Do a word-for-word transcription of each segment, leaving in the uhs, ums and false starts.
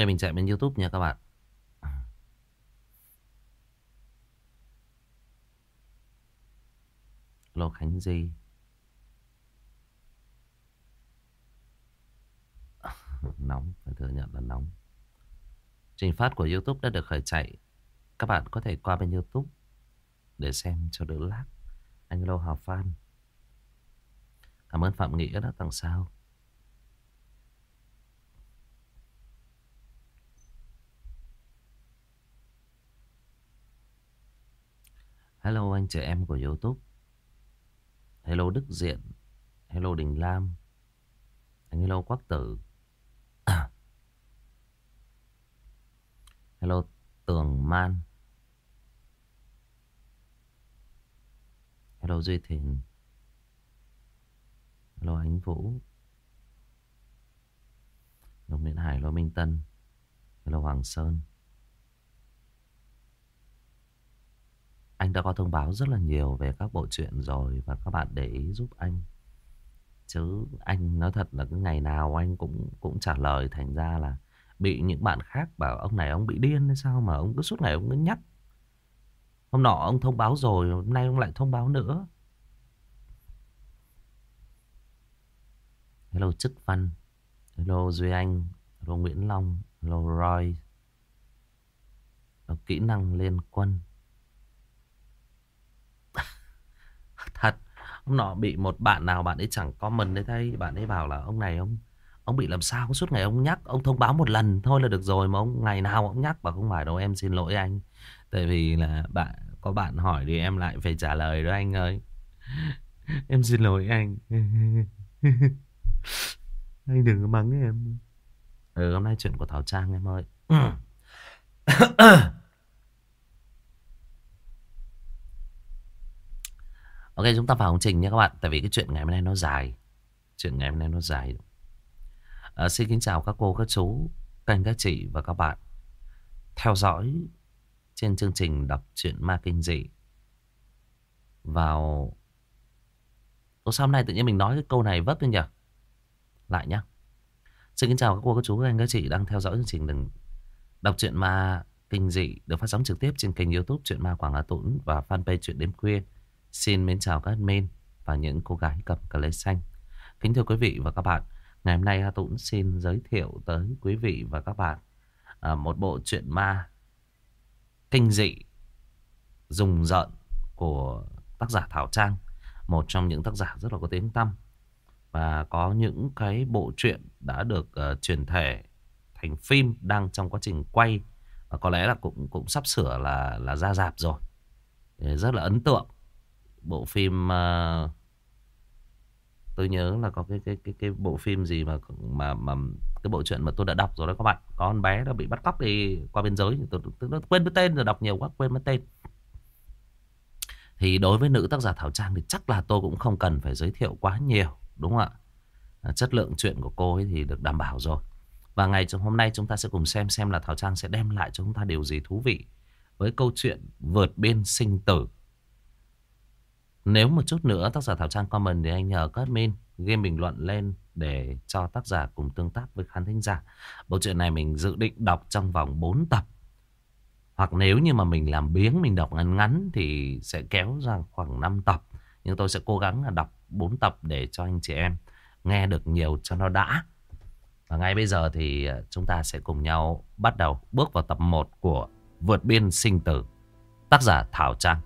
mình chạy bên YouTube nha các bạn. Lô Khánh Di. Nóng, phải thừa nhận là nóng. Trình phát của YouTube đã được khởi chạy. Các bạn có thể qua bên YouTube để xem cho đỡ lag. Anh Lô Hào Phan. Cảm ơn Phạm Nghĩa đã tặng sao. Hello anh chị em của YouTube. Hello Đức Diện. Hello Đình Lam. Anh hello Quắc Tử. Hello Tường Man. Hello Duy Thìn. Hello Ánh Vũ. Hello Nguyễn Hải. Hello Minh Tân. Hello Hoàng Sơn. Anh đã có thông báo rất là nhiều về các bộ truyện rồi, và các bạn để ý giúp anh. Chứ anh nói thật là cái ngày nào anh cũng cũng trả lời, thành ra là bị những bạn khác bảo ông này ông bị điên hay sao mà ông cứ suốt ngày ông cứ nhắc. Hôm nọ ông thông báo rồi, hôm nay ông lại thông báo nữa. Hello Chức Văn. Hello Duy Anh. Hello Nguyễn Long. Hello Roy. Hello Kỹ năng liên quân. Thật, hôm nọ bị một bạn nào bạn ấy chẳng comment đấy, thấy bạn ấy bảo là ông này ông ông bị làm sao suốt ngày ông nhắc, ông thông báo một lần thôi là được rồi mà ông ngày nào ông nhắc. Và không phải đâu, em xin lỗi anh, tại vì là bạn có bạn hỏi thì em lại phải trả lời đó anh ơi. Em xin lỗi anh. Anh đừng có mắng em. Ừ, hôm nay chuyện của Thảo Trang em ơi. Ok, chúng ta vào hành trình nha các bạn. Tại vì cái chuyện ngày hôm nay nó dài. Chuyện ngày hôm nay nó dài. à, Xin kính chào các cô, các chú, các anh, các chị và các bạn theo dõi trên chương trình đọc truyện ma kinh dị. Vào Ủa sao hôm nay tự nhiên mình nói cái câu này vấp lên nhỉ? Lại nhá. Xin kính chào các cô, các chú, các anh, các chị đang theo dõi chương trình đừng đọc truyện ma kinh dị được phát sóng trực tiếp trên kênh YouTube Truyện Ma Quảng Hà Tũng và fanpage Truyện Đêm Khuya. Xin mến chào các admin và những cô gái cầm cờ lê xanh. Kính thưa quý vị và các bạn, ngày hôm nay Hà Tũng xin giới thiệu tới quý vị và các bạn à, một bộ truyện ma kinh dị rùng rợn của tác giả Thảo Trang, một trong những tác giả rất là có tiếng tăm, và có những cái bộ truyện đã được uh, chuyển thể thành phim đang trong quá trình quay, và có lẽ là cũng cũng sắp sửa là là ra rạp rồi. Rất là ấn tượng. Bộ phim uh, tôi nhớ là có cái cái cái cái bộ phim gì mà mà mà cái bộ truyện mà tôi đã đọc rồi đó các bạn. Có con bé đã bị bắt cóc đi qua biên giới, tôi, tôi, tôi quên mất tên rồi, đọc nhiều quá quên mất tên. Thì đối với nữ tác giả Thảo Trang thì chắc là tôi cũng không cần phải giới thiệu quá nhiều, đúng không ạ? À, chất lượng truyện của cô ấy thì được đảm bảo rồi. Và ngày hôm nay chúng ta sẽ cùng xem xem là Thảo Trang sẽ đem lại cho chúng ta điều gì thú vị với câu chuyện Vượt Biên Sinh Tử. Nếu một chút nữa tác giả Thảo Trang comment thì anh nhờ các admin ghi bình luận lên để cho tác giả cùng tương tác với khán thính giả. Bộ truyện này mình dự định đọc trong vòng bốn tập. Hoặc nếu như mà mình làm biếng, mình đọc ngắn ngắn thì sẽ kéo ra khoảng năm tập. Nhưng tôi sẽ cố gắng là đọc bốn tập để cho anh chị em nghe được nhiều cho nó đã. Và ngay bây giờ thì chúng ta sẽ cùng nhau bắt đầu bước vào tập một của Vượt Biên Sinh Tử, tác giả Thảo Trang.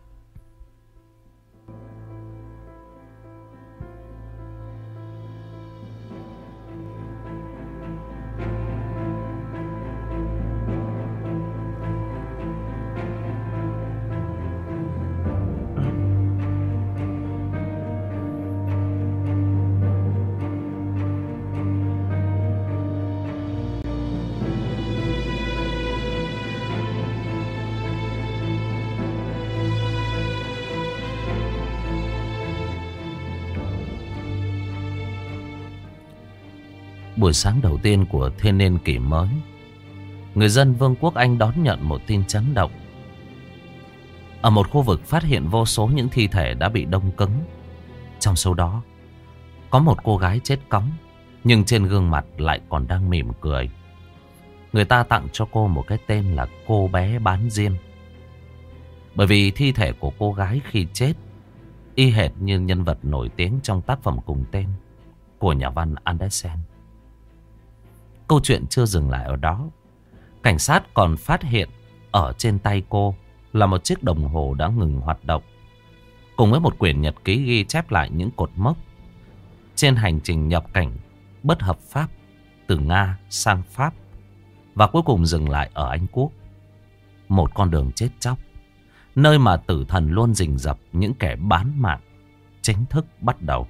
Buổi sáng đầu tiên của thiên niên kỷ mới, người dân Vương quốc Anh đón nhận một tin chấn động. Ở một khu vực phát hiện vô số những thi thể đã bị đông cứng. Trong số đó có một cô gái chết cóng, nhưng trên gương mặt lại còn đang mỉm cười. Người ta tặng cho cô một cái tên là cô bé bán diêm. Bởi vì thi thể của cô gái khi chết y hệt như nhân vật nổi tiếng trong tác phẩm cùng tên của nhà văn Andersen. Câu chuyện chưa dừng lại ở đó. Cảnh sát còn phát hiện ở trên tay cô là một chiếc đồng hồ đã ngừng hoạt động, cùng với một quyển nhật ký ghi chép lại những cột mốc trên hành trình nhập cảnh bất hợp pháp từ Nga sang Pháp, và cuối cùng dừng lại ở Anh Quốc. Một con đường chết chóc, nơi mà tử thần luôn rình rập những kẻ bán mạng, chính thức bắt đầu.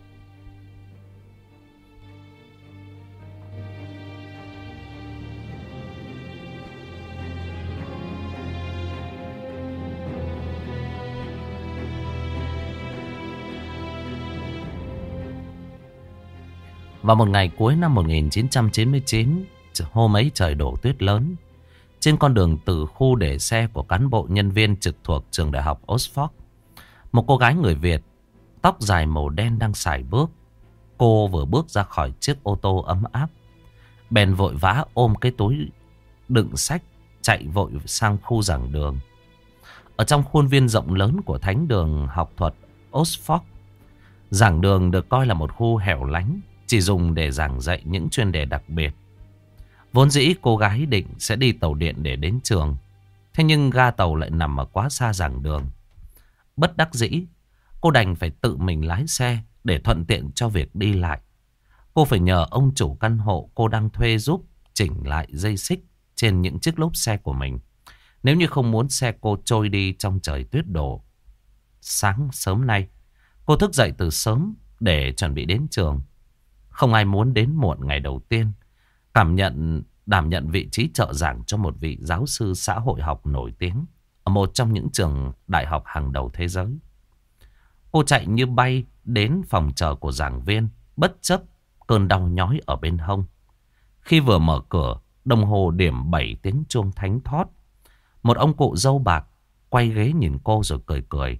Vào một ngày cuối năm một nghìn chín trăm chín mươi chín, hôm ấy trời đổ tuyết lớn. Trên con đường từ khu để xe của cán bộ nhân viên trực thuộc trường đại học Oxford, một cô gái người Việt, tóc dài màu đen đang sải bước. Cô vừa bước ra khỏi chiếc ô tô ấm áp, bèn vội vã ôm cái túi đựng sách chạy vội sang khu giảng đường. Ở trong khuôn viên rộng lớn của thánh đường học thuật Oxford, giảng đường được coi là một khu hẻo lánh, chỉ dùng để giảng dạy những chuyên đề đặc biệt. Vốn dĩ cô gái định sẽ đi tàu điện để đến trường, thế nhưng ga tàu lại nằm ở quá xa giảng đường. Bất đắc dĩ, cô đành phải tự mình lái xe để thuận tiện cho việc đi lại. Cô phải nhờ ông chủ căn hộ cô đang thuê giúp chỉnh lại dây xích trên những chiếc lốp xe của mình, nếu như không muốn xe cô trôi đi trong trời tuyết đổ. Sáng sớm nay, cô thức dậy từ sớm để chuẩn bị đến trường. Không ai muốn đến muộn ngày đầu tiên, cảm nhận đảm nhận vị trí trợ giảng cho một vị giáo sư xã hội học nổi tiếng ở một trong những trường đại học hàng đầu thế giới. Cô chạy như bay đến phòng chờ của giảng viên, bất chấp cơn đau nhói ở bên hông. Khi vừa mở cửa, đồng hồ điểm bảy tiếng chuông thánh thót. Một ông cụ râu bạc quay ghế nhìn cô rồi cười cười.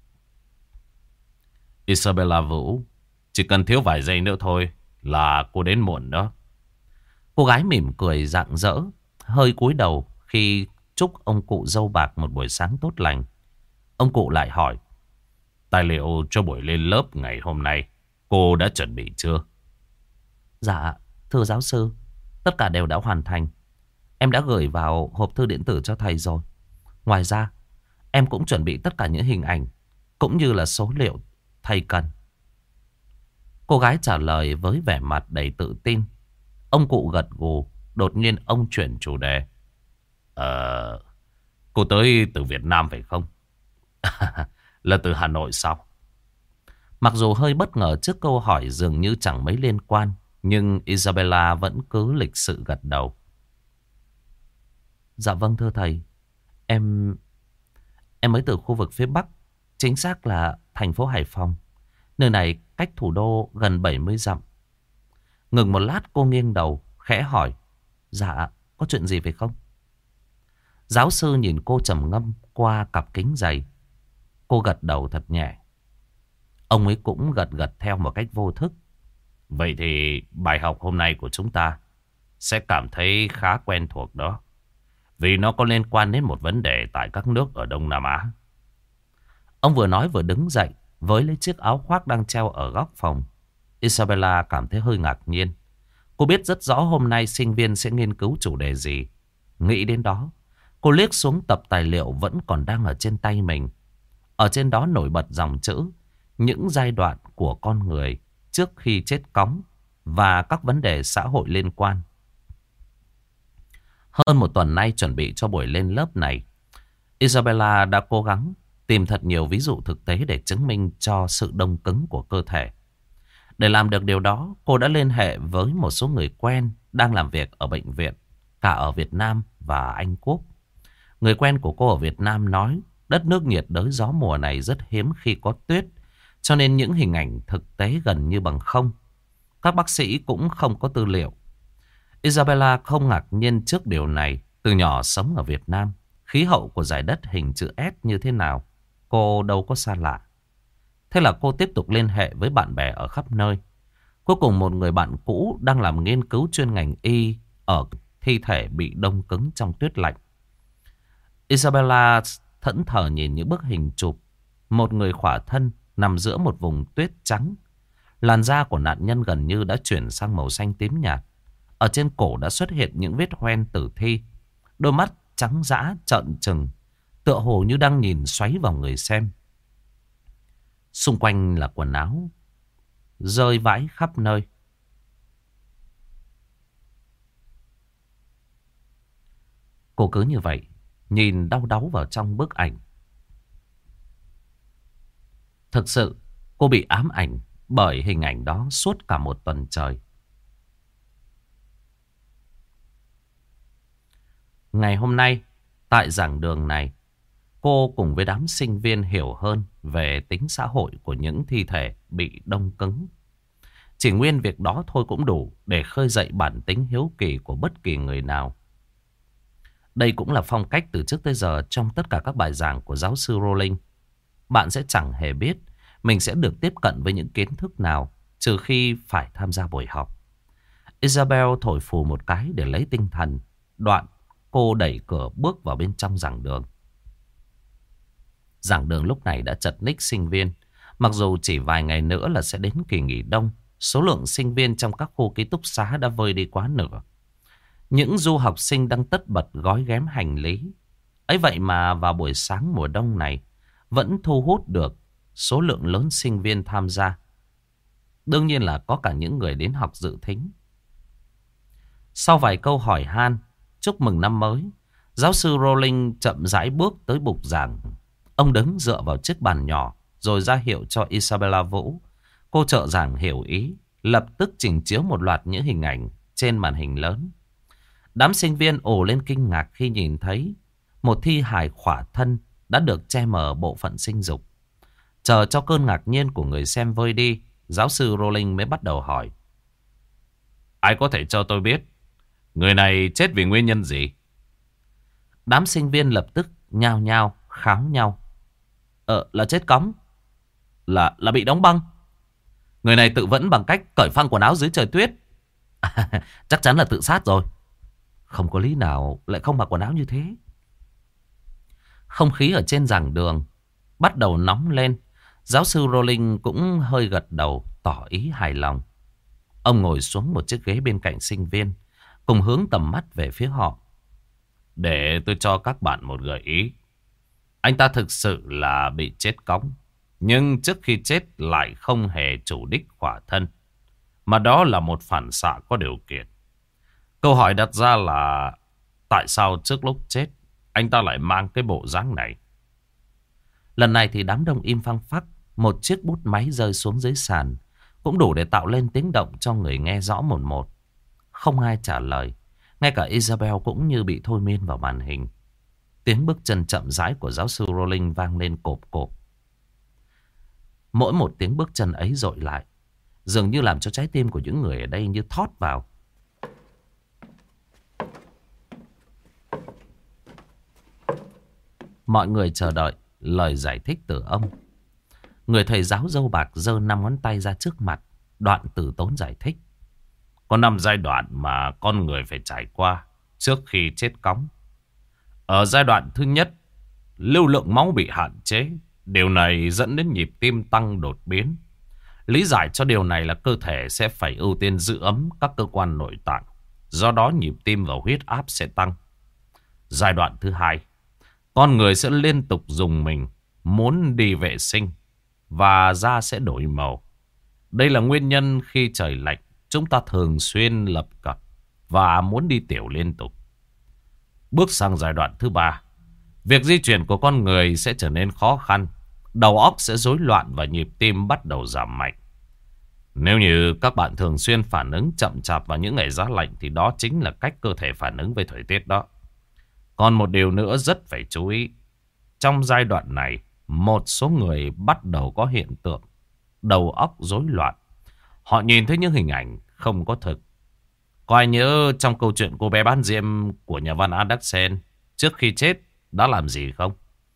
Isabella Vũ, chỉ cần thiếu vài giây nữa thôi là cô đến muộn đó. Cô gái mỉm cười rạng rỡ, hơi cúi đầu khi chúc ông cụ râu bạc một buổi sáng tốt lành. Ông cụ lại hỏi, tài liệu cho buổi lên lớp ngày hôm nay cô đã chuẩn bị chưa? Dạ, thưa giáo sư, tất cả đều đã hoàn thành. Em đã gửi vào hộp thư điện tử cho thầy rồi. Ngoài ra, em cũng chuẩn bị tất cả những hình ảnh cũng như là số liệu thầy cần. Cô gái trả lời với vẻ mặt đầy tự tin. Ông cụ gật gù. Đột nhiên ông chuyển chủ đề. Ờ, cô tới từ Việt Nam phải không? Là từ Hà Nội sao? Mặc dù hơi bất ngờ trước câu hỏi dường như chẳng mấy liên quan, nhưng Isabella vẫn cứ lịch sự gật đầu. Dạ vâng thưa thầy. Em Em mới từ khu vực phía Bắc, chính xác là thành phố Hải Phòng. Nơi này cách thủ đô gần bảy mươi dặm. Ngừng một lát cô nghiêng đầu, khẽ hỏi. Dạ, có chuyện gì phải không? Giáo sư nhìn cô trầm ngâm qua cặp kính dày. Cô gật đầu thật nhẹ. Ông ấy cũng gật gật theo một cách vô thức. Vậy thì bài học hôm nay của chúng ta sẽ cảm thấy khá quen thuộc đó. Vì nó có liên quan đến một vấn đề tại các nước ở Đông Nam Á. Ông vừa nói vừa đứng dậy với lấy chiếc áo khoác đang treo ở góc phòng. Isabella cảm thấy hơi ngạc nhiên. Cô biết rất rõ hôm nay sinh viên sẽ nghiên cứu chủ đề gì. Nghĩ đến đó, cô liếc xuống tập tài liệu vẫn còn đang ở trên tay mình. Ở trên đó nổi bật dòng chữ những giai đoạn của con người trước khi chết cóng và các vấn đề xã hội liên quan. Hơn một tuần nay chuẩn bị cho buổi lên lớp này, Isabella đã cố gắng tìm thật nhiều ví dụ thực tế để chứng minh cho sự đông cứng của cơ thể. Để làm được điều đó, cô đã liên hệ với một số người quen đang làm việc ở bệnh viện, cả ở Việt Nam và Anh Quốc. Người quen của cô ở Việt Nam nói đất nước nhiệt đới gió mùa này rất hiếm khi có tuyết, cho nên những hình ảnh thực tế gần như bằng không. Các bác sĩ cũng không có tư liệu. Isabella không ngạc nhiên trước điều này. Từ nhỏ sống ở Việt Nam, khí hậu của giải đất hình chữ S như thế nào cô đâu có xa lạ. Thế là cô tiếp tục liên hệ với bạn bè ở khắp nơi. Cuối cùng một người bạn cũ đang làm nghiên cứu chuyên ngành y ở thi thể bị đông cứng trong tuyết lạnh. Isabella thẫn thờ nhìn những bức hình chụp. Một người khỏa thân nằm giữa một vùng tuyết trắng. Làn da của nạn nhân gần như đã chuyển sang màu xanh tím nhạt. Ở trên cổ đã xuất hiện những vết hoen tử thi. Đôi mắt trắng dã trợn trừng, tựa hồ như đang nhìn xoáy vào người xem. Xung quanh là quần áo rơi vãi khắp nơi. Cô cứ như vậy nhìn đau đáu vào trong bức ảnh. Thực sự cô bị ám ảnh bởi hình ảnh đó suốt cả một tuần trời. Ngày hôm nay, tại giảng đường này, cô cùng với đám sinh viên hiểu hơn về tính xã hội của những thi thể bị đông cứng. Chỉ nguyên việc đó thôi cũng đủ để khơi dậy bản tính hiếu kỳ của bất kỳ người nào. Đây cũng là phong cách từ trước tới giờ trong tất cả các bài giảng của giáo sư Rowling. Bạn sẽ chẳng hề biết mình sẽ được tiếp cận với những kiến thức nào trừ khi phải tham gia buổi học. Isabel thổi phù một cái để lấy tinh thần. Đoạn cô đẩy cửa bước vào bên trong giảng đường. Giảng đường lúc này đã chật ních sinh viên. Mặc dù chỉ vài ngày nữa là sẽ đến kỳ nghỉ đông, số lượng sinh viên trong các khu ký túc xá đã vơi đi quá nửa. Những du học sinh đang tất bật gói ghém hành lý. Ấy vậy mà vào buổi sáng mùa đông này vẫn thu hút được số lượng lớn sinh viên tham gia. Đương nhiên là có cả những người đến học dự thính. Sau vài câu hỏi han chúc mừng năm mới, giáo sư Rowling chậm rãi bước tới bục giảng. Ông đứng dựa vào chiếc bàn nhỏ rồi ra hiệu cho Isabella Vũ. Cô trợ giảng hiểu ý, lập tức trình chiếu một loạt những hình ảnh trên màn hình lớn. Đám sinh viên ồ lên kinh ngạc khi nhìn thấy một thi hài khỏa thân đã được che mờ bộ phận sinh dục. Chờ cho cơn ngạc nhiên của người xem vơi đi, giáo sư Rowling mới bắt đầu hỏi. Ai có thể cho tôi biết người này chết vì nguyên nhân gì? Đám sinh viên lập tức nhao nhao kháo nhau. Ờ là chết cóng. Là là bị đóng băng. Người này tự vẫn bằng cách cởi phăng quần áo dưới trời tuyết. Chắc chắn là tự sát rồi. Không có lý nào lại không mặc quần áo như thế. Không khí ở trên giảng đường bắt đầu nóng lên. Giáo sư Rowling cũng hơi gật đầu tỏ ý hài lòng. Ông ngồi xuống một chiếc ghế bên cạnh sinh viên, cùng hướng tầm mắt về phía họ. Để tôi cho các bạn một gợi ý. Anh ta thực sự là bị chết cóng, nhưng trước khi chết lại không hề chủ đích khỏa thân, mà đó là một phản xạ có điều kiện. Câu hỏi đặt ra là tại sao trước lúc chết anh ta lại mang cái bộ dáng này? Lần này thì đám đông im phăng phắc. Một chiếc bút máy rơi xuống dưới sàn cũng đủ để tạo lên tiếng động cho người nghe rõ một một. Không ai trả lời. Ngay cả Isabel cũng như bị thôi miên vào màn hình. Tiếng bước chân chậm rãi của giáo sư Rowling vang lên cộp cộp. Mỗi một tiếng bước chân ấy dội lại, dường như làm cho trái tim của những người ở đây như thót vào. Mọi người chờ đợi lời giải thích từ ông. Người thầy giáo râu bạc giơ năm ngón tay ra trước mặt, đoạn từ tốn giải thích. Có năm giai đoạn mà con người phải trải qua trước khi chết cóng. Ở giai đoạn thứ nhất, lưu lượng máu bị hạn chế. Điều này dẫn đến nhịp tim tăng đột biến. Lý giải cho điều này là cơ thể sẽ phải ưu tiên giữ ấm các cơ quan nội tạng. Do đó nhịp tim và huyết áp sẽ tăng. Giai đoạn thứ hai, con người sẽ liên tục dùng mình, muốn đi vệ sinh, và da sẽ đổi màu. Đây là nguyên nhân khi trời lạnh, chúng ta thường xuyên lập cập và muốn đi tiểu liên tục. Bước sang giai đoạn thứ ba, việc di chuyển của con người sẽ trở nên khó khăn. Đầu óc sẽ rối loạn và nhịp tim bắt đầu giảm mạnh. Nếu như các bạn thường xuyên phản ứng chậm chạp vào những ngày giá lạnh thì đó chính là cách cơ thể phản ứng với thời tiết đó. Còn một điều nữa rất phải chú ý. Trong giai đoạn này, một số người bắt đầu có hiện tượng đầu óc rối loạn. Họ nhìn thấy những hình ảnh không có thực. Có ai nhớ trong câu chuyện cô bé bán diêm của nhà văn Andersen trước khi chết đã làm gì không?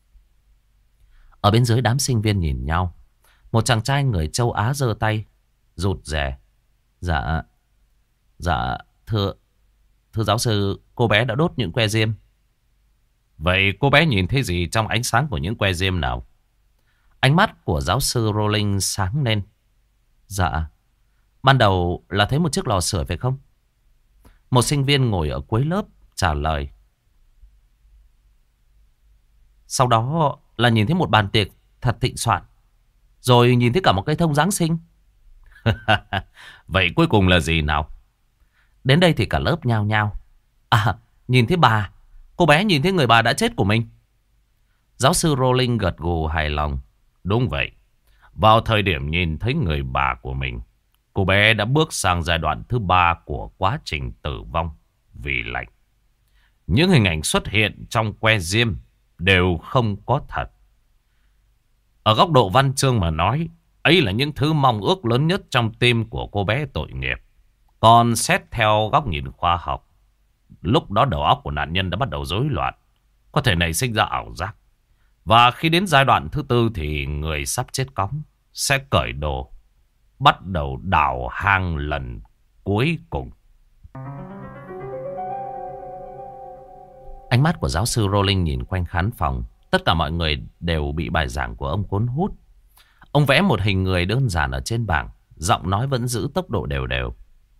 Ở bên dưới đám sinh viên nhìn nhau. Một chàng trai người châu Á giơ tay rụt rè. Dạ, dạ, thưa, thưa giáo sư, cô bé đã đốt những que diêm. Vậy cô bé nhìn thấy gì trong ánh sáng của những que diêm nào? Ánh mắt của giáo sư Rowling sáng lên. Dạ, ban đầu là thấy một chiếc lò sưởi phải không? Một sinh viên ngồi ở cuối lớp trả lời. Sau đó là nhìn thấy một bàn tiệc thật thịnh soạn. Rồi nhìn thấy cả một cây thông Giáng sinh. Vậy cuối cùng là gì nào? Đến đây thì cả lớp nhao nhao. À, nhìn thấy bà. Cô bé nhìn thấy người bà đã chết của mình. Giáo sư Rowling gật gù hài lòng. Đúng vậy. Vào thời điểm nhìn thấy người bà của mình, cô bé đã bước sang giai đoạn thứ ba của quá trình tử vong vì lạnh. Những hình ảnh xuất hiện trong que diêm đều không có thật. Ở góc độ văn chương mà nói, ấy là những thứ mong ước lớn nhất trong tim của cô bé tội nghiệp. Còn xét theo góc nhìn khoa học, lúc đó đầu óc của nạn nhân đã bắt đầu rối loạn, có thể nảy sinh ra ảo giác. Và khi đến giai đoạn thứ tư thì người sắp chết cóng sẽ cởi đồ, bắt đầu đào hang lần cuối cùng. Ánh mắt của giáo sư Rowling nhìn quanh khán phòng. Tất cả mọi người đều bị bài giảng của ông cuốn hút. Ông vẽ một hình người đơn giản ở trên bảng, giọng nói vẫn giữ tốc độ đều đều.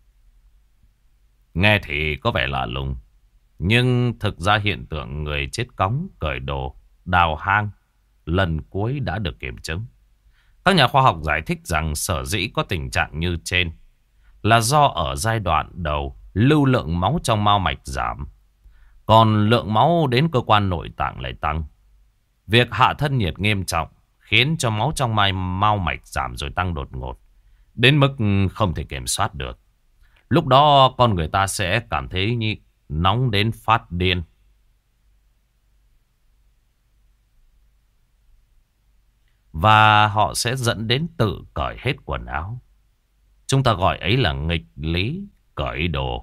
Nghe thì có vẻ lạ lùng, nhưng thực ra hiện tượng người chết cóng, cởi đồ, đào hang lần cuối đã được kiểm chứng. Các nhà khoa học giải thích rằng sở dĩ có tình trạng như trên là do ở giai đoạn đầu lưu lượng máu trong mao mạch giảm, còn lượng máu đến cơ quan nội tạng lại tăng. Việc hạ thân nhiệt nghiêm trọng khiến cho máu trong mai mao mạch giảm rồi tăng đột ngột, đến mức không thể kiểm soát được. Lúc đó con người ta sẽ cảm thấy như nóng đến phát điên. Và họ sẽ dẫn đến tự cởi hết quần áo. Chúng ta gọi ấy là nghịch lý cởi đồ.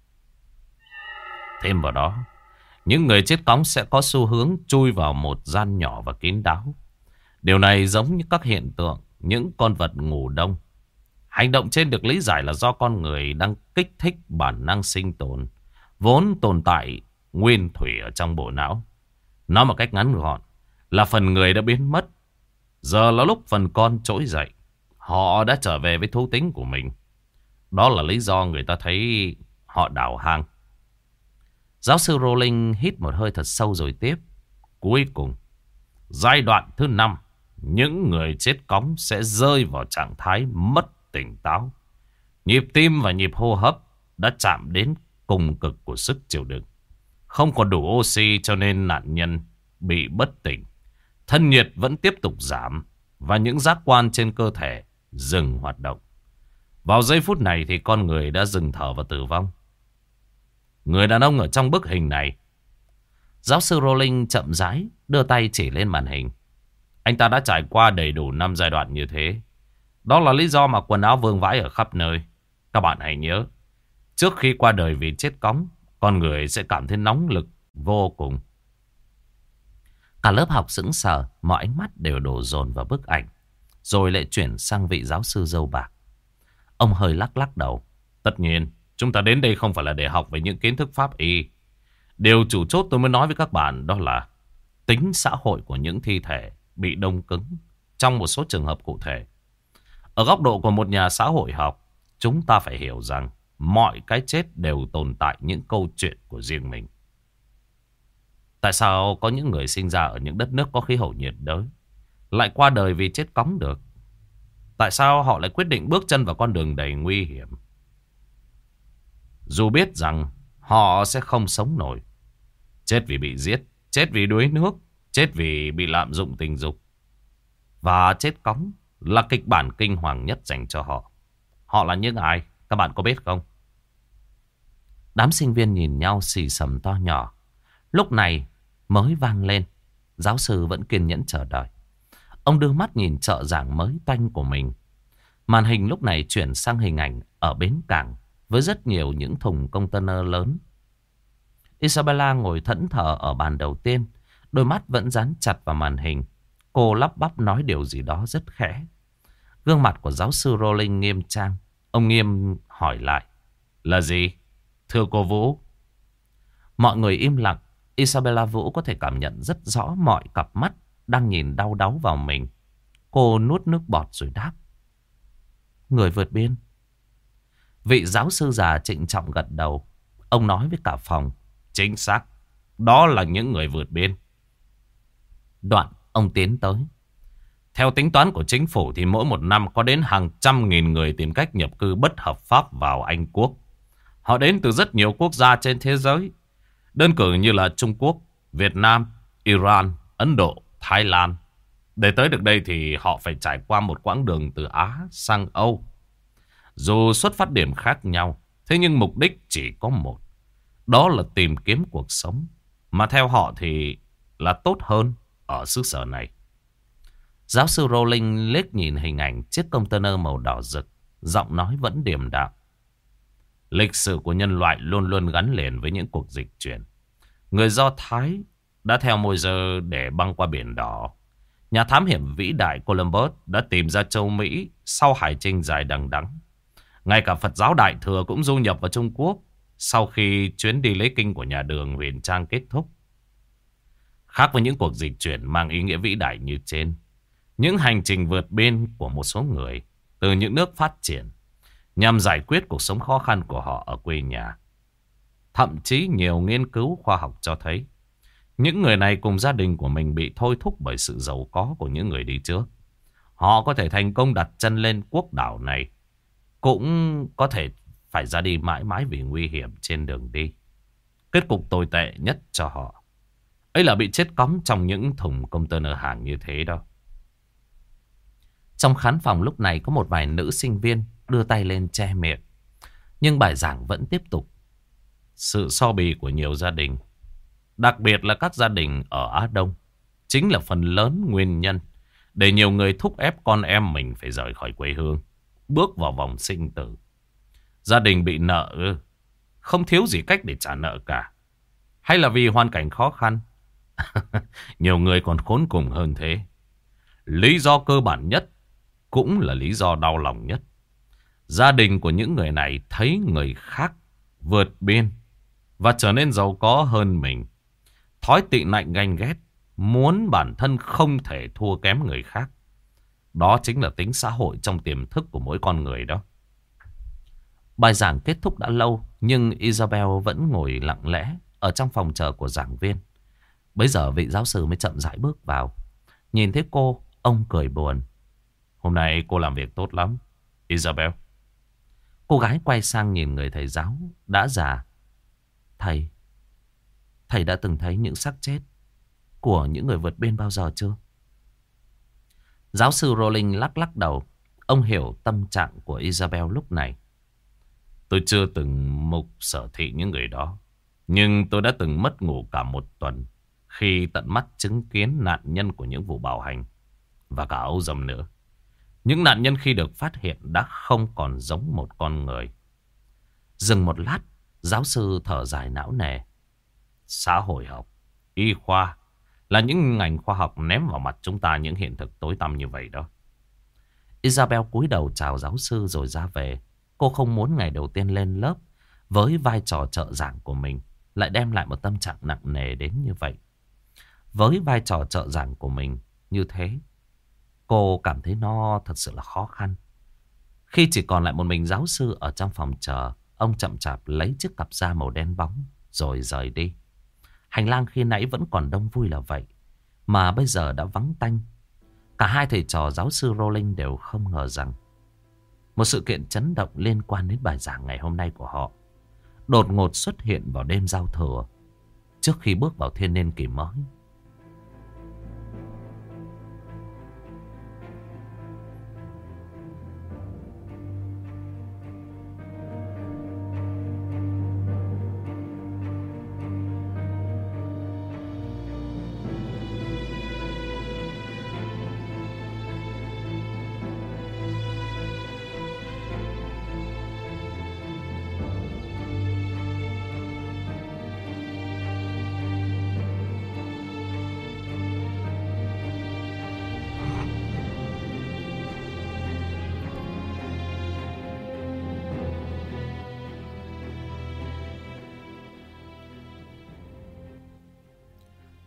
Thêm vào đó, những người chết cóng sẽ có xu hướng chui vào một gian nhỏ và kín đáo. Điều này giống như các hiện tượng những con vật ngủ đông. Hành động trên được lý giải là do con người đang kích thích bản năng sinh tồn, vốn tồn tại nguyên thủy ở trong bộ não. Nói một cách ngắn gọn là phần người đã biến mất. Giờ là lúc phần con trỗi dậy. Họ đã trở về với thú tính của mình. Đó là lý do người ta thấy họ đào hang. Giáo sư Rowling hít một hơi thật sâu rồi tiếp. Cuối cùng, giai đoạn thứ năm, những người chết cóng sẽ rơi vào trạng thái mất tỉnh táo. Nhịp tim và nhịp hô hấp đã chạm đến cùng cực của sức chịu đựng. Không còn đủ oxy cho nên nạn nhân bị bất tỉnh. Thân nhiệt vẫn tiếp tục giảm và những giác quan trên cơ thể dừng hoạt động. Vào giây phút này thì con người đã dừng thở và tử vong. Người đàn ông ở trong bức hình này. Giáo sư Rowling chậm rãi đưa tay chỉ lên màn hình. Anh ta đã trải qua đầy đủ năm giai đoạn như thế. Đó là lý do mà quần áo vương vãi ở khắp nơi. Các bạn hãy nhớ, trước khi qua đời vì chết cóng, con người sẽ cảm thấy nóng lực vô cùng. Cả lớp học sững sờ, mọi ánh mắt đều đổ dồn vào bức ảnh, rồi lại chuyển sang vị giáo sư râu bạc. Ông hơi lắc lắc đầu. Tất nhiên, chúng ta đến đây không phải là để học về những kiến thức pháp y. Điều chủ chốt tôi mới nói với các bạn đó là tính xã hội của những thi thể bị đông cứng trong một số trường hợp cụ thể. Ở góc độ của một nhà xã hội học, chúng ta phải hiểu rằng mọi cái chết đều tồn tại những câu chuyện của riêng mình. Tại sao có những người sinh ra ở những đất nước có khí hậu nhiệt đới lại qua đời vì chết cóng được? Tại sao họ lại quyết định bước chân vào con đường đầy nguy hiểm, dù biết rằng họ sẽ không sống nổi? Chết vì bị giết, chết vì đuối nước, chết vì bị lạm dụng tình dục. Và chết cóng là kịch bản kinh hoàng nhất dành cho họ. Họ là những ai? Các bạn có biết không? Đám sinh viên nhìn nhau xì xầm to nhỏ. Lúc này mới vang lên. Giáo sư vẫn kiên nhẫn chờ đợi. Ông đưa mắt nhìn trợ giảng mới toanh của mình. Màn hình lúc này chuyển sang hình ảnh ở bến cảng với rất nhiều những thùng container lớn. Isabella ngồi thẫn thờ ở bàn đầu tiên, đôi mắt vẫn dán chặt vào màn hình. Cô lắp bắp nói điều gì đó rất khẽ. Gương mặt của giáo sư Rowling nghiêm trang. Ông nghiêm hỏi lại. Là gì? Thưa cô Vũ, Mọi người im lặng. Isabella Vũ có thể cảm nhận rất rõ mọi cặp mắt đang nhìn đau đáu vào mình. Cô nuốt nước bọt rồi đáp. Người vượt biên. Vị giáo sư già trịnh trọng gật đầu. Ông nói với cả phòng. Chính xác. Đó là những người vượt biên. Đoạn ông tiến tới. Theo tính toán của chính phủ thì mỗi một năm có đến hàng trăm nghìn người tìm cách nhập cư bất hợp pháp vào Anh Quốc. Họ đến từ rất nhiều quốc gia trên thế giới. Đơn cử như là Trung Quốc, Việt Nam, Iran, Ấn Độ, Thái Lan. Để tới được đây thì họ phải trải qua một quãng đường từ Á sang Âu. Dù xuất phát điểm khác nhau, thế nhưng mục đích chỉ có một. Đó là tìm kiếm cuộc sống. Mà theo họ thì là tốt hơn ở xứ sở này. Giáo sư Rowling liếc nhìn hình ảnh chiếc container màu đỏ rực. Giọng nói vẫn điềm đạm. Lịch sử của nhân loại luôn luôn gắn liền với những cuộc dịch chuyển. Người Do Thái đã theo Môi-se để băng qua biển đỏ. Nhà thám hiểm vĩ đại Columbus đã tìm ra châu Mỹ sau hải trình dài đằng đẵng. Ngay cả Phật giáo Đại Thừa cũng du nhập vào Trung Quốc sau khi chuyến đi lấy kinh của nhà Đường Huyền Trang kết thúc. Khác với những cuộc dịch chuyển mang ý nghĩa vĩ đại như trên, những hành trình vượt biên của một số người từ những nước phát triển nhằm giải quyết cuộc sống khó khăn của họ ở quê nhà. Thậm chí nhiều nghiên cứu khoa học cho thấy những người này cùng gia đình của mình bị thôi thúc bởi sự giàu có của những người đi trước. Họ có thể thành công đặt chân lên quốc đảo này, cũng có thể phải ra đi mãi mãi vì nguy hiểm trên đường đi. Kết cục tồi tệ nhất cho họ ấy là bị chết cóng trong những thùng container hàng như thế đó. Trong khán phòng lúc này có một vài nữ sinh viên đưa tay lên che miệng. Nhưng bài giảng vẫn tiếp tục. Sự so bì của nhiều gia đình, đặc biệt là các gia đình ở Á Đông, chính là phần lớn nguyên nhân để nhiều người thúc ép con em mình phải rời khỏi quê hương, bước vào vòng sinh tử. Gia đình bị nợ, không thiếu gì cách để trả nợ cả. Hay là vì hoàn cảnh khó khăn? Nhiều người còn khốn cùng hơn thế. Lý do cơ bản nhất, cũng là lý do đau lòng nhất. Gia đình của những người này thấy người khác vượt biên và trở nên giàu có hơn mình. Thói tị nạnh ganh ghét, muốn bản thân không thể thua kém người khác. Đó chính là tính xã hội trong tiềm thức của mỗi con người đó. Bài giảng kết thúc đã lâu, nhưng Isabel vẫn ngồi lặng lẽ ở trong phòng chờ của giảng viên. Bây giờ vị giáo sư mới chậm rãi bước vào. Nhìn thấy cô, ông cười buồn. Hôm nay cô làm việc tốt lắm, Isabel. Cô gái quay sang nhìn người thầy giáo đã già. Thầy, thầy đã từng thấy những xác chết của những người vượt biên bao giờ chưa? Giáo sư Rowling lắc lắc đầu. Ông hiểu tâm trạng của Isabel lúc này. Tôi chưa từng mục sở thị những người đó, nhưng tôi đã từng mất ngủ cả một tuần khi tận mắt chứng kiến nạn nhân của những vụ bạo hành và cả ấu dâm nữa. Những nạn nhân khi được phát hiện đã không còn giống một con người. Dừng một lát, giáo sư thở dài não nề. Xã hội học, y khoa là những ngành khoa học ném vào mặt chúng ta những hiện thực tối tăm như vậy đó. Isabel cúi đầu chào giáo sư rồi ra về. Cô không muốn ngày đầu tiên lên lớp với vai trò trợ giảng của mình lại đem lại một tâm trạng nặng nề đến như vậy. Với vai trò trợ giảng của mình như thế, cô cảm thấy nó thật sự là khó khăn. Khi chỉ còn lại một mình giáo sư ở trong phòng chờ, ông chậm chạp lấy chiếc cặp da màu đen bóng rồi rời đi. Hành lang khi nãy vẫn còn đông vui là vậy, mà bây giờ đã vắng tanh. Cả hai thầy trò giáo sư Rowling đều không ngờ rằng một sự kiện chấn động liên quan đến bài giảng ngày hôm nay của họ đột ngột xuất hiện vào đêm giao thừa, trước khi bước vào thiên niên kỷ mới.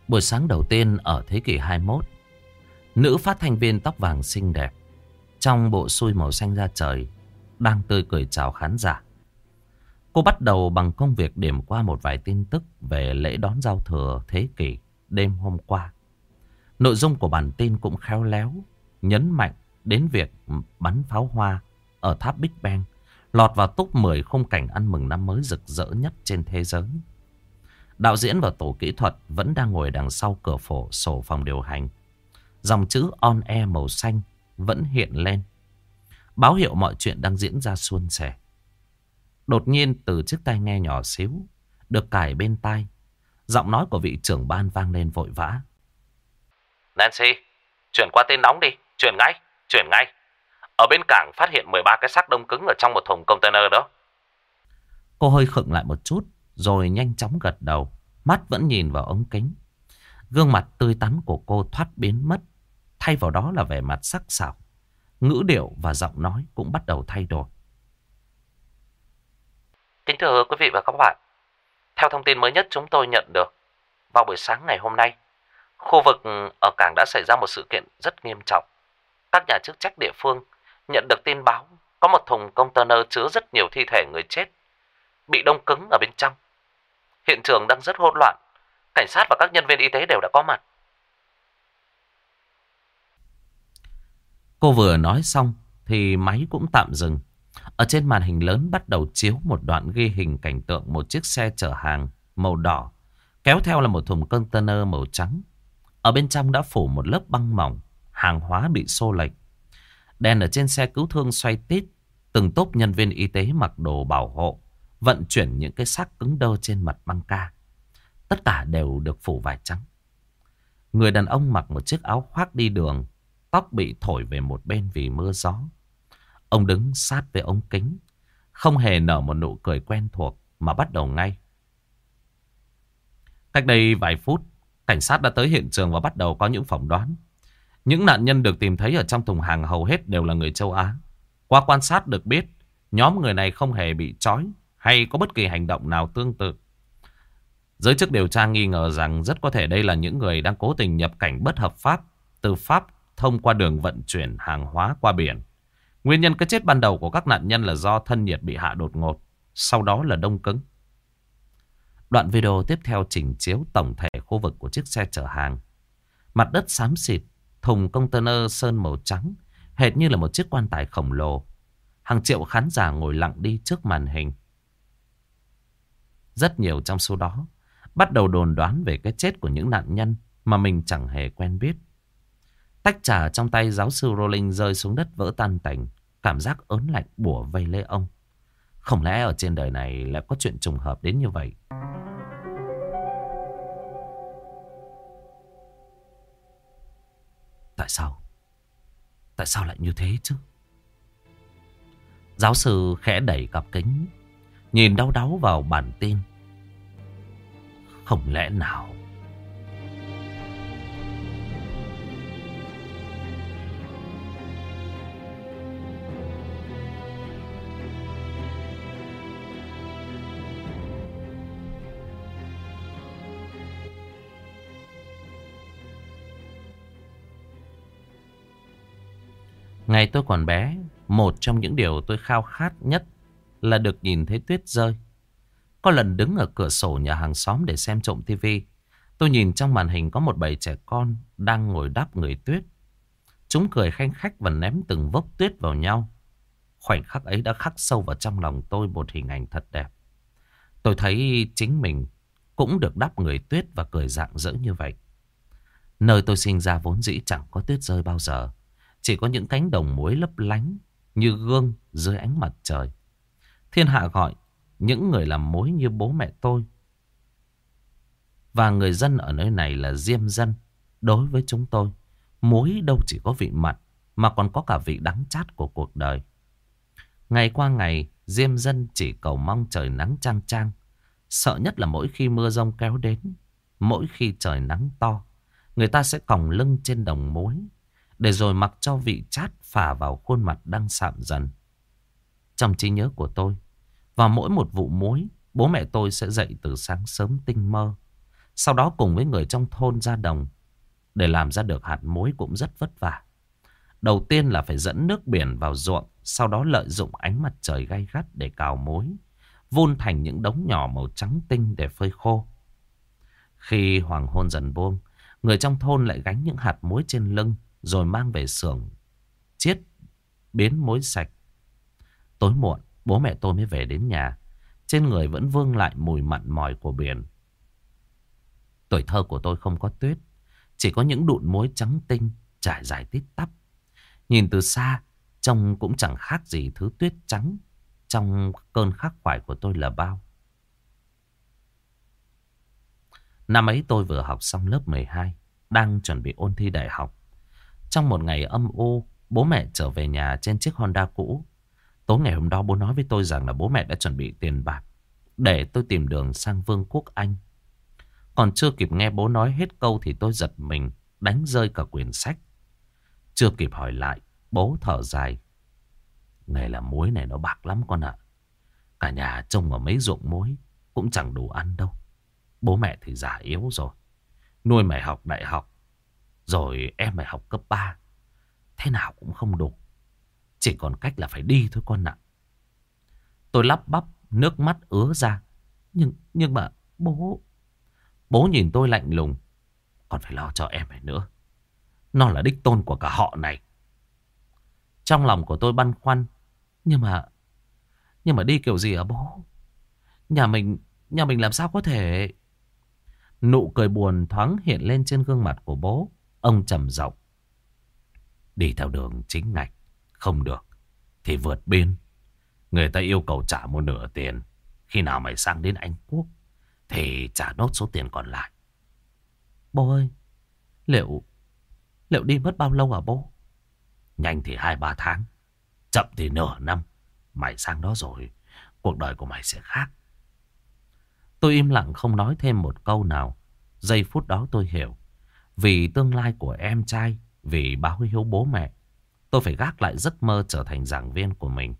Buổi sáng đầu tiên ở thế kỷ hai mươi mốt, nữ phát thanh viên tóc vàng xinh đẹp trong bộ xui màu xanh da trời đang tươi cười chào khán giả. Cô bắt đầu bằng công việc điểm qua một vài tin tức về lễ đón giao thừa thế kỷ đêm hôm qua. Nội dung của bản tin cũng khéo léo nhấn mạnh đến việc bắn pháo hoa ở tháp Big Ben lọt vào top mười khung cảnh ăn mừng năm mới rực rỡ nhất trên thế giới. Đạo diễn và tổ kỹ thuật vẫn đang ngồi đằng sau cửa phổ sổ phòng điều hành. Dòng chữ on air màu xanh vẫn hiện lên, báo hiệu mọi chuyện đang diễn ra suôn sẻ. Đột nhiên từ chiếc tai nghe nhỏ xíu được cài bên tai, giọng nói của vị trưởng ban vang lên vội vã. Nancy, chuyển qua tên nóng đi, chuyển ngay, chuyển ngay. Ở bên cảng phát hiện mười ba cái xác đông cứng ở trong một thùng container đó. Cô hơi khựng lại một chút rồi nhanh chóng gật đầu, mắt vẫn nhìn vào ống kính. Gương mặt tươi tắn của cô thoát biến mất, thay vào đó là vẻ mặt sắc sảo. Ngữ điệu và giọng nói cũng bắt đầu thay đổi. Kính thưa quý vị và các bạn, theo thông tin mới nhất chúng tôi nhận được, vào buổi sáng ngày hôm nay, khu vực ở cảng đã xảy ra một sự kiện rất nghiêm trọng. Các nhà chức trách địa phương nhận được tin báo có một thùng container chứa rất nhiều thi thể người chết bị đông cứng ở bên trong. Hiện trường đang rất hỗn loạn, cảnh sát và các nhân viên y tế đều đã có mặt. Cô vừa nói xong thì máy cũng tạm dừng. Ở trên màn hình lớn bắt đầu chiếu một đoạn ghi hình cảnh tượng một chiếc xe chở hàng màu đỏ, kéo theo là một thùng container màu trắng. Ở bên trong đã phủ một lớp băng mỏng, hàng hóa bị xô lệch. Đèn ở trên xe cứu thương xoay tít, từng tốp nhân viên y tế mặc đồ bảo hộ vận chuyển những cái xác cứng đơ trên mặt băng ca. Tất cả đều được phủ vải trắng. Người đàn ông mặc một chiếc áo khoác đi đường, tóc bị thổi về một bên vì mưa gió. Ông đứng sát với ống kính, không hề nở một nụ cười quen thuộc mà bắt đầu ngay. Cách đây vài phút, cảnh sát đã tới hiện trường và bắt đầu có những phỏng đoán. Những nạn nhân được tìm thấy ở trong thùng hàng hầu hết đều là người châu Á. Qua quan sát được biết, nhóm người này không hề bị trói hay có bất kỳ hành động nào tương tự. Giới chức điều tra nghi ngờ rằng rất có thể đây là những người đang cố tình nhập cảnh bất hợp pháp từ Pháp thông qua đường vận chuyển hàng hóa qua biển. Nguyên nhân cái chết ban đầu của các nạn nhân là do thân nhiệt bị hạ đột ngột, sau đó là đông cứng. Đoạn video tiếp theo chỉnh chiếu tổng thể khu vực của chiếc xe chở hàng. Mặt đất xám xịt, thùng container sơn màu trắng, hệt như là một chiếc quan tài khổng lồ. Hàng triệu khán giả ngồi lặng đi trước màn hình. Rất nhiều trong số đó bắt đầu đồn đoán về cái chết của những nạn nhân mà mình chẳng hề quen biết. Tách trà trong tay giáo sư Rowling rơi xuống đất vỡ tan tành. Cảm giác ớn lạnh bủa vây lấy ông. Không lẽ ở trên đời này lại có chuyện trùng hợp đến như vậy? Tại sao? Tại sao lại như thế chứ? Giáo sư khẽ đẩy cặp kính, nhìn đau đáu vào bản tin. Không lẽ nào? Ngày tôi còn bé, một trong những điều tôi khao khát nhất là được nhìn thấy tuyết rơi. Có lần đứng ở cửa sổ nhà hàng xóm để xem trộm tivi, tôi nhìn trong màn hình có một bầy trẻ con đang ngồi đắp người tuyết. Chúng cười khanh khách và ném từng vốc tuyết vào nhau. Khoảnh khắc ấy đã khắc sâu vào trong lòng tôi một hình ảnh thật đẹp. Tôi thấy chính mình cũng được đắp người tuyết và cười rạng rỡ như vậy. Nơi tôi sinh ra vốn dĩ chẳng có tuyết rơi bao giờ. Chỉ có những cánh đồng muối lấp lánh như gương dưới ánh mặt trời. Thiên hạ gọi những người làm muối như bố mẹ tôi. Và người dân ở nơi này là diêm dân. Đối với chúng tôi, muối đâu chỉ có vị mặn mà còn có cả vị đắng chát của cuộc đời. Ngày qua ngày, diêm dân chỉ cầu mong trời nắng chang chang. Sợ nhất là mỗi khi mưa giông kéo đến, mỗi khi trời nắng to, người ta sẽ còng lưng trên đồng muối, để rồi mặc cho vị chát phả vào khuôn mặt đang sạm dần. Trong trí nhớ của tôi, vào mỗi một vụ muối, bố mẹ tôi sẽ dậy từ sáng sớm tinh mơ, Sau đó cùng với người trong thôn ra đồng. Để làm ra được hạt muối cũng rất vất vả. Đầu tiên là phải dẫn nước biển vào ruộng. Sau đó lợi dụng ánh mặt trời gay gắt để cào muối. Vun thành những đống nhỏ màu trắng tinh để phơi khô. Khi hoàng hôn dần buông, người trong thôn lại gánh những hạt muối trên lưng. Rồi mang về xưởng chiết biến muối sạch. Tối muộn, bố mẹ tôi mới về đến nhà. Trên người vẫn vương lại mùi mặn mòi của biển. Tuổi thơ của tôi không có tuyết. Chỉ có những đụn muối trắng tinh trải dài tít tắp. Nhìn từ xa, trông cũng chẳng khác gì thứ tuyết trắng trong cơn khắc khoải của tôi là bao. Năm ấy tôi vừa học xong lớp mười hai, đang chuẩn bị ôn thi đại học. Trong một ngày âm u, bố mẹ trở về nhà trên chiếc Honda cũ. Tối ngày hôm đó bố nói với tôi rằng là bố mẹ đã chuẩn bị tiền bạc để tôi tìm đường sang Vương quốc Anh. Còn chưa kịp nghe bố nói hết câu thì tôi giật mình, đánh rơi cả quyển sách. Chưa kịp hỏi lại, bố thở dài. Nghề làm muối này nó bạc lắm con ạ. Cả nhà trông ở mấy ruộng muối cũng chẳng đủ ăn đâu. Bố mẹ thì già yếu rồi. Nuôi mày học đại học, rồi em mày học cấp ba. Thế nào cũng không đủ. Chỉ còn cách là phải đi thôi con ạ. Tôi lắp bắp, nước mắt ứa ra. Nhưng nhưng mà bố... Bố nhìn tôi lạnh lùng. Còn phải lo cho em mày nữa. Nó là đích tôn của cả họ này. Trong lòng của tôi băn khoăn. Nhưng mà... Nhưng mà đi kiểu gì hả bố? Nhà mình... Nhà mình làm sao có thể... Nụ cười buồn thoáng hiện lên trên gương mặt của bố. Ông trầm giọng. Đi theo đường chính ngạch. Không được thì vượt biên. Người ta yêu cầu trả một nửa tiền. Khi nào mày sang đến Anh Quốc thì trả nốt số tiền còn lại. Bố ơi, Liệu Liệu đi mất bao lâu hả bố? Nhanh thì hai ba tháng, chậm thì nửa năm. Mày sang đó rồi, cuộc đời của mày sẽ khác. Tôi im lặng không nói thêm một câu nào. Giây phút đó tôi hiểu. Vì tương lai của em trai, vì báo hiếu bố mẹ, tôi phải gác lại giấc mơ trở thành giảng viên của mình.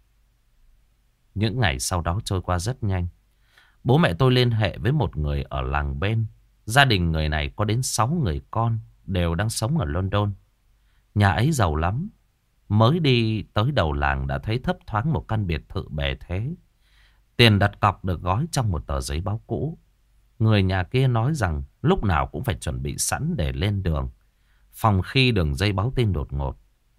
Những ngày sau đó trôi qua rất nhanh. Bố mẹ tôi liên hệ với một người ở làng bên. Gia đình người này có đến sáu người con, đều đang sống ở London. Nhà ấy giàu lắm. Mới đi tới đầu làng đã thấy thấp thoáng một căn biệt thự bề thế. Tiền đặt cọc được gói trong một tờ giấy báo cũ. Người nhà kia nói rằng lúc nào cũng phải chuẩn bị sẵn để lên đường, phòng khi đường dây báo tin đột ngột.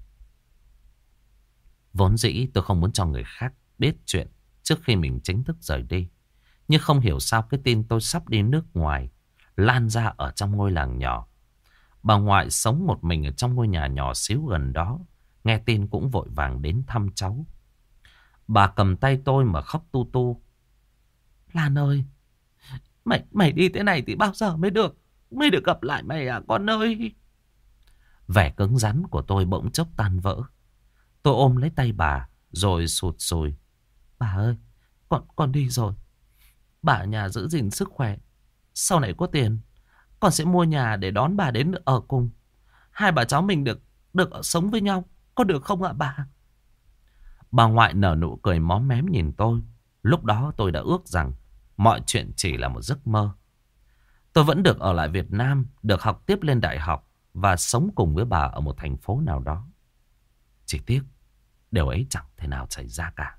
Vốn dĩ tôi không muốn cho người khác biết chuyện trước khi mình chính thức rời đi. Nhưng không hiểu sao cái tin tôi sắp đi nước ngoài lan ra ở trong ngôi làng nhỏ. Bà ngoại sống một mình ở trong ngôi nhà nhỏ xíu gần đó, nghe tin cũng vội vàng đến thăm cháu. Bà cầm tay tôi mà khóc tu tu. Lan ơi, mày mày đi thế này thì bao giờ mới được mới được gặp lại mày à con ơi? Vẻ cứng rắn của tôi bỗng chốc tan vỡ. Tôi ôm lấy tay bà rồi sụt sùi. Bà ơi, con con đi rồi. Bà ở nhà giữ gìn sức khỏe. Sau này có tiền, con sẽ mua nhà để đón bà đến ở cùng. Hai bà cháu mình được được sống với nhau, có được không ạ bà? Bà ngoại nở nụ cười móm mém nhìn tôi. Lúc đó tôi đã ước rằng mọi chuyện chỉ là một giấc mơ. Tôi vẫn được ở lại Việt Nam, được học tiếp lên đại học và sống cùng với bà ở một thành phố nào đó. Chỉ tiếc, điều ấy chẳng thể nào xảy ra cả.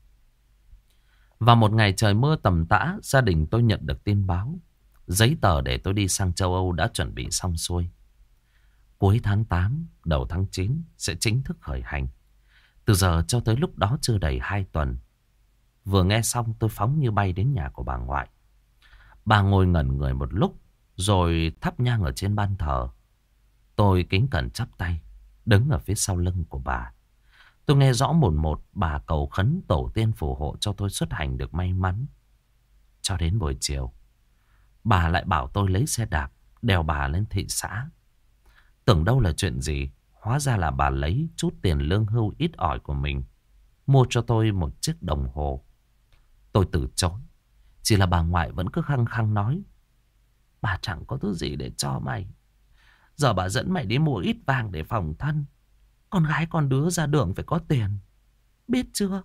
Vào một ngày trời mưa tầm tã, gia đình tôi nhận được tin báo. Giấy tờ để tôi đi sang châu Âu đã chuẩn bị xong xuôi. Cuối tháng tám, đầu tháng chín sẽ chính thức khởi hành. Từ giờ cho tới lúc đó chưa đầy hai tuần. Vừa nghe xong tôi phóng như bay đến nhà của bà ngoại. Bà ngồi ngẩn người một lúc rồi thắp nhang ở trên ban thờ. Tôi kính cẩn chắp tay, đứng ở phía sau lưng của bà. Tôi nghe rõ một một bà cầu khấn tổ tiên phù hộ cho tôi xuất hành được may mắn. Cho đến buổi chiều, bà lại bảo tôi lấy xe đạp đèo bà lên thị xã. Tưởng đâu là chuyện gì, hóa ra là bà lấy chút tiền lương hưu ít ỏi của mình mua cho tôi một chiếc đồng hồ. Tôi từ chối. Chỉ là bà ngoại vẫn cứ khăng khăng nói, bà chẳng có thứ gì để cho mày. Giờ bà dẫn mày đi mua ít vàng để phòng thân. Con gái con đứa ra đường phải có tiền, biết chưa?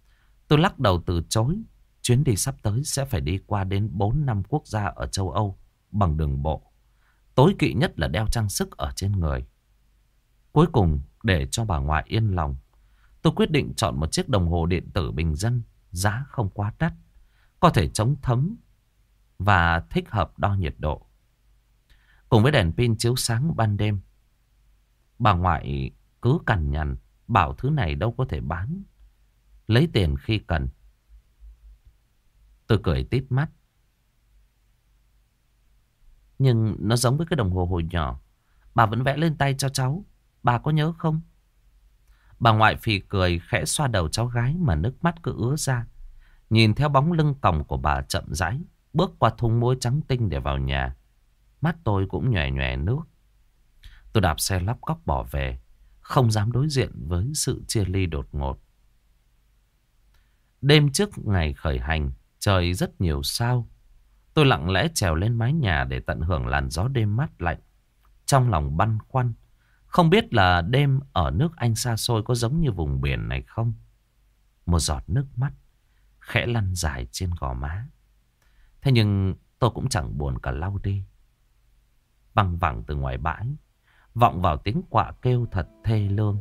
Tôi lắc đầu từ chối. Chuyến đi sắp tới sẽ phải đi qua đến bốn năm quốc gia ở châu Âu bằng đường bộ. Tối kỵ nhất là đeo trang sức ở trên người. Cuối cùng, để cho bà ngoại yên lòng, tôi quyết định chọn một chiếc đồng hồ điện tử bình dân, giá không quá đắt, có thể chống thấm và thích hợp đo nhiệt độ. Cùng với đèn pin chiếu sáng ban đêm, bà ngoại cứ cằn nhằn bảo thứ này đâu có thể bán, lấy tiền khi cần. Tôi cười tít mắt. Nhưng nó giống với cái đồng hồ hồi nhỏ bà vẫn vẽ lên tay cho cháu, bà có nhớ không? Bà ngoại phì cười khẽ xoa đầu cháu gái mà nước mắt cứ ứa ra. Nhìn theo bóng lưng còng của bà chậm rãi bước qua thung muối trắng tinh để vào nhà. Mắt tôi cũng nhòe nhòe nước. Tôi đạp xe lắp cóc bỏ về, không dám đối diện với sự chia ly đột ngột. Đêm trước ngày khởi hành, trời rất nhiều sao. Tôi lặng lẽ trèo lên mái nhà để tận hưởng làn gió đêm mát lạnh. Trong lòng băn khoăn, không biết là đêm ở nước Anh xa xôi có giống như vùng biển này không? Một giọt nước mắt khẽ lăn dài trên gò má. Thế nhưng tôi cũng chẳng buồn cả lau đi. Văng vẳng từ ngoài bãi vọng vào tiếng quạ kêu thật thê lương.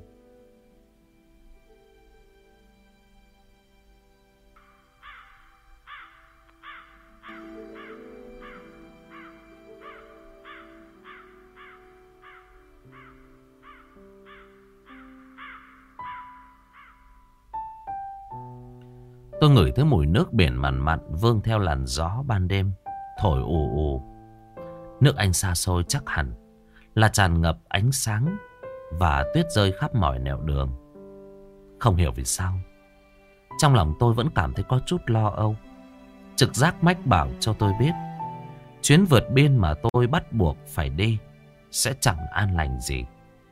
Tôi ngửi thấy mùi nước biển mặn mặn vương theo làn gió ban đêm thổi ù ù. Nước Anh xa xôi chắc hẳn là tràn ngập ánh sáng và tuyết rơi khắp mọi nẻo đường. Không hiểu vì sao, trong lòng tôi vẫn cảm thấy có chút lo âu. Trực giác mách bảo cho tôi biết chuyến vượt biên mà tôi bắt buộc phải đi sẽ chẳng an lành gì.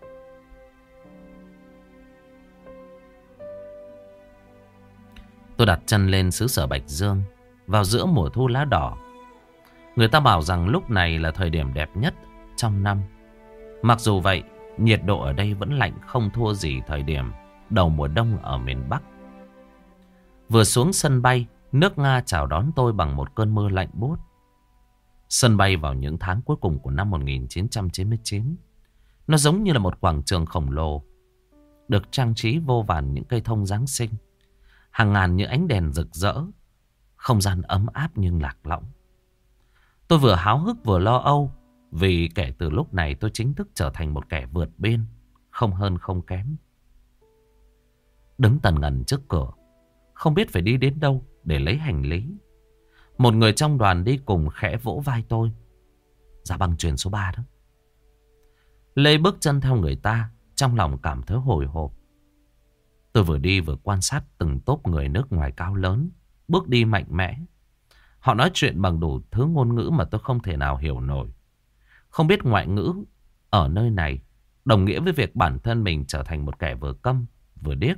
Tôi đặt chân lên xứ sở Bạch Dương vào giữa mùa thu lá đỏ. Người ta bảo rằng lúc này là thời điểm đẹp nhất trong năm. Mặc dù vậy, nhiệt độ ở đây vẫn lạnh không thua gì thời điểm đầu mùa đông ở miền Bắc. Vừa xuống sân bay, nước Nga chào đón tôi bằng một cơn mưa lạnh buốt. Sân bay vào những tháng cuối cùng của năm một nghìn chín trăm chín mươi chín, nó giống như là một quảng trường khổng lồ, được trang trí vô vàn những cây thông Giáng sinh, hàng ngàn những ánh đèn rực rỡ, không gian ấm áp nhưng lạc lõng. Tôi vừa háo hức vừa lo âu, vì kể từ lúc này tôi chính thức trở thành một kẻ vượt biên, không hơn không kém. Đứng tần ngần trước cửa, không biết phải đi đến đâu để lấy hành lý. Một người trong đoàn đi cùng khẽ vỗ vai tôi. Dạ bằng truyền số ba đó. Lê bước chân theo người ta, trong lòng cảm thấy hồi hộp. Tôi vừa đi vừa quan sát từng tốp người nước ngoài cao lớn, bước đi mạnh mẽ. Họ nói chuyện bằng đủ thứ ngôn ngữ mà tôi không thể nào hiểu nổi. Không biết ngoại ngữ ở nơi này đồng nghĩa với việc bản thân mình trở thành một kẻ vừa câm vừa điếc.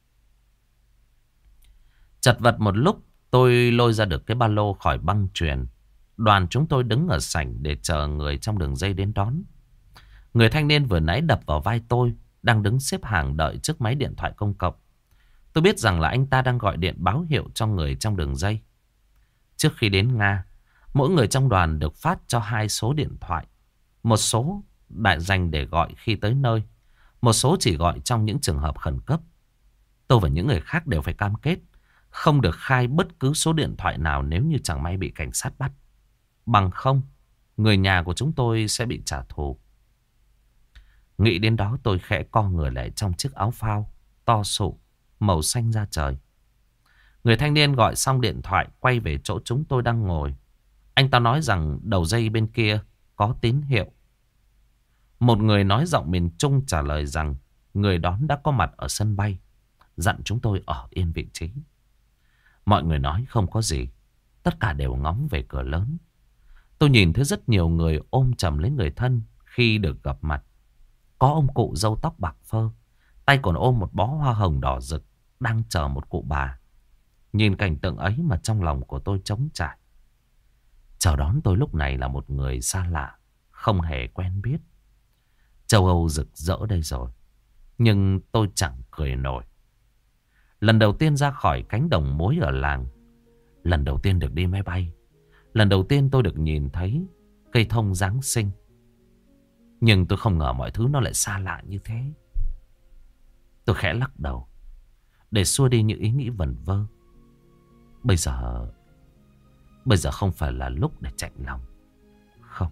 Chật vật một lúc, tôi lôi ra được cái ba lô khỏi băng chuyền. Đoàn chúng tôi đứng ở sảnh để chờ người trong đường dây đến đón. Người thanh niên vừa nãy đập vào vai tôi đang đứng xếp hàng đợi trước máy điện thoại công cộng. Tôi biết rằng là anh ta đang gọi điện báo hiệu cho người trong đường dây. Trước khi đến Nga, mỗi người trong đoàn được phát cho hai số điện thoại. Một số đại dành để gọi khi tới nơi, một số chỉ gọi trong những trường hợp khẩn cấp. Tôi và những người khác đều phải cam kết không được khai bất cứ số điện thoại nào nếu như chẳng may bị cảnh sát bắt. Bằng không, người nhà của chúng tôi sẽ bị trả thù. Nghĩ đến đó tôi khẽ co người lại trong chiếc áo phao to sụ màu xanh da trời. Người thanh niên gọi xong điện thoại quay về chỗ chúng tôi đang ngồi. Anh ta nói rằng đầu dây bên kia có tín hiệu. Một người nói giọng miền Trung trả lời rằng người đón đã có mặt ở sân bay, dặn chúng tôi ở yên vị trí. Mọi người nói không có gì, tất cả đều ngóng về cửa lớn. Tôi nhìn thấy rất nhiều người ôm chầm lấy người thân khi được gặp mặt. Có ông cụ râu tóc bạc phơ, tay còn ôm một bó hoa hồng đỏ rực, đang chờ một cụ bà. Nhìn cảnh tượng ấy mà trong lòng của tôi trống trải. Chào đón tôi lúc này là một người xa lạ, không hề quen biết. Châu Âu rực rỡ đây rồi, nhưng tôi chẳng cười nổi. Lần đầu tiên ra khỏi cánh đồng muối ở làng, lần đầu tiên được đi máy bay, lần đầu tiên tôi được nhìn thấy cây thông Giáng sinh. Nhưng tôi không ngờ mọi thứ nó lại xa lạ như thế. Tôi khẽ lắc đầu để xua đi những ý nghĩ vẩn vơ. Bây giờ Bây giờ không phải là lúc để chạnh lòng. Không.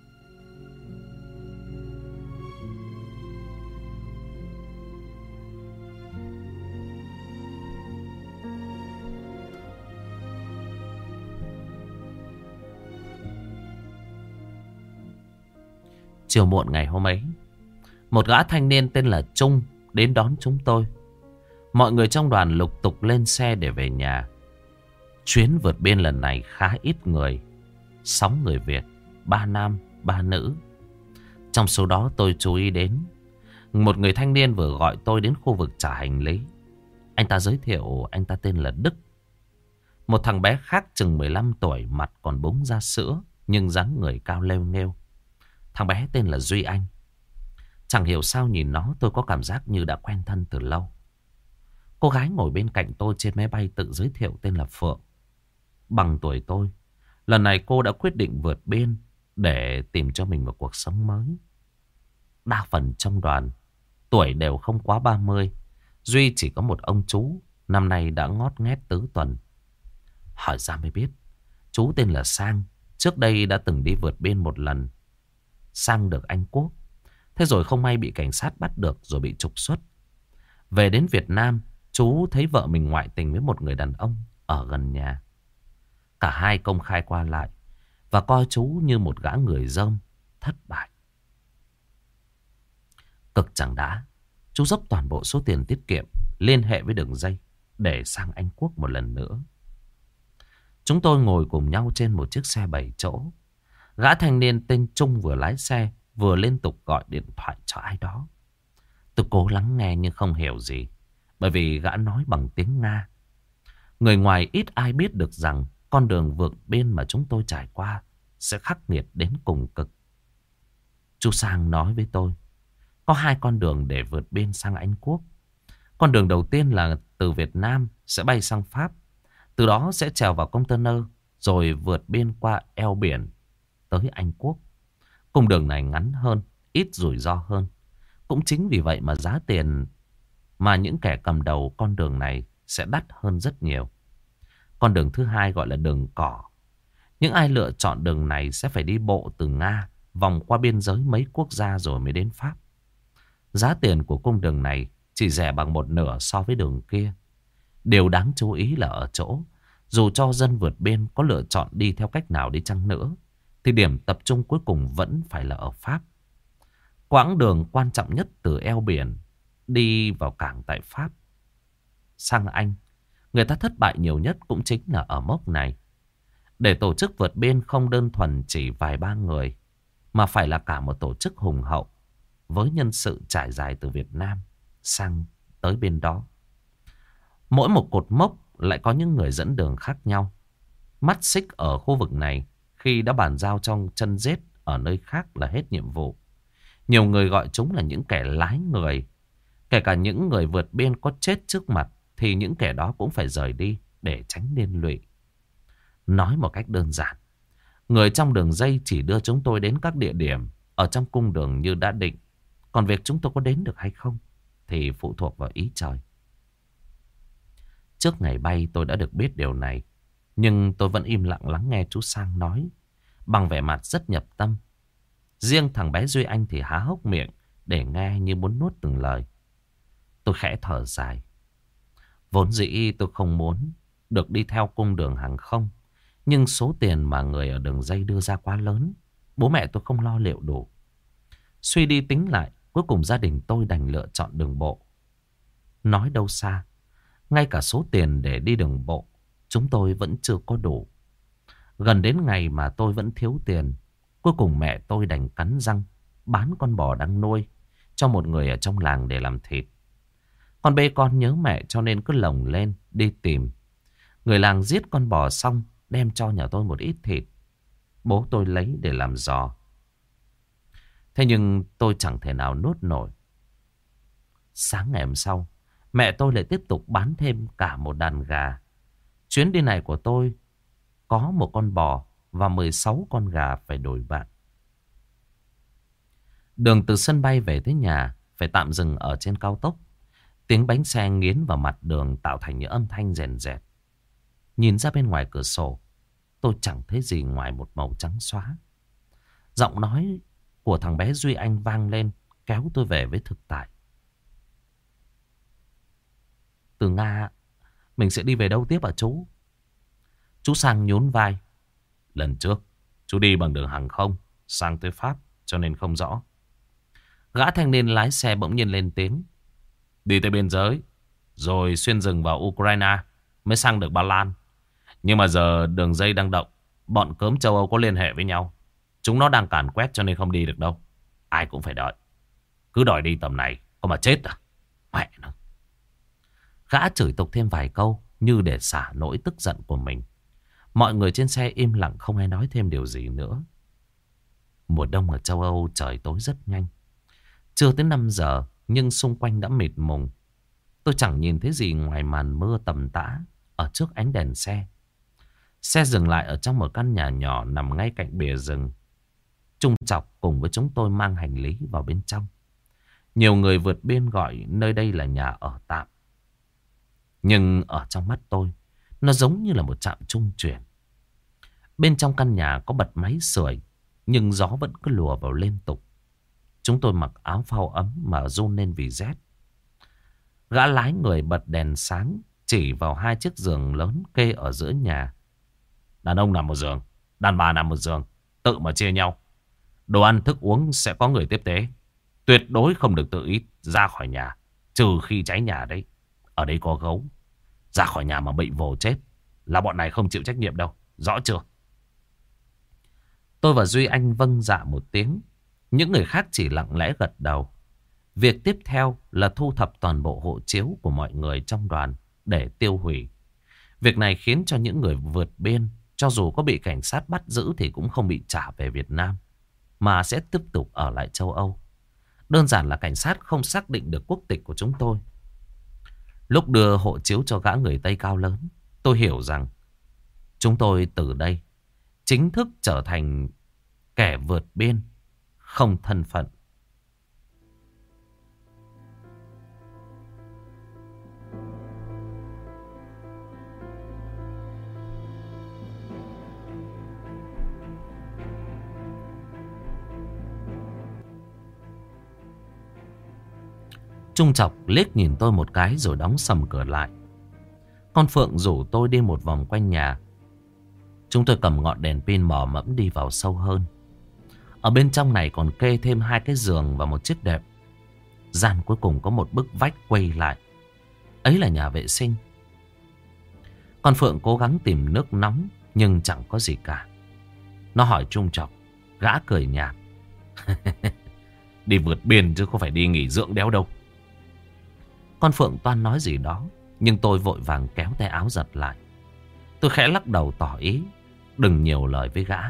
Chiều muộn ngày hôm ấy, một gã thanh niên tên là Trung đến đón chúng tôi. Mọi người trong đoàn lục tục lên xe để về nhà. Chuyến vượt biên lần này khá ít người. Sáu người Việt, ba nam, ba nữ. Trong số đó tôi chú ý đến một người thanh niên vừa gọi tôi đến khu vực trả hành lý. Anh ta giới thiệu anh ta tên là Đức. Một thằng bé khác chừng mười lăm tuổi, mặt còn búng ra sữa, nhưng dáng người cao lêu nghêu. Thằng bé tên là Duy Anh. Chẳng hiểu sao nhìn nó tôi có cảm giác như đã quen thân từ lâu. Cô gái ngồi bên cạnh tôi trên máy bay tự giới thiệu tên là Phượng. Bằng tuổi tôi, lần này cô đã quyết định vượt biên để tìm cho mình một cuộc sống mới. Đa phần trong đoàn, tuổi đều không quá ba mươi. Duy chỉ có một ông chú, năm nay đã ngót nghét tứ tuần. Hỏi ra mới biết, chú tên là Sang. Trước đây đã từng đi vượt biên một lần. Sang được Anh Quốc. Thế rồi không may bị cảnh sát bắt được rồi bị trục xuất. Về đến Việt Nam, chú thấy vợ mình ngoại tình với một người đàn ông ở gần nhà. Cả hai công khai qua lại và coi chú như một gã người dơm thất bại. Cực chẳng đã, chú dốc toàn bộ số tiền tiết kiệm liên hệ với đường dây để sang Anh Quốc một lần nữa. Chúng tôi ngồi cùng nhau trên một chiếc xe bảy chỗ. Gã thanh niên tên Trung vừa lái xe vừa liên tục gọi điện thoại cho ai đó. Tôi cố lắng nghe nhưng không hiểu gì, bởi vì gã nói bằng tiếng Nga. Người ngoài ít ai biết được rằng con đường vượt biên mà chúng tôi trải qua sẽ khắc nghiệt đến cùng cực. Chú Sang nói với tôi, có hai con đường để vượt biên sang Anh Quốc. Con đường đầu tiên là từ Việt Nam sẽ bay sang Pháp. Từ đó sẽ trèo vào container rồi vượt biên qua eo biển tới Anh Quốc. Cung đường này ngắn hơn, ít rủi ro hơn. Cũng chính vì vậy mà giá tiền mà những kẻ cầm đầu con đường này sẽ đắt hơn rất nhiều. Con đường thứ hai gọi là đường cỏ. Những ai lựa chọn đường này sẽ phải đi bộ từ Nga, vòng qua biên giới mấy quốc gia rồi mới đến Pháp. Giá tiền của cung đường này chỉ rẻ bằng một nửa so với đường kia. Điều đáng chú ý là ở chỗ, dù cho dân vượt biên có lựa chọn đi theo cách nào đi chăng nữa, thì điểm tập trung cuối cùng vẫn phải là ở Pháp. Quãng đường quan trọng nhất từ eo biển đi vào cảng tại Pháp sang Anh, người ta thất bại nhiều nhất cũng chính là ở mốc này. Để tổ chức vượt biên không đơn thuần chỉ vài ba người, mà phải là cả một tổ chức hùng hậu, với nhân sự trải dài từ Việt Nam sang tới bên đó. Mỗi một cột mốc lại có những người dẫn đường khác nhau. Mắt xích ở khu vực này khi đã bàn giao trong chân rết ở nơi khác là hết nhiệm vụ. Nhiều người gọi chúng là những kẻ lái người. Kể cả những người vượt biên có chết trước mặt thì những kẻ đó cũng phải rời đi để tránh liên lụy. Nói một cách đơn giản, người trong đường dây chỉ đưa chúng tôi đến các địa điểm ở trong cung đường như đã định. Còn việc chúng tôi có đến được hay không thì phụ thuộc vào ý trời. Trước ngày bay tôi đã được biết điều này, nhưng tôi vẫn im lặng lắng nghe chú Sang nói bằng vẻ mặt rất nhập tâm. Riêng thằng bé Duy Anh thì há hốc miệng để nghe như muốn nuốt từng lời. Tôi khẽ thở dài. Vốn dĩ tôi không muốn được đi theo cung đường hàng không, nhưng số tiền mà người ở đường dây đưa ra quá lớn. Bố mẹ tôi không lo liệu đủ. Suy đi tính lại, cuối cùng gia đình tôi đành lựa chọn đường bộ. Nói đâu xa, ngay cả số tiền để đi đường bộ chúng tôi vẫn chưa có đủ. Gần đến ngày mà tôi vẫn thiếu tiền, cuối cùng mẹ tôi đành cắn răng bán con bò đang nuôi cho một người ở trong làng để làm thịt. Con bê con nhớ mẹ cho nên cứ lồng lên đi tìm. Người làng giết con bò xong đem cho nhà tôi một ít thịt. Bố tôi lấy để làm giò. Thế nhưng tôi chẳng thể nào nuốt nổi. Sáng ngày hôm sau, mẹ tôi lại tiếp tục bán thêm cả một đàn gà. Chuyến đi này của tôi có một con bò và mười sáu con gà phải đổi bạn. Đường từ sân bay về tới nhà phải tạm dừng ở trên cao tốc. Tiếng bánh xe nghiến vào mặt đường tạo thành những âm thanh rèn rẹt. Nhìn ra bên ngoài cửa sổ, tôi chẳng thấy gì ngoài một màu trắng xóa. Giọng nói của thằng bé Duy Anh vang lên, kéo tôi về với thực tại. Từ Nga, mình sẽ đi về đâu tiếp hả chú? Chú Sang nhún vai. Lần trước, chú đi bằng đường hàng không sang tới Pháp, cho nên không rõ. Gã thanh niên lái xe bỗng nhiên lên tiếng. Đi tới biên giới, rồi xuyên rừng vào Ukraine, mới sang được Ba Lan. Nhưng mà giờ đường dây đang động, bọn cớm châu Âu có liên hệ với nhau. Chúng nó đang càn quét cho nên không đi được đâu. Ai cũng phải đợi. Cứ đòi đi tầm này, có mà chết à? Mẹ nó. Gã chửi tục thêm vài câu như để xả nỗi tức giận của mình. Mọi người trên xe im lặng không ai nói thêm điều gì nữa. Mùa đông ở châu Âu trời tối rất nhanh. Chưa tới năm giờ nhưng xung quanh đã mịt mùng. Tôi chẳng nhìn thấy gì ngoài màn mưa tầm tã ở trước ánh đèn xe. Xe dừng lại ở trong một căn nhà nhỏ nằm ngay cạnh bìa rừng. Trung Chọc cùng với chúng tôi mang hành lý vào bên trong. Nhiều người vượt biên gọi nơi đây là nhà ở tạm. Nhưng ở trong mắt tôi, nó giống như là một trạm trung chuyển. Bên trong căn nhà có bật máy sưởi, nhưng gió vẫn cứ lùa vào liên tục. Chúng tôi mặc áo phao ấm mà run lên vì rét. Gã lái người bật đèn sáng, chỉ vào hai chiếc giường lớn kê ở giữa nhà. Đàn ông nằm một giường, đàn bà nằm một giường, tự mà chia nhau. Đồ ăn thức uống sẽ có người tiếp tế. Tuyệt đối không được tự ý ra khỏi nhà, trừ khi cháy nhà đấy. Ở đây có gấu. Ra khỏi nhà mà bị vồ chết là bọn này không chịu trách nhiệm đâu. Rõ chưa? Tôi và Duy Anh vâng dạ một tiếng. Những người khác chỉ lặng lẽ gật đầu. Việc tiếp theo là thu thập toàn bộ hộ chiếu của mọi người trong đoàn để tiêu hủy. Việc này khiến cho những người vượt biên, cho dù có bị cảnh sát bắt giữ thì cũng không bị trả về Việt Nam, mà sẽ tiếp tục ở lại châu Âu. Đơn giản là cảnh sát không xác định được quốc tịch của chúng tôi. Lúc đưa hộ chiếu cho gã người Tây cao lớn, tôi hiểu rằng chúng tôi từ đây chính thức trở thành kẻ vượt biên, không thân phận. Trung Chọc liếc nhìn tôi một cái rồi đóng sầm cửa lại. Con Phượng rủ tôi đi một vòng quanh nhà. Chúng tôi cầm ngọn đèn pin mò mẫm đi vào sâu hơn. Ở bên trong này còn kê thêm hai cái giường và một chiếc đệm. Gian cuối cùng có một bức vách quay lại. Ấy là nhà vệ sinh. Con Phượng cố gắng tìm nước nóng nhưng chẳng có gì cả. Nó hỏi Trung Chọc. Gã cười nhạt. Đi vượt biên chứ không phải đi nghỉ dưỡng đéo đâu. Con Phượng toan nói gì đó, nhưng tôi vội vàng kéo tay áo giật lại. Tôi khẽ lắc đầu tỏ ý đừng nhiều lời với gã.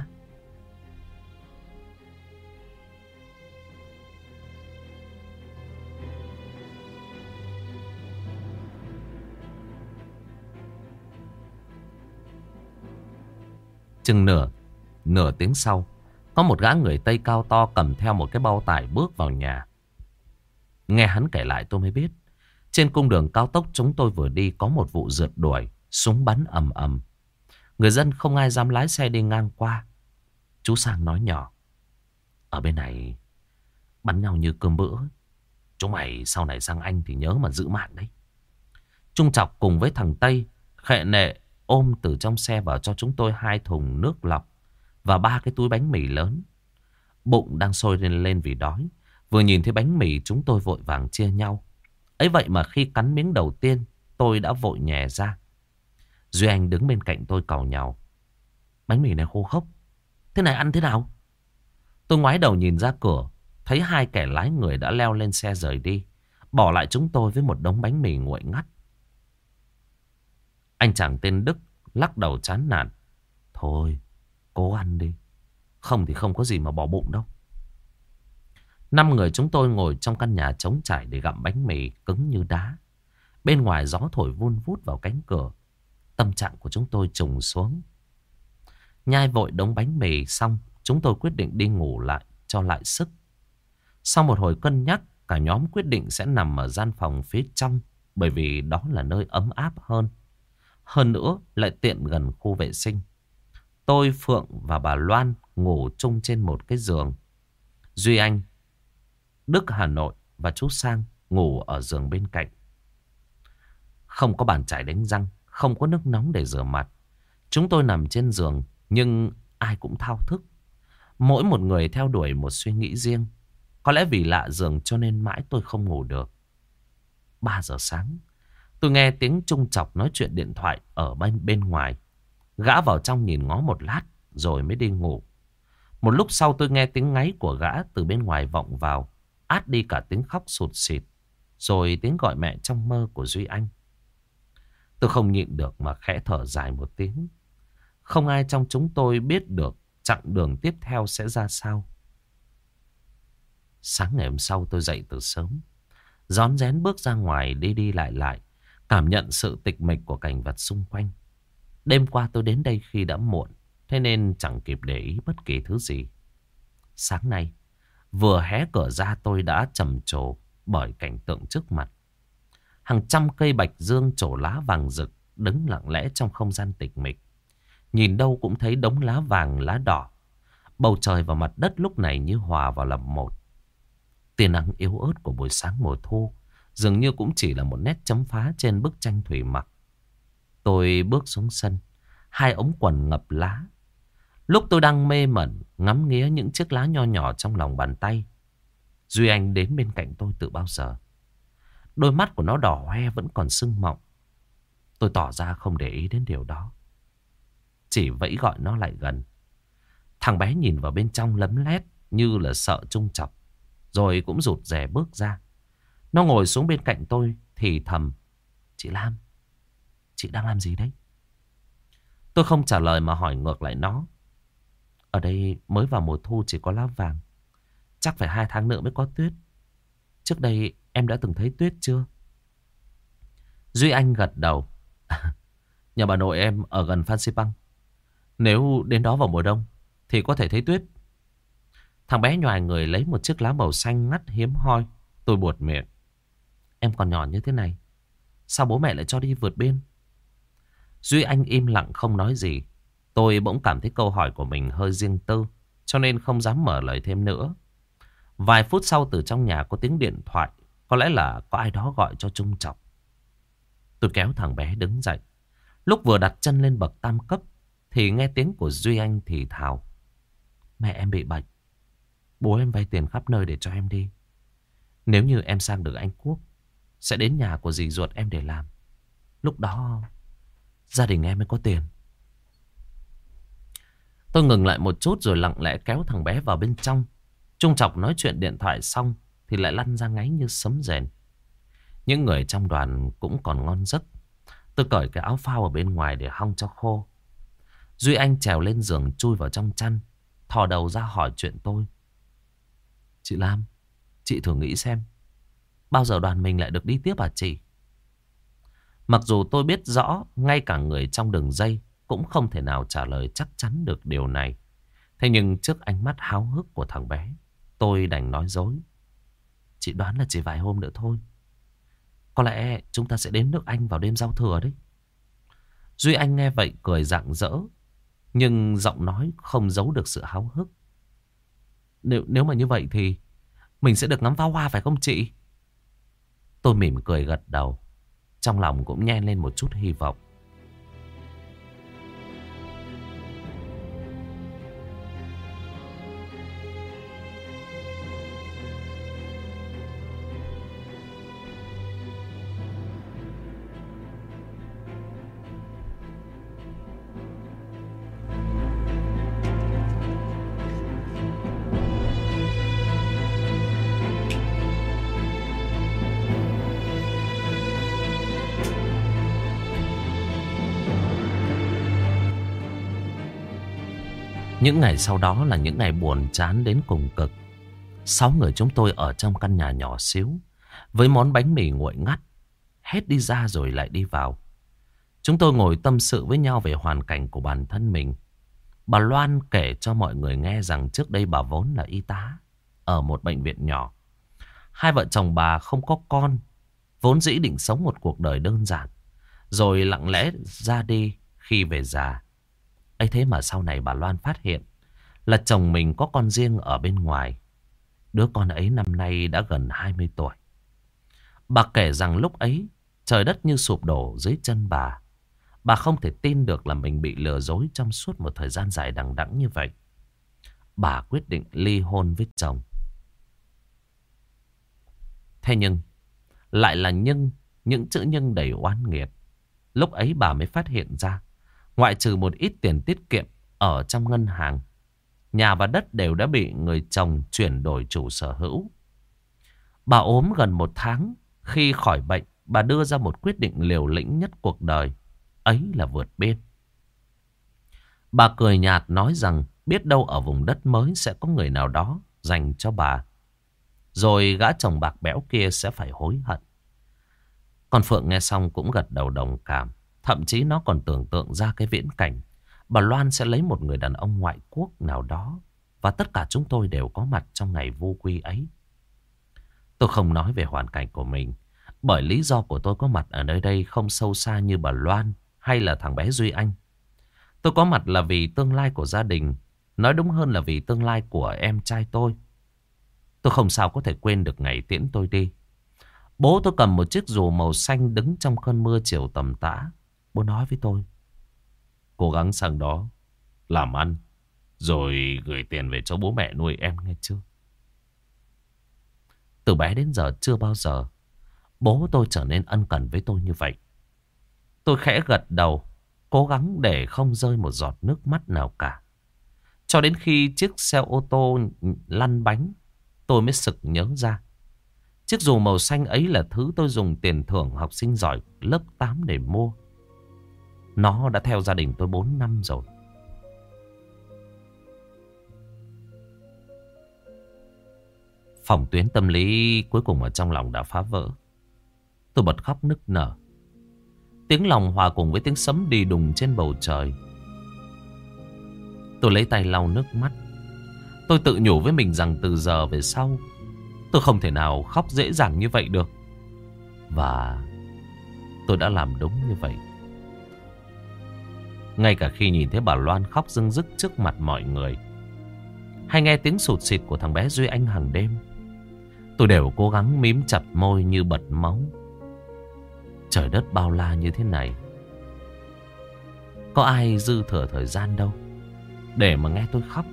Chừng nửa Nửa tiếng sau, có một gã người Tây cao to cầm theo một cái bao tải bước vào nhà. Nghe hắn kể lại tôi mới biết, trên cung đường cao tốc chúng tôi vừa đi có một vụ rượt đuổi, súng bắn ầm ầm. Người dân không ai dám lái xe đi ngang qua. Chú Sang nói nhỏ. Ở bên này bắn nhau như cơm bữa. Chúng mày sau này sang Anh thì nhớ mà giữ mạng đấy. Trung Chọc cùng với thằng Tây khệ nệ ôm từ trong xe vào cho chúng tôi hai thùng nước lọc và ba cái túi bánh mì lớn. Bụng đang sôi lên lên vì đói. Vừa nhìn thấy bánh mì chúng tôi vội vàng chia nhau. Ấy vậy mà khi cắn miếng đầu tiên tôi đã vội nhè ra. Duy Anh đứng bên cạnh tôi càu nhàu. Bánh mì này khô khốc, thế này ăn thế nào? Tôi ngoái đầu nhìn ra cửa, thấy hai kẻ lái người đã leo lên xe rời đi, bỏ lại chúng tôi với một đống bánh mì nguội ngắt. Anh chàng tên Đức lắc đầu chán nản. Thôi, cố ăn đi, không thì không có gì mà bỏ bụng đâu. Năm người chúng tôi ngồi trong căn nhà trống trải để gặm bánh mì cứng như đá. Bên ngoài gió thổi vun vút vào cánh cửa. Tâm trạng của chúng tôi trùng xuống. Nhai vội đống bánh mì xong, chúng tôi quyết định đi ngủ lại cho lại sức. Sau một hồi cân nhắc, cả nhóm quyết định sẽ nằm ở gian phòng phía trong, bởi vì đó là nơi ấm áp hơn. Hơn nữa lại tiện gần khu vệ sinh. Tôi, Phượng và bà Loan ngủ chung trên một cái giường. Duy Anh, Đức Hà Nội và chú Sang ngủ ở giường bên cạnh. Không có bàn chải đánh răng, không có nước nóng để rửa mặt. Chúng tôi nằm trên giường nhưng ai cũng thao thức. Mỗi một người theo đuổi một suy nghĩ riêng. Có lẽ vì lạ giường cho nên mãi tôi không ngủ được. Ba giờ sáng, tôi nghe tiếng Trung Chọc nói chuyện điện thoại ở bên, bên ngoài. Gã vào trong nhìn ngó một lát rồi mới đi ngủ. Một lúc sau tôi nghe tiếng ngáy của gã từ bên ngoài vọng vào, át đi cả tiếng khóc sụt sịt, rồi tiếng gọi mẹ trong mơ của Duy Anh. Tôi không nhịn được mà khẽ thở dài một tiếng. Không ai trong chúng tôi biết được chặng đường tiếp theo sẽ ra sao. Sáng ngày hôm sau tôi dậy từ sớm, rón rén bước ra ngoài đi đi lại lại, cảm nhận sự tịch mịch của cảnh vật xung quanh. Đêm qua tôi đến đây khi đã muộn, thế nên chẳng kịp để ý bất kỳ thứ gì. Sáng nay, vừa hé cửa ra tôi đã trầm trồ bởi cảnh tượng trước mặt. Hàng trăm cây bạch dương trổ lá vàng rực đứng lặng lẽ trong không gian tịch mịch. Nhìn đâu cũng thấy đống lá vàng lá đỏ. Bầu trời và mặt đất lúc này như hòa vào làm một. Tia nắng yếu ớt của buổi sáng mùa thu dường như cũng chỉ là một nét chấm phá trên bức tranh thủy mặc. Tôi bước xuống sân, hai ống quần ngập lá. Lúc tôi đang mê mẩn ngắm nghía những chiếc lá nho nhỏ trong lòng bàn tay, Duy Anh đến bên cạnh tôi từ bao giờ. Đôi mắt của nó đỏ hoe vẫn còn sưng mọng. Tôi tỏ ra không để ý đến điều đó, chỉ vẫy gọi nó lại gần. Thằng bé nhìn vào bên trong lấm lét như là sợ Trung Chọc, rồi cũng rụt rè bước ra. Nó ngồi xuống bên cạnh tôi thì thầm: "Chị Lam, chị đang làm gì đấy?" Tôi không trả lời mà hỏi ngược lại nó: "Ở đây mới vào mùa thu chỉ có lá vàng, chắc phải hai tháng nữa mới có tuyết. Trước đây em đã từng thấy tuyết chưa?" Duy Anh gật đầu. "Nhà bà nội em ở gần Phan Xipang. Nếu đến đó vào mùa đông thì có thể thấy tuyết." Thằng bé nhoài người lấy một chiếc lá màu xanh ngắt hiếm hoi. Tôi buột miệng: "Em còn nhỏ như thế này, sao bố mẹ lại cho đi vượt biên?" Duy Anh im lặng không nói gì. Tôi bỗng cảm thấy câu hỏi của mình hơi riêng tư, cho nên không dám mở lời thêm nữa. Vài phút sau từ trong nhà có tiếng điện thoại. Có lẽ là có ai đó gọi cho Trung Chọc. Tôi kéo thằng bé đứng dậy. Lúc vừa đặt chân lên bậc tam cấp thì nghe tiếng của Duy Anh thì thào: "Mẹ em bị bệnh, bố em vay tiền khắp nơi để cho em đi. Nếu như em sang được Anh Quốc, sẽ đến nhà của dì ruột em để làm. Lúc đó gia đình em mới có tiền." Tôi ngừng lại một chút rồi lặng lẽ kéo thằng bé vào bên trong. Trung Chọc nói chuyện điện thoại xong thì lại lăn ra ngáy như sấm rền. Những người trong đoàn cũng còn ngon giấc. Tôi cởi cái áo phao ở bên ngoài để hong cho khô. Duy Anh trèo lên giường chui vào trong chăn, thò đầu ra hỏi chuyện tôi: "Chị Lam, chị thử nghĩ xem, bao giờ đoàn mình lại được đi tiếp hả chị?" Mặc dù tôi biết rõ ngay cả người trong đường dây cũng không thể nào trả lời chắc chắn được điều này. Thế nhưng trước ánh mắt háo hức của thằng bé, tôi đành nói dối: "Chị đoán là chỉ vài hôm nữa thôi. Có lẽ chúng ta sẽ đến nước Anh vào đêm giao thừa đấy." Duy Anh nghe vậy cười rạng rỡ, nhưng giọng nói không giấu được sự háo hức. Nếu, nếu mà như vậy thì mình sẽ được ngắm pháo hoa phải không chị?" Tôi mỉm cười gật đầu, trong lòng cũng nhen lên một chút hy vọng. Những ngày sau đó là những ngày buồn chán đến cùng cực. Sáu người chúng tôi ở trong căn nhà nhỏ xíu, với món bánh mì nguội ngắt, hết đi ra rồi lại đi vào. Chúng tôi ngồi tâm sự với nhau về hoàn cảnh của bản thân mình. Bà Loan kể cho mọi người nghe rằng trước đây bà vốn là y tá ở một bệnh viện nhỏ. Hai vợ chồng bà không có con, vốn dĩ định sống một cuộc đời đơn giản, rồi lặng lẽ ra đi khi về già. Ấy thế mà sau này bà Loan phát hiện là chồng mình có con riêng ở bên ngoài. Đứa con ấy năm nay đã gần hai mươi tuổi. Bà kể rằng lúc ấy trời đất như sụp đổ dưới chân bà. Bà không thể tin được là mình bị lừa dối trong suốt một thời gian dài đằng đẵng như vậy. Bà quyết định ly hôn với chồng. Thế nhưng, lại là nhưng, những chữ nhưng đầy oan nghiệt. Lúc ấy bà mới phát hiện ra, ngoại trừ một ít tiền tiết kiệm ở trong ngân hàng, nhà và đất đều đã bị người chồng chuyển đổi chủ sở hữu. Bà ốm gần một tháng. Khi khỏi bệnh, bà đưa ra một quyết định liều lĩnh nhất cuộc đời. Ấy là vượt biên. Bà cười nhạt nói rằng biết đâu ở vùng đất mới sẽ có người nào đó dành cho bà. Rồi gã chồng bạc bẽo kia sẽ phải hối hận. Con Phượng nghe xong cũng gật đầu đồng cảm. Thậm chí nó còn tưởng tượng ra cái viễn cảnh bà Loan sẽ lấy một người đàn ông ngoại quốc nào đó. Và tất cả chúng tôi đều có mặt trong ngày vu quy ấy. Tôi không nói về hoàn cảnh của mình, bởi lý do của tôi có mặt ở nơi đây không sâu xa như bà Loan hay là thằng bé Duy Anh. Tôi có mặt là vì tương lai của gia đình. Nói đúng hơn là vì tương lai của em trai tôi. Tôi không sao có thể quên được ngày tiễn tôi đi. Bố tôi cầm một chiếc dù màu xanh đứng trong cơn mưa chiều tầm tã. Bố nói với tôi: cố gắng sang đó làm ăn, rồi gửi tiền về cho bố mẹ nuôi em, nghe chưa? Từ bé đến giờ chưa bao giờ bố tôi trở nên ân cần với tôi như vậy. Tôi khẽ gật đầu, cố gắng để không rơi một giọt nước mắt nào cả. Cho đến khi chiếc xe ô tô lăn bánh, tôi mới sực nhớ ra. Chiếc dù màu xanh ấy là thứ tôi dùng tiền thưởng học sinh giỏi lớp tám để mua. Nó đã theo gia đình tôi bốn năm rồi. Phòng tuyến tâm lý cuối cùng ở trong lòng đã phá vỡ. Tôi bật khóc nức nở. Tiếng lòng hòa cùng với tiếng sấm đi đùng trên bầu trời. Tôi lấy tay lau nước mắt. Tôi tự nhủ với mình rằng từ giờ về sau tôi không thể nào khóc dễ dàng như vậy được. Và tôi đã làm đúng như vậy. Ngay cả khi nhìn thấy bà Loan khóc rưng rức trước mặt mọi người, hay nghe tiếng sụt sịt của thằng bé Duy Anh hàng đêm, tôi đều cố gắng mím chặt môi như bật máu. Trời đất bao la như thế này, có ai dư thừa thời gian đâu để mà nghe tôi khóc.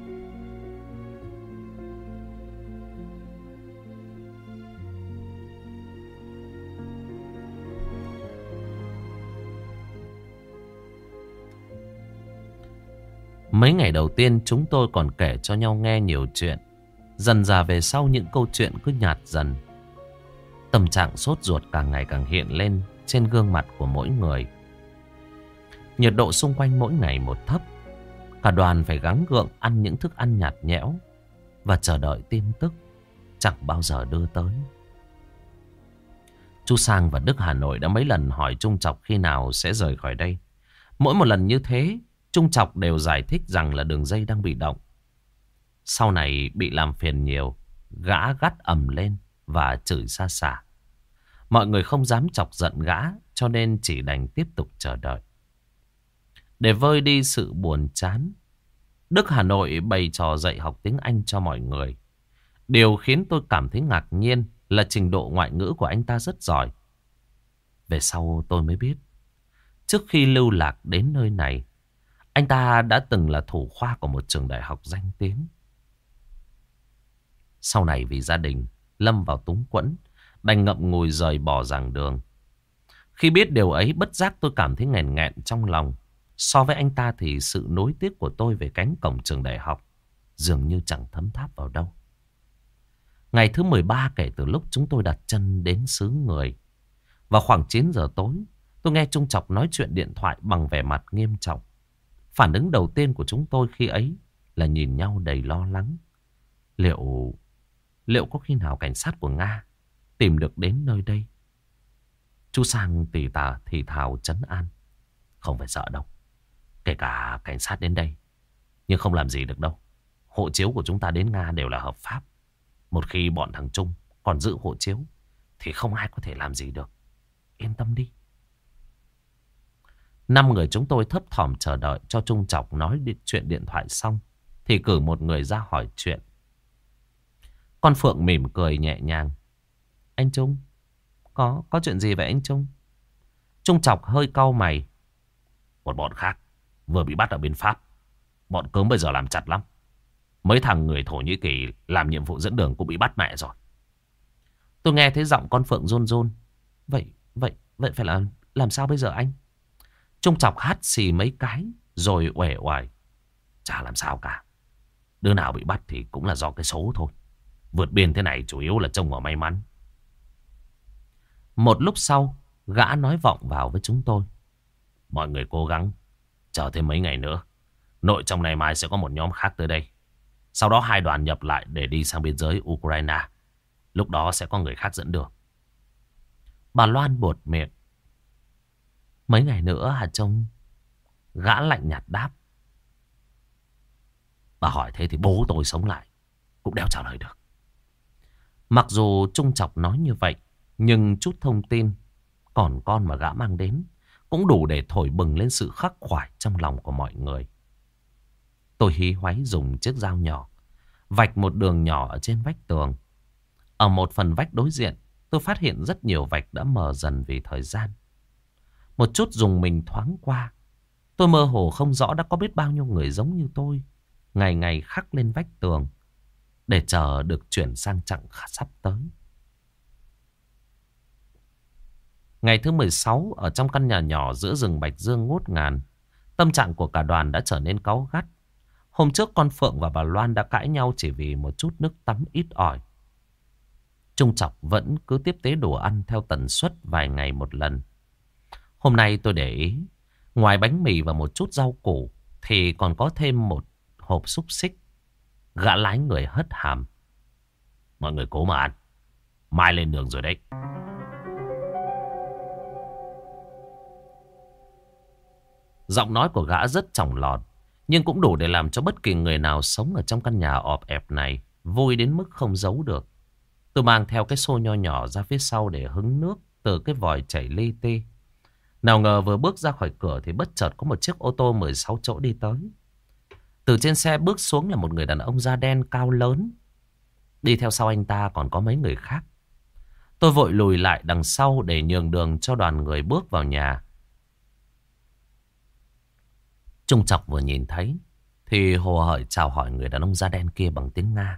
Mấy ngày đầu tiên chúng tôi còn kể cho nhau nghe nhiều chuyện. Dần dà về sau những câu chuyện cứ nhạt dần. Tâm trạng sốt ruột càng ngày càng hiện lên trên gương mặt của mỗi người. Nhiệt độ xung quanh mỗi ngày một thấp. Cả đoàn phải gắng gượng ăn những thức ăn nhạt nhẽo và chờ đợi tin tức chẳng bao giờ đưa tới. Chú Sang và Đức Hà Nội đã mấy lần hỏi Trung Chọc khi nào sẽ rời khỏi đây. Mỗi một lần như thế, Trung Chọc đều giải thích rằng là đường dây đang bị động. Sau này bị làm phiền nhiều, gã gắt ầm lên và chửi xa xả. Mọi người không dám chọc giận gã, cho nên chỉ đành tiếp tục chờ đợi. Để vơi đi sự buồn chán, Đức Hà Nội bày trò dạy học tiếng Anh cho mọi người. Điều khiến tôi cảm thấy ngạc nhiên là trình độ ngoại ngữ của anh ta rất giỏi. Về sau tôi mới biết, trước khi lưu lạc đến nơi này, anh ta đã từng là thủ khoa của một trường đại học danh tiếng. Sau này vì gia đình lâm vào túng quẫn, đành ngậm ngùi rời bỏ giảng đường. Khi biết điều ấy, bất giác tôi cảm thấy nghẹn nghẹn trong lòng. So với anh ta thì sự nối tiếc của tôi về cánh cổng trường đại học dường như chẳng thấm tháp vào đâu. Ngày thứ mười ba kể từ lúc chúng tôi đặt chân đến xứ người. Vào khoảng chín giờ tối, tôi nghe Trung Chọc nói chuyện điện thoại bằng vẻ mặt nghiêm trọng. Phản ứng đầu tiên của chúng tôi khi ấy là nhìn nhau đầy lo lắng. Liệu... Liệu có khi nào cảnh sát của Nga tìm được đến nơi đây? Chú Sang tỉ tà thì thào trấn an. Không phải sợ đâu. Kể cả cảnh sát đến đây Nhưng không làm gì được đâu. Hộ chiếu của chúng ta đến Nga đều là hợp pháp. Một khi bọn thằng Trung còn giữ hộ chiếu thì không ai có thể làm gì được. Yên tâm đi. Năm người chúng tôi thấp thỏm chờ đợi cho Trung Chọc nói đi chuyện điện thoại xong thì cử một người ra hỏi chuyện. Con Phượng mỉm cười nhẹ nhàng. Anh Trung, có có chuyện gì vậy anh Trung? Trung Chọc hơi cau mày. Một bọn khác vừa bị bắt ở bên Pháp. Bọn cớm bây giờ làm chặt lắm. Mấy thằng người Thổ Nhĩ Kỳ làm nhiệm vụ dẫn đường cũng bị bắt mẹ rồi. Tôi nghe thấy giọng con Phượng run run. Vậy, vậy, vậy phải làm, làm sao bây giờ anh? Trung Chọc hắt xì mấy cái rồi uể oải. Chả làm sao cả. Đứa nào bị bắt thì cũng là do cái số thôi. Vượt biên thế này chủ yếu là trông vào may mắn. Một lúc sau, gã nói vọng vào với chúng tôi. Mọi người cố gắng, chờ thêm mấy ngày nữa. Nội trong ngày mai sẽ có một nhóm khác tới đây. Sau đó hai đoàn nhập lại để đi sang biên giới Ukraine. Lúc đó sẽ có người khác dẫn đường. Bà Loan buột miệng. Mấy ngày nữa hả Trung? Gã lạnh nhạt đáp. Bà hỏi thế thì bố tôi sống lại cũng đéo trả lời được. Mặc dù Trung Chọc nói như vậy, nhưng chút thông tin còn con mà gã mang đến cũng đủ để thổi bừng lên sự khắc khoải trong lòng của mọi người. Tôi hí hoáy dùng chiếc dao nhỏ vạch một đường nhỏ ở trên vách tường. Ở một phần vách đối diện, tôi phát hiện rất nhiều vạch đã mờ dần vì thời gian. Một chút dùng mình thoáng qua, tôi mơ hồ không rõ đã có biết bao nhiêu người giống như tôi ngày ngày khắc lên vách tường để chờ được chuyển sang chặng sắp tới. Ngày thứ mười sáu, ở trong căn nhà nhỏ giữa rừng Bạch Dương ngút ngàn, tâm trạng của cả đoàn đã trở nên cáu gắt. Hôm trước con Phượng và bà Loan đã cãi nhau chỉ vì một chút nước tắm ít ỏi. Trung Chọc vẫn cứ tiếp tế đồ ăn theo tần suất vài ngày một lần. Hôm nay tôi để ý, ngoài bánh mì và một chút rau củ thì còn có thêm một hộp xúc xích. Gã lái người hất hàm. Mọi người cố mà ăn, mai lên đường rồi đấy. Giọng nói của gã rất chỏng lọt, nhưng cũng đủ để làm cho bất kỳ người nào sống ở trong căn nhà ọp ẹp này vui đến mức không giấu được. Tôi mang theo cái xô nho nhỏ ra phía sau để hứng nước từ cái vòi chảy li ti. Nào ngờ vừa bước ra khỏi cửa thì bất chợt có một chiếc ô tô mười sáu chỗ đi tới. Từ trên xe bước xuống là một người đàn ông da đen cao lớn. Đi theo sau anh ta còn có mấy người khác. Tôi vội lùi lại đằng sau để nhường đường cho đoàn người bước vào nhà. Trung Chọc vừa nhìn thấy thì hồ hởi chào hỏi người đàn ông da đen kia bằng tiếng Nga.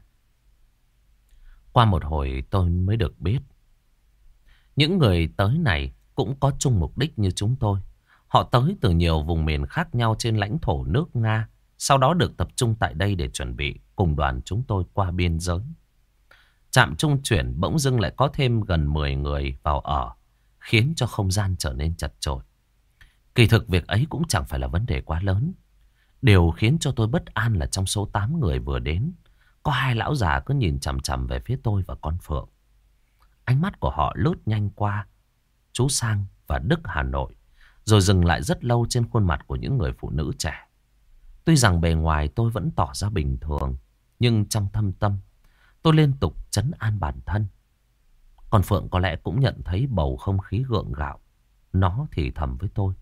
Qua một hồi tôi mới được biết, những người tới này cũng có chung mục đích như chúng tôi. Họ tới từ nhiều vùng miền khác nhau trên lãnh thổ nước Nga, sau đó được tập trung tại đây để chuẩn bị cùng đoàn chúng tôi qua biên giới. Trạm trung chuyển bỗng dưng lại có thêm gần mười người vào ở, khiến cho không gian trở nên chật chội. Kỳ thực việc ấy cũng chẳng phải là vấn đề quá lớn. Điều khiến cho tôi bất an là trong số tám người vừa đến, có hai lão già cứ nhìn chằm chằm về phía tôi và con Phượng. Ánh mắt của họ lướt nhanh qua chú Sang và Đức Hà Nội, rồi dừng lại rất lâu trên khuôn mặt của những người phụ nữ trẻ. Tuy rằng bề ngoài tôi vẫn tỏ ra bình thường, nhưng trong thâm tâm tôi liên tục trấn an bản thân. Còn Phượng có lẽ cũng nhận thấy bầu không khí gượng gạo. Nó thì thầm với tôi.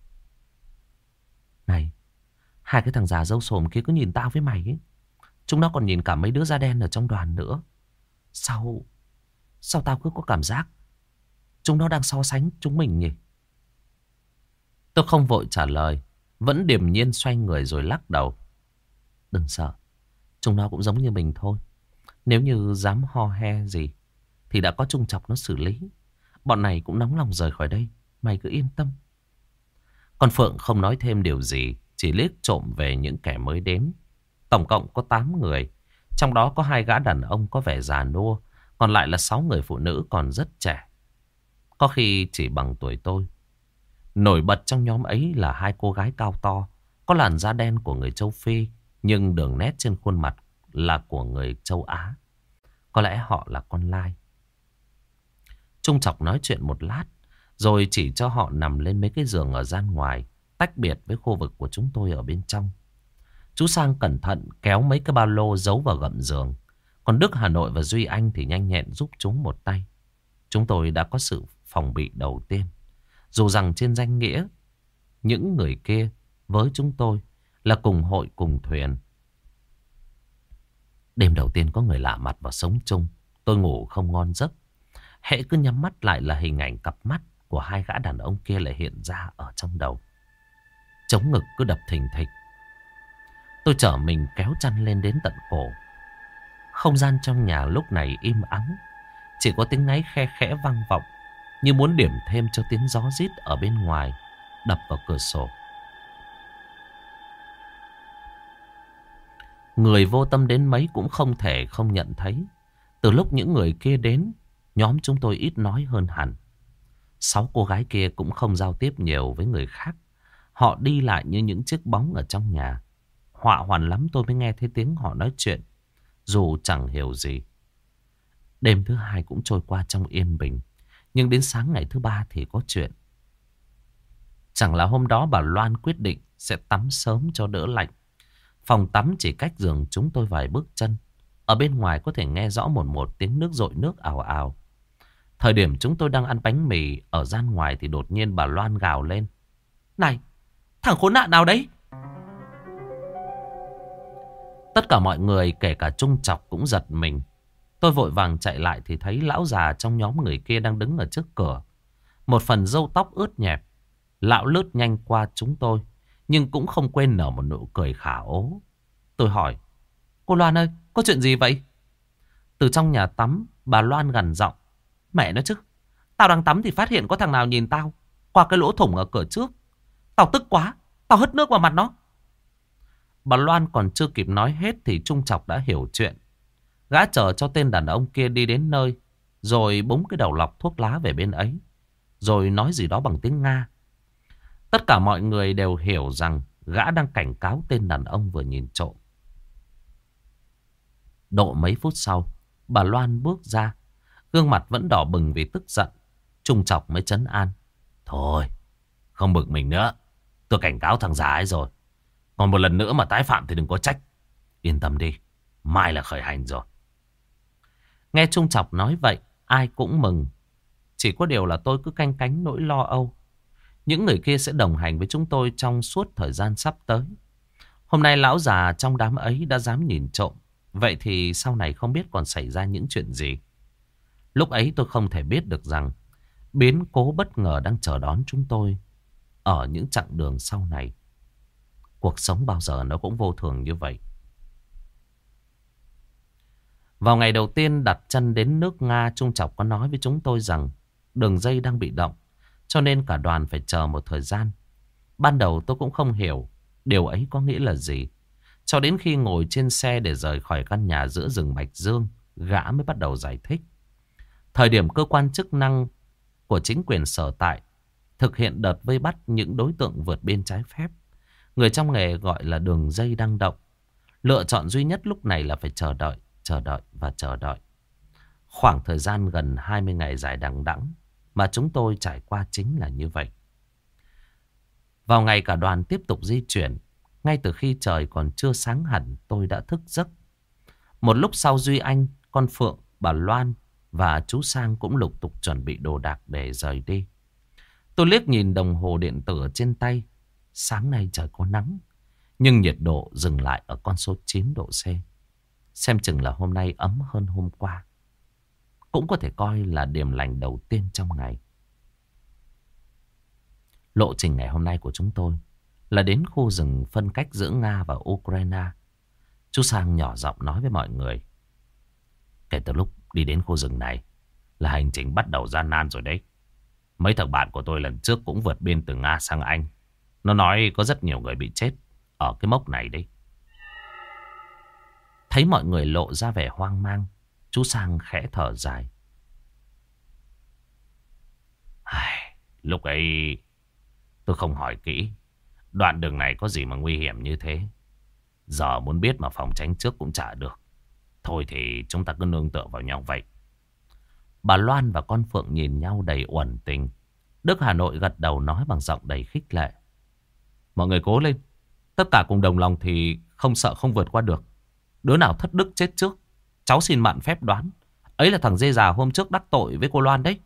Này, hai cái thằng già râu xồm kia cứ nhìn tao với mày ấy. Chúng nó còn nhìn cả mấy đứa da đen ở trong đoàn nữa. Sao Sao tao cứ có cảm giác chúng nó đang so sánh chúng mình nhỉ? Tôi không vội trả lời, vẫn điềm nhiên xoay người rồi lắc đầu. Đừng sợ, chúng nó cũng giống như mình thôi. Nếu như dám ho he gì thì đã có Trung Chọc nó xử lý. Bọn này cũng nóng lòng rời khỏi đây, mày cứ yên tâm. Còn Phượng không nói thêm điều gì, chỉ liếc trộm về những kẻ mới đến. Tổng cộng có tám người, trong đó có hai gã đàn ông có vẻ già nua, còn lại là sáu người phụ nữ còn rất trẻ, có khi chỉ bằng tuổi tôi. Nổi bật trong nhóm ấy là hai cô gái cao to, có làn da đen của người châu Phi, nhưng đường nét trên khuôn mặt là của người châu Á. Có lẽ họ là con lai. Trung Chọc nói chuyện một lát, rồi chỉ cho họ nằm lên mấy cái giường ở gian ngoài, tách biệt với khu vực của chúng tôi ở bên trong. Chú Sang cẩn thận kéo mấy cái ba lô giấu vào gầm giường. Còn Đức, Hà Nội và Duy Anh thì nhanh nhẹn giúp chúng một tay. Chúng tôi đã có sự phòng bị đầu tiên. Dù rằng trên danh nghĩa, những người kia với chúng tôi là cùng hội cùng thuyền. Đêm đầu tiên có người lạ mặt vào sống chung. Tôi ngủ không ngon giấc. Hễ cứ nhắm mắt lại là hình ảnh cặp mắt của hai gã đàn ông kia lại hiện ra ở trong đầu. Trống ngực cứ đập thình thịch. Tôi chở mình kéo chăn lên đến tận cổ. Không gian trong nhà lúc này im ắng. Chỉ có tiếng ngáy khe khẽ vang vọng, như muốn điểm thêm cho tiếng gió rít ở bên ngoài đập vào cửa sổ. Người vô tâm đến mấy cũng không thể không nhận thấy. Từ lúc những người kia đến, nhóm chúng tôi ít nói hơn hẳn. Sáu cô gái kia cũng không giao tiếp nhiều với người khác. Họ đi lại như những chiếc bóng ở trong nhà. Họa hoàn lắm tôi mới nghe thấy tiếng họ nói chuyện, dù chẳng hiểu gì. Đêm thứ hai cũng trôi qua trong yên bình. Nhưng đến sáng ngày thứ ba thì có chuyện. Chẳng là hôm đó bà Loan quyết định sẽ tắm sớm cho đỡ lạnh. Phòng tắm chỉ cách giường chúng tôi vài bước chân. Ở bên ngoài có thể nghe rõ một một tiếng nước dội nước ào ào. Thời điểm chúng tôi đang ăn bánh mì ở gian ngoài thì đột nhiên bà Loan gào lên: "Này, thằng khốn nạn nào đấy?" Tất cả mọi người kể cả Trung Chọc cũng giật mình. Tôi vội vàng chạy lại thì thấy lão già trong nhóm người kia đang đứng ở trước cửa. Một phần râu tóc ướt nhẹp. Lão lướt nhanh qua chúng tôi, nhưng cũng không quên nở một nụ cười khả ố. Tôi hỏi: "Cô Loan ơi, có chuyện gì vậy?" Từ trong nhà tắm, bà Loan gằn giọng: "Mẹ nó chứ, tao đang tắm thì phát hiện có thằng nào nhìn tao qua cái lỗ thủng ở cửa trước. Tao tức quá, tao hất nước vào mặt nó." Bà Loan còn chưa kịp nói hết thì Trung Chọc đã hiểu chuyện. Gã chờ cho tên đàn ông kia đi đến nơi, rồi búng cái đầu lọc thuốc lá về bên ấy, rồi nói gì đó bằng tiếng Nga. Tất cả mọi người đều hiểu rằng gã đang cảnh cáo tên đàn ông vừa nhìn trộm. Độ mấy phút sau, bà Loan bước ra, gương mặt vẫn đỏ bừng vì tức giận. Trung Chọc mới trấn an: "Thôi, không bực mình nữa. Tôi cảnh cáo thằng già ấy rồi. Còn một lần nữa mà tái phạm thì đừng có trách. Yên tâm đi, mai là khởi hành rồi." Nghe Trung Chọc nói vậy, ai cũng mừng. Chỉ có điều là tôi cứ canh cánh nỗi lo âu. Những người kia sẽ đồng hành với chúng tôi trong suốt thời gian sắp tới. Hôm nay lão già trong đám ấy đã dám nhìn trộm. Vậy thì sau này không biết còn xảy ra những chuyện gì. Lúc ấy tôi không thể biết được rằng biến cố bất ngờ đang chờ đón chúng tôi ở những chặng đường sau này. Cuộc sống bao giờ nó cũng vô thường như vậy. Vào ngày đầu tiên đặt chân đến nước Nga, Trung Chọc có nói với chúng tôi rằng đường dây đang bị động, cho nên cả đoàn phải chờ một thời gian. Ban đầu tôi cũng không hiểu điều ấy có nghĩa là gì. Cho đến khi ngồi trên xe để rời khỏi căn nhà giữa rừng Bạch Dương, gã mới bắt đầu giải thích. Thời điểm cơ quan chức năng của chính quyền sở tại thực hiện đợt vây bắt những đối tượng vượt biên trái phép, người trong nghề gọi là đường dây đang động. Lựa chọn duy nhất lúc này là phải chờ đợi, chờ đợi và chờ đợi. Khoảng thời gian gần hai mươi ngày dài đằng đẵng mà chúng tôi trải qua chính là như vậy. Vào ngày cả đoàn tiếp tục di chuyển, ngay từ khi trời còn chưa sáng hẳn tôi đã thức giấc. Một lúc sau Duy Anh, con Phượng, bà Loan và chú Sang cũng lục tục chuẩn bị đồ đạc để rời đi. Tôi liếc nhìn đồng hồ điện tử trên tay. Sáng nay trời có nắng, nhưng nhiệt độ dừng lại ở con số chín độ C. Xem chừng là hôm nay ấm hơn hôm qua. Cũng có thể coi là điểm lành đầu tiên trong ngày. Lộ trình ngày hôm nay của chúng tôi là đến khu rừng phân cách giữa Nga và Ukraine. Chú Sang nhỏ giọng nói với mọi người: "Kể từ lúc đi đến khu rừng này là hành trình bắt đầu gian nan rồi đấy. Mấy thằng bạn của tôi lần trước cũng vượt biên từ Nga sang Anh. Nó nói có rất nhiều người bị chết ở cái mốc này đấy." Thấy mọi người lộ ra vẻ hoang mang, chú Sang khẽ thở dài: "Ai, lúc ấy tôi không hỏi kỹ đoạn đường này có gì mà nguy hiểm như thế. Giờ muốn biết mà phòng tránh trước cũng chả được. Thôi thì chúng ta cứ nương tựa vào nhau vậy." Bà Loan và con Phượng nhìn nhau đầy uẩn tình. Đức Hà Nội gật đầu nói bằng giọng đầy khích lệ: "Mọi người cố lên. Tất cả cùng đồng lòng thì Không sợ không vượt qua được. Đứa nào thất đức chết trước. Cháu xin mạn phép đoán. Ấy là thằng dê già hôm trước đắc tội với cô Loan đấy.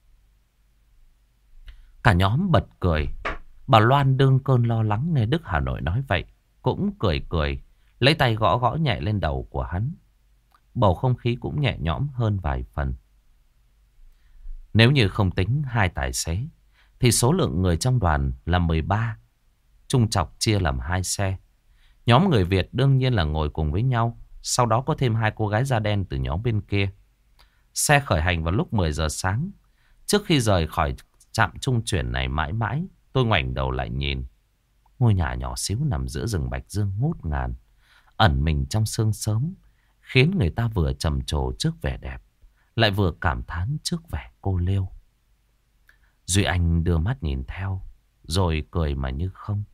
Cả nhóm bật cười. Bà Loan đương cơn lo lắng nghe Đức Hà Nội nói vậy. Cũng cười cười. Lấy tay gõ gõ nhẹ lên đầu của hắn. Bầu không khí cũng nhẹ nhõm hơn vài phần. Nếu như không tính hai tài xế thì số lượng người trong đoàn là mười ba. Trung chọc chia làm hai xe. Nhóm người Việt đương nhiên là ngồi cùng với nhau. Sau đó có thêm hai cô gái da đen từ nhóm bên kia. Xe khởi hành vào lúc mười giờ sáng. Trước khi rời khỏi trạm trung chuyển này mãi mãi, tôi ngoảnh đầu lại nhìn. Ngôi nhà nhỏ xíu nằm giữa rừng bạch dương ngút ngàn, ẩn mình trong sương sớm, khiến người ta vừa trầm trồ trước vẻ đẹp, lại vừa cảm thán trước vẻ cô liêu. Duy Anh đưa mắt nhìn theo, rồi cười mà như không.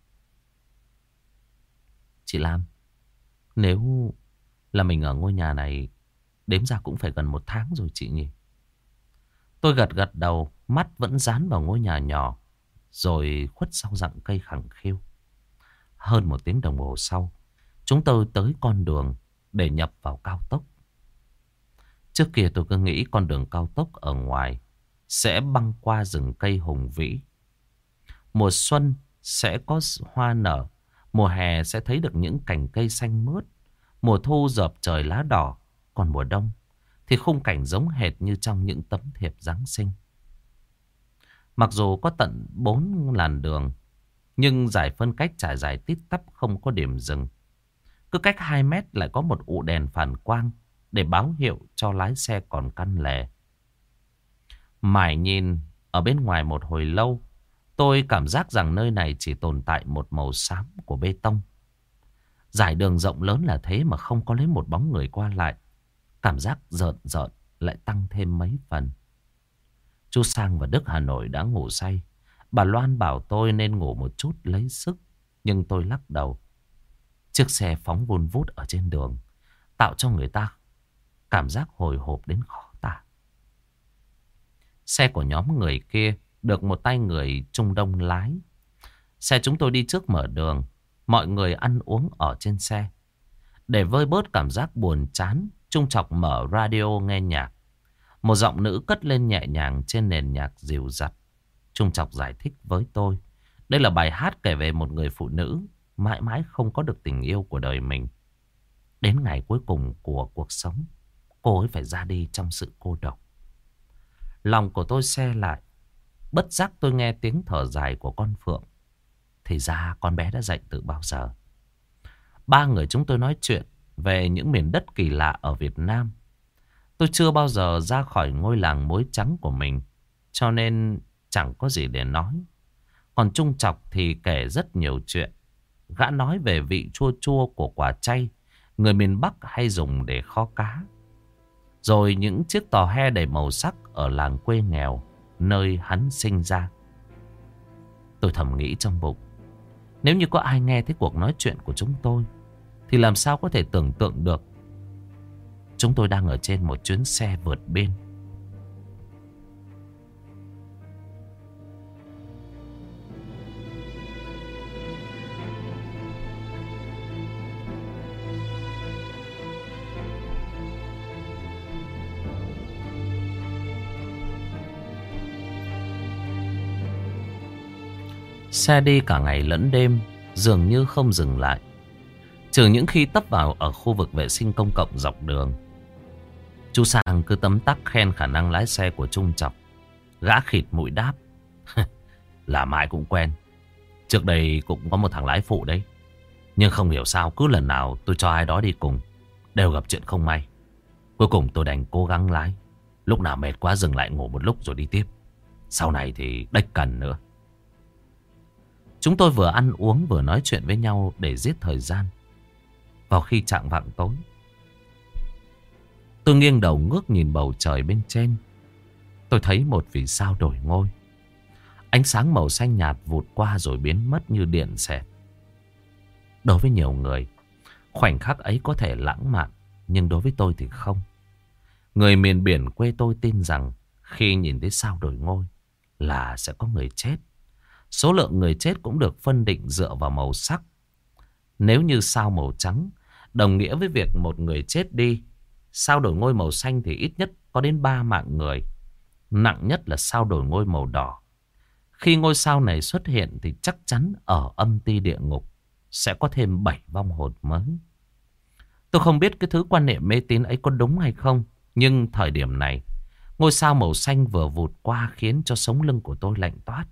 Chị Lam, nếu là mình ở ngôi nhà này, đếm ra cũng phải gần một tháng rồi chị nhỉ? Tôi gật gật đầu, mắt vẫn dán vào ngôi nhà nhỏ, rồi khuất sau rặng cây khẳng khiu. Hơn một tiếng đồng hồ sau, chúng tôi tới con đường để nhập vào cao tốc. Trước kia tôi cứ nghĩ con đường cao tốc ở ngoài sẽ băng qua rừng cây hùng vĩ. Mùa xuân sẽ có hoa nở, mùa hè sẽ thấy được những cành cây xanh mướt, mùa thu dợp trời lá đỏ, còn mùa đông thì khung cảnh giống hệt như trong những tấm thiệp Giáng sinh. Mặc dù có tận bốn làn đường, nhưng giải phân cách trải dài tít tắp không có điểm dừng. Cứ cách hai mét lại có một ụ đèn phản quang để báo hiệu cho lái xe còn căn lề. Mải nhìn ở bên ngoài một hồi lâu, tôi cảm giác rằng nơi này chỉ tồn tại một màu xám của bê tông. Giải đường rộng lớn là thế mà không có lấy một bóng người qua lại. Cảm giác rợn rợn lại tăng thêm mấy phần. Chú Sang và Đức Hà Nội đã ngủ say. Bà Loan bảo tôi nên ngủ một chút lấy sức, nhưng tôi lắc đầu. Chiếc xe phóng vun vút ở trên đường, tạo cho người ta cảm giác hồi hộp đến khó tả. Xe của nhóm người kia được một tay người Trung Đông lái. Xe chúng tôi đi trước mở đường. Mọi người ăn uống ở trên xe. Để vơi bớt cảm giác buồn chán, Trung Chọc mở radio nghe nhạc. Một giọng nữ cất lên nhẹ nhàng trên nền nhạc dịu dặt. Trung Chọc giải thích với tôi. Đây là bài hát kể về một người phụ nữ mãi mãi không có được tình yêu của đời mình. Đến ngày cuối cùng của cuộc sống, cô ấy phải ra đi trong sự cô độc. Lòng của tôi se lại. Bất giác tôi nghe tiếng thở dài của con Phượng. Thì ra con bé đã dậy từ bao giờ. Ba người chúng tôi nói chuyện về những miền đất kỳ lạ ở Việt Nam. Tôi chưa bao giờ ra khỏi ngôi làng muối trắng của mình, cho nên chẳng có gì để nói. Còn Trung Chọc thì kể rất nhiều chuyện. Gã nói về vị chua chua của quả chanh người miền Bắc hay dùng để kho cá. Rồi những chiếc tò he đầy màu sắc ở làng quê nghèo nơi hắn sinh ra. Tôi thầm nghĩ trong bụng, nếu như có ai nghe thấy cuộc nói chuyện của chúng tôi thì làm sao có thể tưởng tượng được chúng tôi đang ở trên một chuyến xe vượt biên. Xe đi cả ngày lẫn đêm, dường như không dừng lại. Trừ những khi tấp vào ở khu vực vệ sinh công cộng dọc đường. Chú Sang cứ tấm tắc khen khả năng lái xe của Trung Chọc. Gã khịt mũi đáp. Là mãi cũng quen. Trước đây cũng có một thằng lái phụ đấy. Nhưng không hiểu sao cứ lần nào tôi cho ai đó đi cùng đều gặp chuyện không may. Cuối cùng tôi đành cố gắng lái. Lúc nào mệt quá dừng lại ngủ một lúc rồi đi tiếp. Sau này thì đếch cần nữa. Chúng tôi vừa ăn uống vừa nói chuyện với nhau để giết thời gian. Vào khi chạng vạng tối, tôi nghiêng đầu ngước nhìn bầu trời bên trên. Tôi thấy một vì sao đổi ngôi. Ánh sáng màu xanh nhạt vụt qua rồi biến mất như điện xẹt. Đối với nhiều người, khoảnh khắc ấy có thể lãng mạn, nhưng đối với tôi thì không. Người miền biển quê tôi tin rằng khi nhìn thấy sao đổi ngôi là sẽ có người chết. Số lượng người chết cũng được phân định dựa vào màu sắc. Nếu như sao màu trắng đồng nghĩa với việc một người chết đi, sao đổi ngôi màu xanh thì ít nhất có đến ba mạng người. Nặng nhất là sao đổi ngôi màu đỏ. Khi ngôi sao này xuất hiện thì chắc chắn ở âm ti địa ngục sẽ có thêm bảy vong hồn mới. Tôi không biết cái thứ quan niệm mê tín ấy có đúng hay không, nhưng thời điểm này, ngôi sao màu xanh vừa vụt qua khiến cho sống lưng của tôi lạnh toát.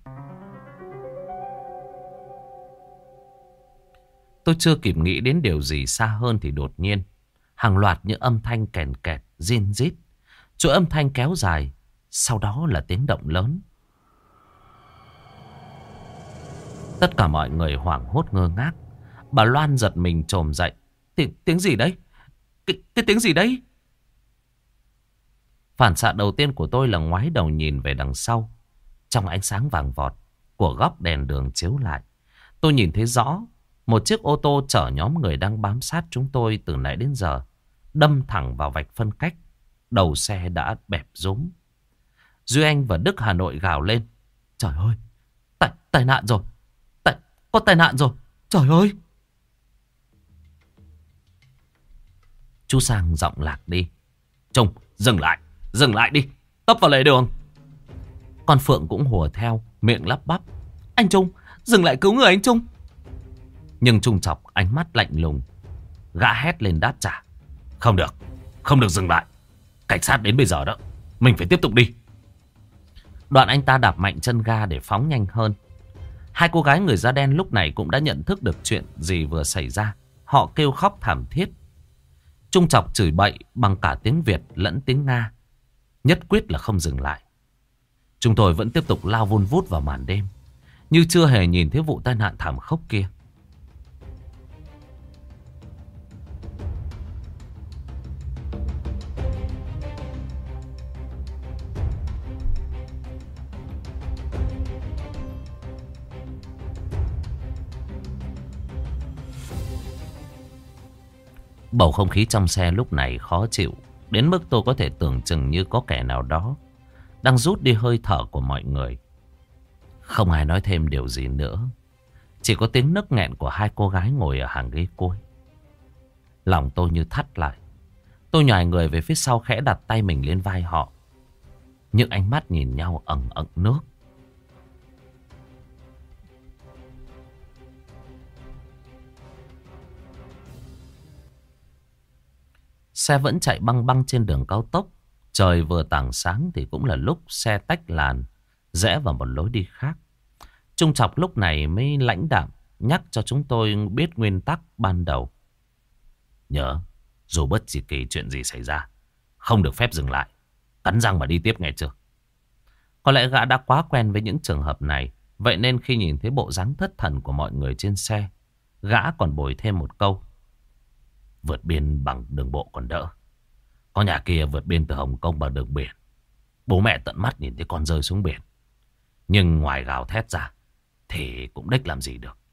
Tôi chưa kịp nghĩ đến điều gì xa hơn thì đột nhiên, hàng loạt những âm thanh kèn kẹt, rin rít. Chuỗi âm thanh kéo dài, sau đó là tiếng động lớn. Tất cả mọi người hoảng hốt ngơ ngác. Bà Loan giật mình chồm dậy. Tiếng, tiếng gì đấy? Cái, cái tiếng gì đấy? Phản xạ đầu tiên của tôi là ngoái đầu nhìn về đằng sau. Trong ánh sáng vàng vọt của góc đèn đường chiếu lại, tôi nhìn thấy rõ một chiếc ô tô chở nhóm người đang bám sát chúng tôi từ nãy đến giờ, đâm thẳng vào vạch phân cách. Đầu xe đã bẹp rúm. Duy Anh và Đức Hà Nội gào lên. Trời ơi, tai, tai nạn rồi. Tai, có tai nạn rồi. Trời ơi. Chú Sang giọng lạc đi. Trung, dừng lại, dừng lại đi. Tấp vào lề đường. Con Phượng cũng hùa theo, miệng lắp bắp. Anh Trung, dừng lại cứu người anh Trung. Nhưng Trung Chọc ánh mắt lạnh lùng. Gã hét lên đáp trả. Không được, không được dừng lại. Cảnh sát đến bây giờ đó, mình phải tiếp tục đi. Đoạn anh ta đạp mạnh chân ga để phóng nhanh hơn. Hai cô gái người da đen lúc này cũng đã nhận thức được chuyện gì vừa xảy ra. Họ kêu khóc thảm thiết. Trung Chọc chửi bậy bằng cả tiếng Việt lẫn tiếng Nga. Nhất quyết là không dừng lại. Chúng tôi vẫn tiếp tục lao vun vút vào màn đêm, như chưa hề nhìn thấy vụ tai nạn thảm khốc kia. Bầu không khí trong xe lúc này khó chịu, đến mức tôi có thể tưởng chừng như có kẻ nào đó đang rút đi hơi thở của mọi người. Không ai nói thêm điều gì nữa. Chỉ có tiếng nấc nghẹn của hai cô gái ngồi ở hàng ghế cuối. Lòng tôi như thắt lại. Tôi nhòi người về phía sau, khẽ đặt tay mình lên vai họ. Những ánh mắt nhìn nhau ẩn ẩn nước. Xe vẫn chạy băng băng trên đường cao tốc. Trời vừa tảng sáng thì cũng là lúc xe tách làn, rẽ vào một lối đi khác. Trung Chọc lúc này mới lãnh đạm nhắc cho chúng tôi biết nguyên tắc ban đầu. Nhớ, dù bất kỳ chuyện gì xảy ra, không được phép dừng lại. Cắn răng mà đi tiếp nghe chưa? Có lẽ gã đã quá quen với những trường hợp này. Vậy nên khi nhìn thấy bộ dáng thất thần của mọi người trên xe, gã còn bồi thêm một câu. Vượt biên bằng đường bộ còn đỡ. Có nhà kia vượt biên từ Hồng Kông bằng đường biển. Bố mẹ tận mắt nhìn thấy con rơi xuống biển. Nhưng ngoài gào thét ra thì cũng đếch làm gì được.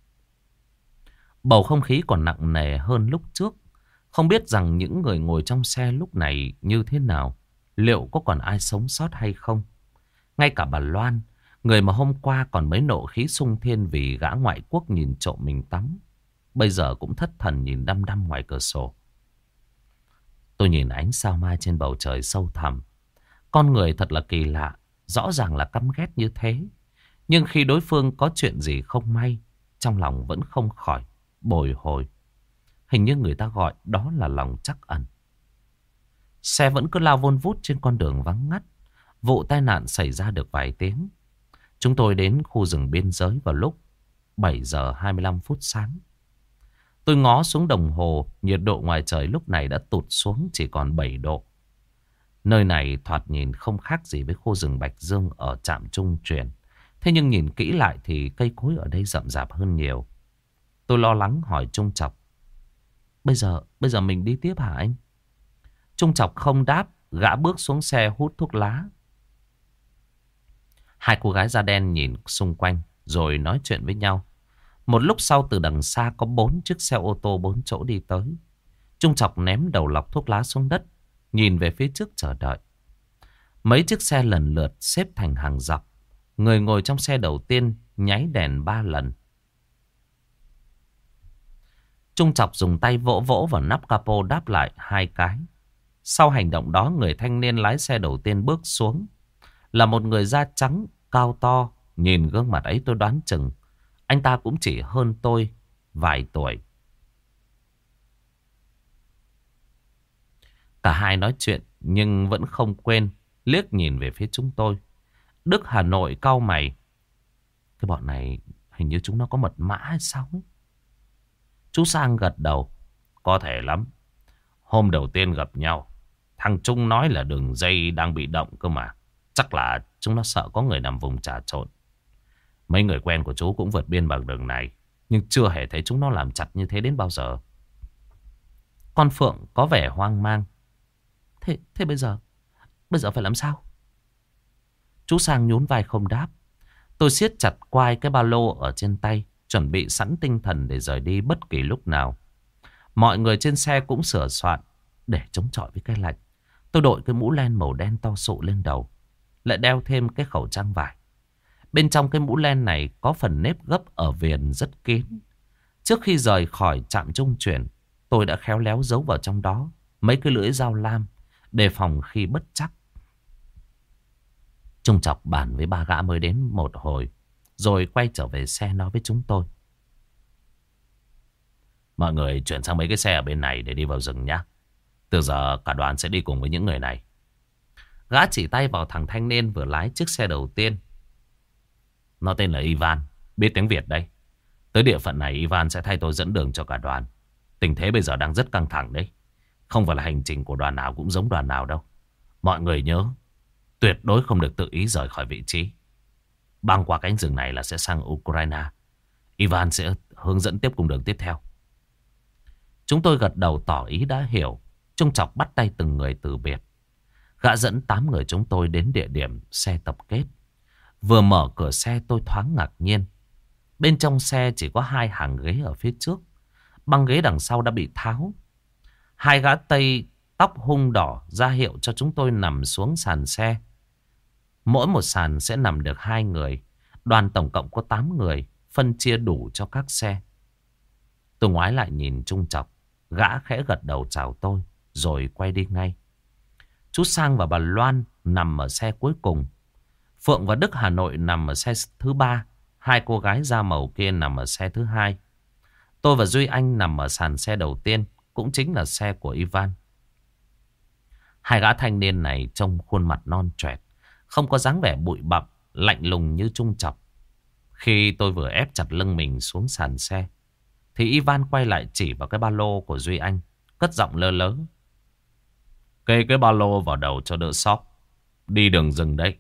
Bầu không khí còn nặng nề hơn lúc trước. Không biết rằng những người ngồi trong xe lúc này như thế nào. Liệu có còn ai sống sót hay không? Ngay cả bà Loan, người mà hôm qua còn mấy nộ khí sung thiên vì gã ngoại quốc nhìn trộm mình tắm, bây giờ cũng thất thần nhìn đăm đăm ngoài cửa sổ. Tôi nhìn ánh sao mai trên bầu trời sâu thẳm. Con người thật là kỳ lạ. Rõ ràng là căm ghét như thế, nhưng khi đối phương có chuyện gì không may, trong lòng vẫn không khỏi bồi hồi. Hình như người ta gọi đó là lòng trắc ẩn. Xe vẫn cứ lao vun vút trên con đường vắng ngắt. Vụ tai nạn xảy ra được vài tiếng. Chúng tôi đến khu rừng biên giới vào lúc bảy giờ hai mươi lăm phút sáng. Tôi ngó xuống đồng hồ, nhiệt độ ngoài trời lúc này đã tụt xuống chỉ còn bảy độ. Nơi này thoạt nhìn không khác gì với khu rừng Bạch Dương ở trạm trung chuyển. Thế nhưng nhìn kỹ lại thì cây cối ở đây rậm rạp hơn nhiều. Tôi lo lắng hỏi Trung Chọc. Bây giờ, bây giờ mình đi tiếp hả anh? Trung Chọc không đáp, gã bước xuống xe hút thuốc lá. Hai cô gái da đen nhìn xung quanh rồi nói chuyện với nhau. Một lúc sau từ đằng xa có bốn chiếc xe ô tô bốn chỗ đi tới. Trung Chọc ném đầu lọc thuốc lá xuống đất, nhìn về phía trước chờ đợi. Mấy chiếc xe lần lượt xếp thành hàng dọc. Người ngồi trong xe đầu tiên nháy đèn ba lần. Trung Chọc dùng tay vỗ vỗ vào nắp capo đáp lại hai cái. Sau hành động đó, người thanh niên lái xe đầu tiên bước xuống. Là một người da trắng, cao to. Nhìn gương mặt ấy tôi đoán chừng anh ta cũng chỉ hơn tôi vài tuổi. Cả hai nói chuyện nhưng vẫn không quên liếc nhìn về phía chúng tôi. Đức Hà Nội cau mày. Cái bọn này hình như chúng nó có mật mã hay sao ấy. Chú Sang gật đầu. Có thể lắm. Hôm đầu tiên gặp nhau, thằng Trung nói là đường dây đang bị động cơ mà. Chắc là chúng nó sợ có người nằm vùng trà trộn. Mấy người quen của chú cũng vượt biên bằng đường này, nhưng chưa hề thấy chúng nó làm chặt như thế đến bao giờ. Con Phượng có vẻ hoang mang. Thế, thế bây giờ Bây giờ phải làm sao? Chú Sang nhún vai không đáp. Tôi siết chặt quai cái ba lô ở trên tay, chuẩn bị sẵn tinh thần để rời đi bất kỳ lúc nào. Mọi người trên xe cũng sửa soạn để chống chọi với cái lạnh. Tôi đội cái mũ len màu đen to sụ lên đầu, lại đeo thêm cái khẩu trang vải. Bên trong cái mũ len này có phần nếp gấp ở viền rất kín. Trước khi rời khỏi trạm trung chuyển, tôi đã khéo léo giấu vào trong đó mấy cái lưỡi dao lam, đề phòng khi bất trắc. Trung Chọc bàn với ba gã mới đến một hồi, rồi quay trở về xe nói với chúng tôi. Mọi người chuyển sang mấy cái xe ở bên này để đi vào rừng nhé. Từ giờ cả đoàn sẽ đi cùng với những người này. Gã chỉ tay vào thằng thanh niên vừa lái chiếc xe đầu tiên. Nó tên là Ivan, biết tiếng Việt đây. Tới địa phận này Ivan sẽ thay tôi dẫn đường cho cả đoàn. Tình thế bây giờ đang rất căng thẳng đấy. Không phải là hành trình của đoàn nào cũng giống đoàn nào đâu. Mọi người nhớ, tuyệt đối không được tự ý rời khỏi vị trí. Băng qua cánh rừng này là sẽ sang Ukraine. Ivan sẽ hướng dẫn tiếp cùng đường tiếp theo. Chúng tôi gật đầu tỏ ý đã hiểu. Trung Chọc bắt tay từng người từ biệt. Gã dẫn tám người chúng tôi đến địa điểm xe tập kết. Vừa mở cửa xe tôi thoáng ngạc nhiên. Bên trong xe chỉ có hai hàng ghế ở phía trước. Băng ghế đằng sau đã bị tháo. Hai gã Tây tóc hung đỏ ra hiệu cho chúng tôi nằm xuống sàn xe. Mỗi một sàn sẽ nằm được hai người. Đoàn tổng cộng có tám người, phân chia đủ cho các xe. Tôi ngoái lại nhìn Trung Chọc. Gã khẽ gật đầu chào tôi, rồi quay đi ngay. Chú Sang và bà Loan nằm ở xe cuối cùng. Phượng và Đức Hà Nội nằm ở xe thứ ba. Hai cô gái da màu kia nằm ở xe thứ hai. Tôi và Duy Anh nằm ở sàn xe đầu tiên, cũng chính là xe của Ivan. Hai gã thanh niên này trông khuôn mặt non choẹt, không có dáng vẻ bụi bặm, lạnh lùng như Trung Chọc. Khi tôi vừa ép chặt lưng mình xuống sàn xe, thì Ivan quay lại chỉ vào cái ba lô của Duy Anh, cất giọng lơ lớ. Kê cái ba lô vào đầu cho đỡ sóc. Đi đường rừng đấy.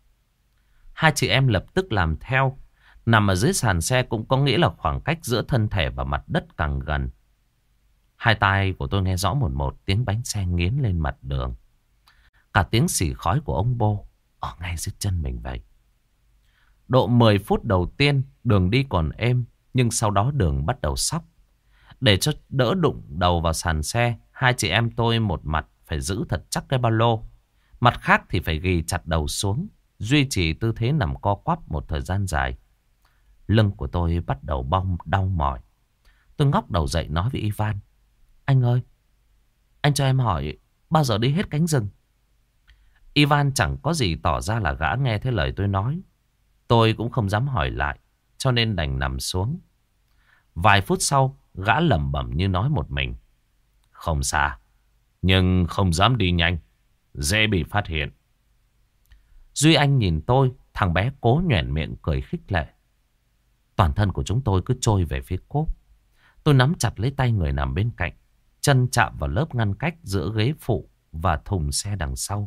Hai chị em lập tức làm theo. Nằm ở dưới sàn xe cũng có nghĩa là khoảng cách giữa thân thể và mặt đất càng gần. Hai tai của tôi nghe rõ một một tiếng bánh xe nghiến lên mặt đường. Cả tiếng xì khói của ông Bô ở ngay dưới chân mình vậy. Độ mười phút đầu tiên đường đi còn êm, nhưng sau đó đường bắt đầu xóc. Để cho đỡ đụng đầu vào sàn xe, hai chị em tôi một mặt phải giữ thật chắc cái ba lô, mặt khác thì phải ghì chặt đầu xuống, duy trì tư thế nằm co quắp một thời gian dài. Lưng của tôi bắt đầu bong đau mỏi. Tôi ngóc đầu dậy nói với Ivan. Anh ơi, anh cho em hỏi bao giờ đi hết cánh rừng? Ivan chẳng có gì tỏ ra là gã nghe thấy lời tôi nói. Tôi cũng không dám hỏi lại, cho nên đành nằm xuống. Vài phút sau, gã lẩm bẩm như nói một mình. Không xa, nhưng không dám đi nhanh, dễ bị phát hiện. Duy Anh nhìn tôi, thằng bé cố nhoẻn miệng cười khích lệ. Toàn thân của chúng tôi cứ trôi về phía cốp. Tôi nắm chặt lấy tay người nằm bên cạnh, chân chạm vào lớp ngăn cách giữa ghế phụ và thùng xe đằng sau.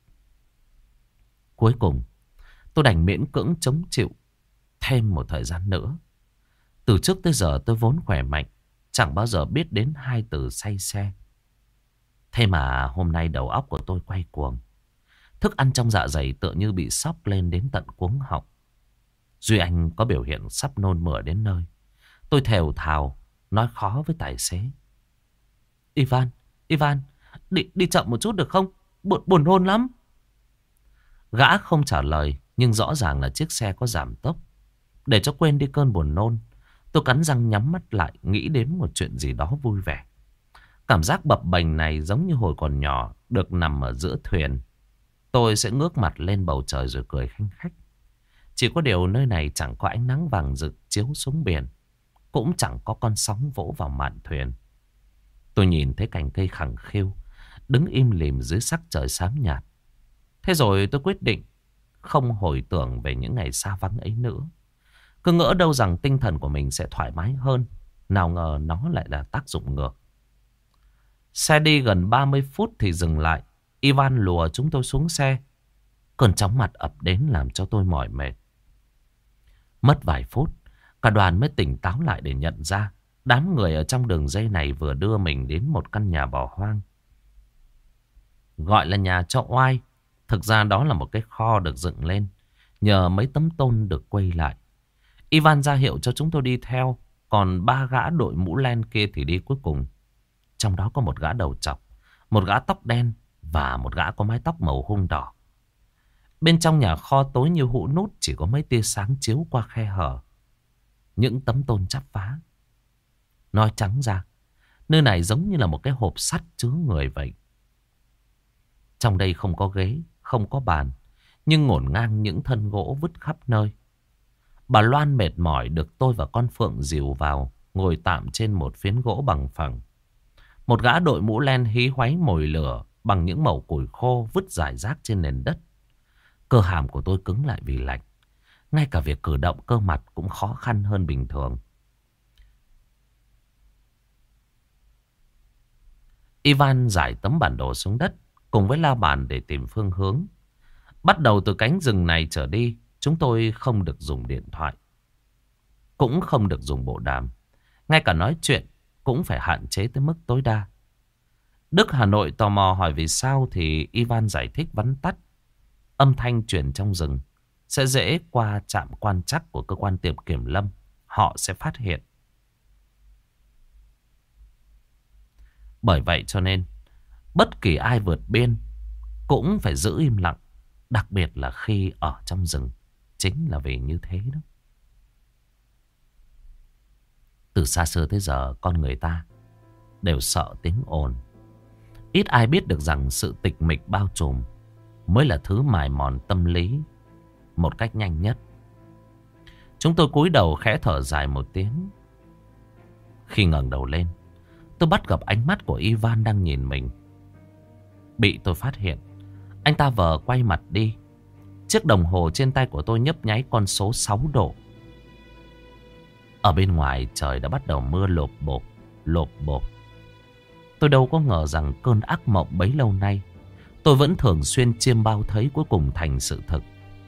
Cuối cùng, tôi đành miễn cưỡng chống chịu thêm một thời gian nữa. Từ trước tới giờ tôi vốn khỏe mạnh, chẳng bao giờ biết đến hai từ say xe. Thế mà hôm nay đầu óc của tôi quay cuồng. Thức ăn trong dạ dày tựa như bị xóc lên đến tận cuống họng. Duy Anh có biểu hiện sắp nôn mửa đến nơi. Tôi thều thào nói khó với tài xế. Ivan, Ivan, đi, đi chậm một chút được không? Buồn, buồn nôn lắm. Gã không trả lời, nhưng rõ ràng là chiếc xe có giảm tốc. Để cho quên đi cơn buồn nôn, Tôi cắn răng nhắm mắt lại, nghĩ đến một chuyện gì đó vui vẻ. Cảm giác bập bềnh này giống như hồi còn nhỏ, được nằm ở giữa thuyền. Tôi sẽ ngước mặt lên bầu trời rồi cười khanh khách. Chỉ có điều nơi này chẳng có ánh nắng vàng rực chiếu xuống biển, cũng chẳng có con sóng vỗ vào mạn thuyền. Tôi nhìn thấy cành cây khẳng khiu đứng im lìm dưới sắc trời xám nhạt. Thế rồi tôi quyết định không hồi tưởng về những ngày xa vắng ấy nữa. Cứ ngỡ đâu rằng tinh thần của mình sẽ thoải mái hơn. Nào ngờ nó lại là tác dụng ngược. Xe đi gần ba mươi phút thì dừng lại. Ivan lùa chúng tôi xuống xe. Cơn chóng mặt ập đến làm cho tôi mỏi mệt. Mất vài phút, cả đoàn mới tỉnh táo lại để nhận ra đám người ở trong đường dây này vừa đưa mình đến một căn nhà bỏ hoang. Gọi là nhà cho oai, thực ra đó là một cái kho được dựng lên nhờ mấy tấm tôn được quây lại. Ivan ra hiệu cho chúng tôi đi theo, còn ba gã đội mũ len kia thì đi cuối cùng. Trong đó có một gã đầu trọc, một gã tóc đen và một gã có mái tóc màu hung đỏ. Bên trong nhà kho tối như hũ nút, chỉ có mấy tia sáng chiếu qua khe hở những tấm tôn chắp vá. Nói trắng ra, nơi này giống như là một cái hộp sắt chứa người vậy. Trong đây không có ghế, không có bàn, nhưng ngổn ngang những thân gỗ vứt khắp nơi. Bà Loan mệt mỏi được tôi và con Phượng dìu vào, ngồi tạm trên một phiến gỗ bằng phẳng. Một gã đội mũ len hí hoáy mồi lửa bằng những mẩu củi khô vứt rải rác trên nền đất. Cơ hàm của tôi cứng lại vì lạnh. Ngay cả việc cử động cơ mặt cũng khó khăn hơn bình thường. Ivan giải tấm bản đồ xuống đất cùng với la bàn để tìm phương hướng. Bắt đầu từ cánh rừng này trở đi, chúng tôi không được dùng điện thoại, cũng không được dùng bộ đàm. Ngay cả nói chuyện cũng phải hạn chế tới mức tối đa. Đức Hà Nội tò mò hỏi vì sao thì Ivan giải thích vắn tắt. Âm thanh truyền trong rừng sẽ dễ qua trạm quan trắc của cơ quan tiệm kiểm lâm. Họ sẽ phát hiện. Bởi vậy cho nên bất kỳ ai vượt biên cũng phải giữ im lặng. Đặc biệt là khi ở trong rừng. Chính là vì như thế đó. Từ xa xưa tới giờ con người ta đều sợ tiếng ồn. Ít ai biết được rằng sự tịch mịch bao trùm mới là thứ mài mòn tâm lý một cách nhanh nhất. Chúng tôi cúi đầu khẽ thở dài một tiếng. Khi ngẩng đầu lên, tôi bắt gặp ánh mắt của Ivan đang nhìn mình. Bị tôi phát hiện, anh ta vờ quay mặt đi. Chiếc đồng hồ trên tay của tôi nhấp nháy con số sáu độ. Ở bên ngoài trời đã bắt đầu mưa lộp bộp, lộp bộp. Tôi đâu có ngờ rằng cơn ác mộng bấy lâu nay tôi vẫn thường xuyên chiêm bao thấy cuối cùng thành sự thực.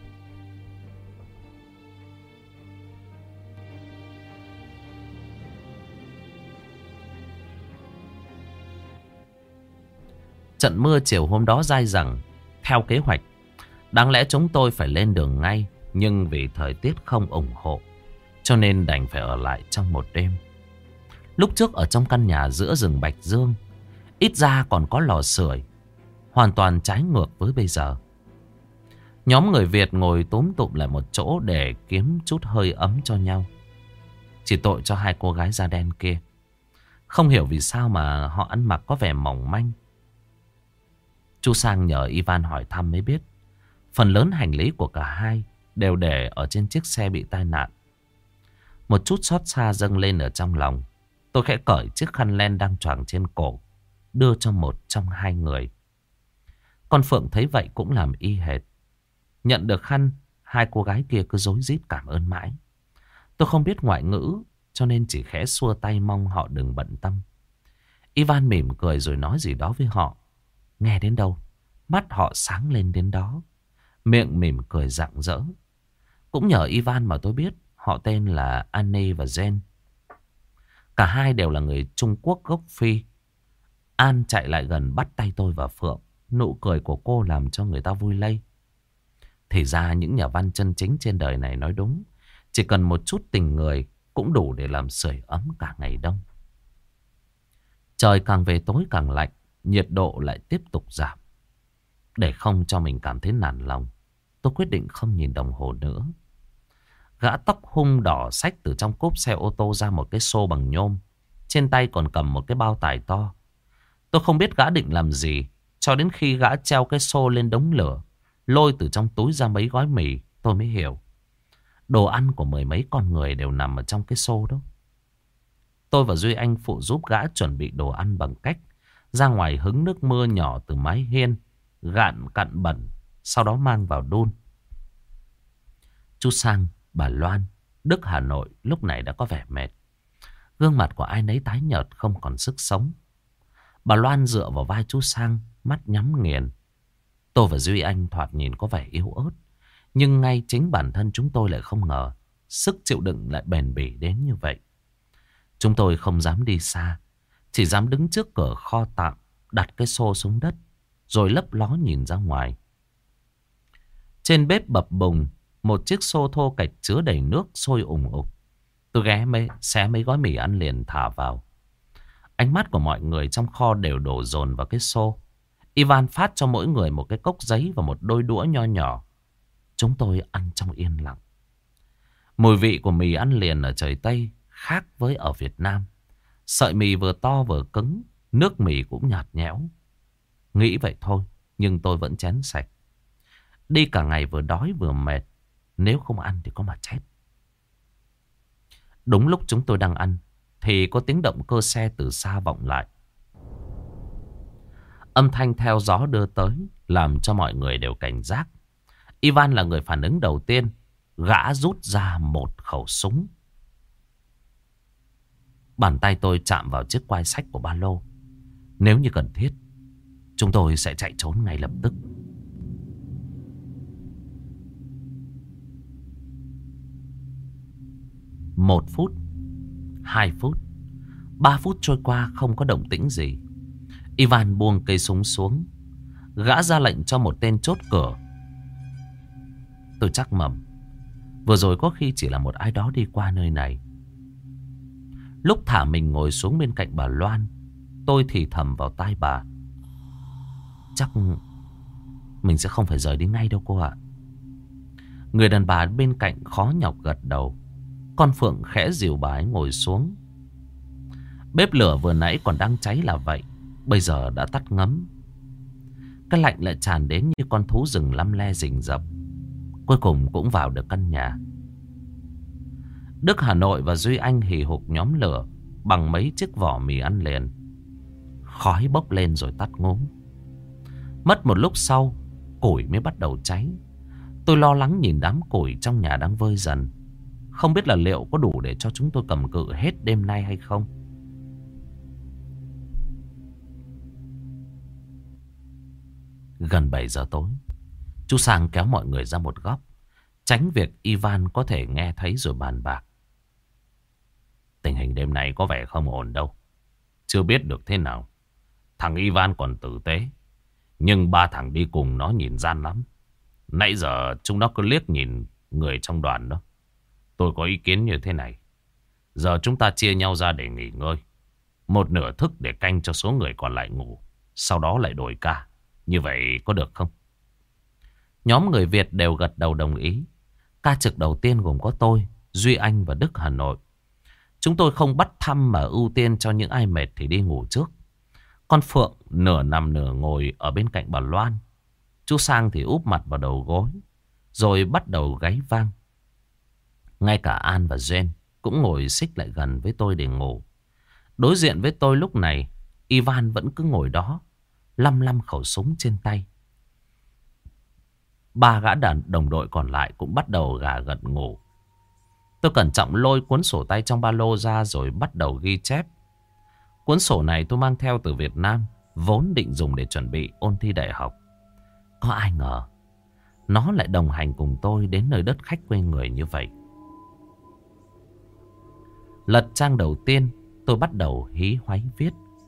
Trận mưa chiều hôm đó dai dẳng. Theo kế hoạch, đáng lẽ chúng tôi phải lên đường ngay, nhưng vì thời tiết không ủng hộ cho nên đành phải ở lại trong một đêm. Lúc trước ở trong căn nhà giữa rừng Bạch Dương, ít ra còn có lò sưởi, hoàn toàn trái ngược với bây giờ. Nhóm người Việt ngồi túm tụm lại một chỗ để kiếm chút hơi ấm cho nhau. Chỉ tội cho hai cô gái da đen kia. Không hiểu vì sao mà họ ăn mặc có vẻ mỏng manh. Chú Sang nhờ Ivan hỏi thăm mới biết phần lớn hành lý của cả hai đều để ở trên chiếc xe bị tai nạn. Một chút xót xa dâng lên ở trong lòng. Tôi khẽ cởi chiếc khăn len đang choàng trên cổ, đưa cho một trong hai người. Con Phượng thấy vậy cũng làm y hệt. Nhận được khăn, hai cô gái kia cứ rối rít cảm ơn mãi. Tôi không biết ngoại ngữ cho nên chỉ khẽ xua tay mong họ đừng bận tâm. Ivan mỉm cười rồi nói gì đó với họ. Nghe đến đâu, mắt họ sáng lên đến đó. Miệng mỉm cười rạng rỡ. Cũng nhờ Ivan mà tôi biết họ tên là Annie và Jen. Cả hai đều là người Trung Quốc gốc Phi. An chạy lại gần bắt tay tôi và Phượng. Nụ cười của cô làm cho người ta vui lây. Thì ra những nhà văn chân chính trên đời này nói đúng. Chỉ cần một chút tình người cũng đủ để làm sưởi ấm cả ngày đông. Trời càng về tối càng lạnh. Nhiệt độ lại tiếp tục giảm. Để không cho mình cảm thấy nản lòng, tôi quyết định không nhìn đồng hồ nữa. Gã tóc hung đỏ xách từ trong cốp xe ô tô ra một cái xô bằng nhôm. Trên tay còn cầm một cái bao tải to. Tôi không biết gã định làm gì, cho đến khi gã treo cái xô lên đống lửa, lôi từ trong túi ra mấy gói mì, tôi mới hiểu. Đồ ăn của mười mấy con người đều nằm ở trong cái xô đó. Tôi và Duy Anh phụ giúp gã chuẩn bị đồ ăn bằng cách ra ngoài hứng nước mưa nhỏ từ mái hiên, gạn cặn bẩn, sau đó mang vào đun. Chú Sang, bà Loan, Đức Hà Nội lúc này đã có vẻ mệt. Gương mặt của ai nấy tái nhợt, không còn sức sống. Bà Loan dựa vào vai chú Sang, mắt nhắm nghiền. Tôi và Duy Anh thoạt nhìn có vẻ yếu ớt, nhưng ngay chính bản thân chúng tôi lại không ngờ sức chịu đựng lại bền bỉ đến như vậy. Chúng tôi không dám đi xa, chỉ dám đứng trước cửa kho tạm, đặt cái xô xuống đất, rồi lấp ló nhìn ra ngoài. Trên bếp bập bùng, một chiếc xô thô cạch chứa đầy nước sôi ủng ục. Tôi ghé mấy, xé mấy gói mì ăn liền thả vào. Ánh mắt của mọi người trong kho đều đổ dồn vào cái xô. Ivan phát cho mỗi người một cái cốc giấy và một đôi đũa nho nhỏ. Chúng tôi ăn trong yên lặng. Mùi vị của mì ăn liền ở trời Tây khác với ở Việt Nam. Sợi mì vừa to vừa cứng, nước mì cũng nhạt nhẽo. Nghĩ vậy thôi, nhưng tôi vẫn chén sạch. Đi cả ngày vừa đói vừa mệt, nếu không ăn thì có mà chết. Đúng lúc chúng tôi đang ăn thì có tiếng động cơ xe từ xa vọng lại. Âm thanh theo gió đưa tới làm cho mọi người đều cảnh giác. Ivan là người phản ứng đầu tiên. Gã rút ra một khẩu súng. Bàn tay tôi chạm vào chiếc quai xách của ba lô. Nếu như cần thiết, chúng tôi sẽ chạy trốn ngay lập tức. Một phút, hai phút, ba phút trôi qua không có động tĩnh gì. Ivan buông cây súng xuống. Gã ra lệnh cho một tên chốt cửa. Tôi chắc mẩm vừa rồi có khi chỉ là một ai đó đi qua nơi này. Lúc thả mình ngồi xuống bên cạnh bà Loan, tôi thì thầm vào tai bà. Chắc mình sẽ không phải rời đi ngay đâu cô ạ. Người đàn bà bên cạnh khó nhọc gật đầu. Con Phượng khẽ dìu bà ấy ngồi xuống. Bếp lửa vừa nãy còn đang cháy là vậy, bây giờ đã tắt ngấm. Cái lạnh lại tràn đến như con thú rừng lăm le rình rập. Cuối cùng cũng vào được căn nhà. Đức Hà Nội và Duy Anh hì hục nhóm lửa bằng mấy chiếc vỏ mì ăn liền. Khói bốc lên rồi tắt ngốm. Mất một lúc sau, củi mới bắt đầu cháy. Tôi lo lắng nhìn đám củi trong nhà đang vơi dần. Không biết là liệu có đủ để cho chúng tôi cầm cự hết đêm nay hay không. Gần bảy giờ tối, chú Sang kéo mọi người ra một góc, tránh việc Ivan có thể nghe thấy rồi bàn bạc. Tình hình đêm nay có vẻ không ổn đâu. Chưa biết được thế nào. Thằng Ivan còn tử tế, nhưng ba thằng đi cùng nó nhìn gian lắm. Nãy giờ chúng nó cứ liếc nhìn người trong đoàn đó. Tôi có ý kiến như thế này. Giờ chúng ta chia nhau ra để nghỉ ngơi. Một nửa thức để canh cho số người còn lại ngủ. Sau đó lại đổi ca. Như vậy có được không? Nhóm người Việt đều gật đầu đồng ý. Ca trực đầu tiên gồm có tôi, Duy Anh và Đức Hà Nội. Chúng tôi không bắt thăm mà ưu tiên cho những ai mệt thì đi ngủ trước. Con Phượng nửa nằm nửa ngồi ở bên cạnh bà Loan. Chú Sang thì úp mặt vào đầu gối, rồi bắt đầu gáy vang. Ngay cả An và Jen cũng ngồi xích lại gần với tôi để ngủ. Đối diện với tôi lúc này, Ivan vẫn cứ ngồi đó, lăm lăm khẩu súng trên tay. Ba gã đàn đồng đội còn lại cũng bắt đầu gà gật ngủ. Tôi cẩn trọng lôi cuốn sổ tay trong ba lô ra rồi bắt đầu ghi chép. Cuốn sổ này tôi mang theo từ Việt Nam, vốn định dùng để chuẩn bị ôn thi đại học. Có ai ngờ nó lại đồng hành cùng tôi đến nơi đất khách quê người như vậy. Lật trang đầu tiên, tôi bắt đầu hí hoáy viết.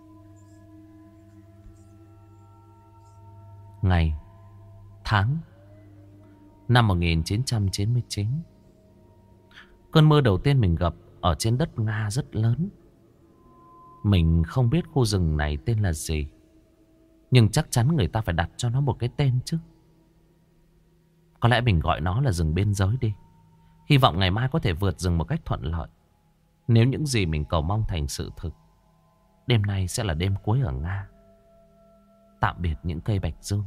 Ngày, tháng, năm một nghìn chín trăm chín mươi chín. Cơn mưa đầu tiên mình gặp ở trên đất Nga rất lớn. Mình không biết khu rừng này tên là gì, nhưng chắc chắn người ta phải đặt cho nó một cái tên chứ. Có lẽ mình gọi nó là rừng biên giới đi. Hy vọng ngày mai có thể vượt rừng một cách thuận lợi. Nếu những gì mình cầu mong thành sự thực, đêm nay sẽ là đêm cuối ở Nga. Tạm biệt những cây bạch dương.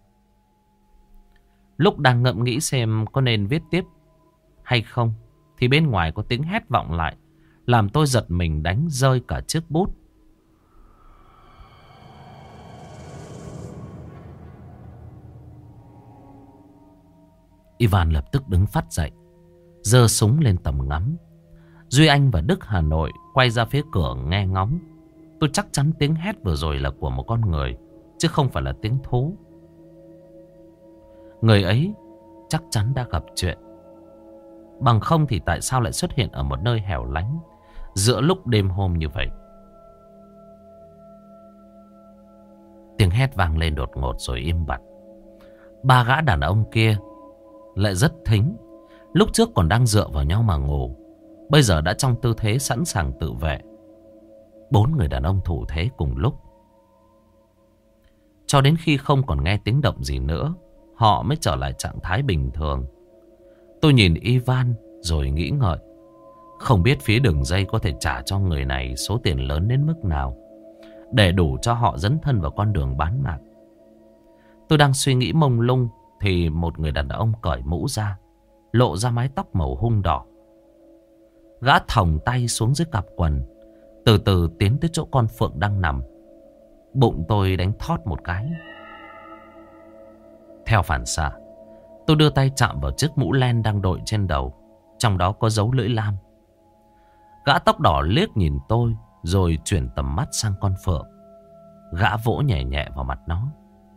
Lúc đang ngẫm nghĩ xem có nên viết tiếp hay không, thì bên ngoài có tiếng hét vọng lại, làm tôi giật mình đánh rơi cả chiếc bút. Ivan lập tức đứng phắt dậy, giơ súng lên tầm ngắm. Duy Anh và Đức Hà Nội quay ra phía cửa nghe ngóng. Tôi chắc chắn tiếng hét vừa rồi là của một con người, chứ không phải là tiếng thú. Người ấy chắc chắn đã gặp chuyện. Bằng không thì tại sao lại xuất hiện ở một nơi hẻo lánh giữa lúc đêm hôm như vậy? Tiếng hét vang lên đột ngột rồi im bặt. Ba gã đàn ông kia lại rất thính. Lúc trước còn đang dựa vào nhau mà ngủ, bây giờ đã trong tư thế sẵn sàng tự vệ. Bốn người đàn ông thủ thế cùng lúc. Cho đến khi không còn nghe tiếng động gì nữa, họ mới trở lại trạng thái bình thường. Tôi nhìn Ivan rồi nghĩ ngợi. Không biết phía đường dây có thể trả cho người này số tiền lớn đến mức nào để đủ cho họ dấn thân vào con đường bán mạng. Tôi đang suy nghĩ mông lung thì một người đàn ông cởi mũ ra, lộ ra mái tóc màu hung đỏ. Gã thòng tay xuống dưới cặp quần, từ từ tiến tới chỗ con Phượng đang nằm. Bụng tôi đánh thót một cái. Theo phản xạ, tôi đưa tay chạm vào chiếc mũ len đang đội trên đầu, trong đó có dấu lưỡi lam. Gã tóc đỏ liếc nhìn tôi rồi chuyển tầm mắt sang con Phượng. Gã vỗ nhẹ nhẹ vào mặt nó.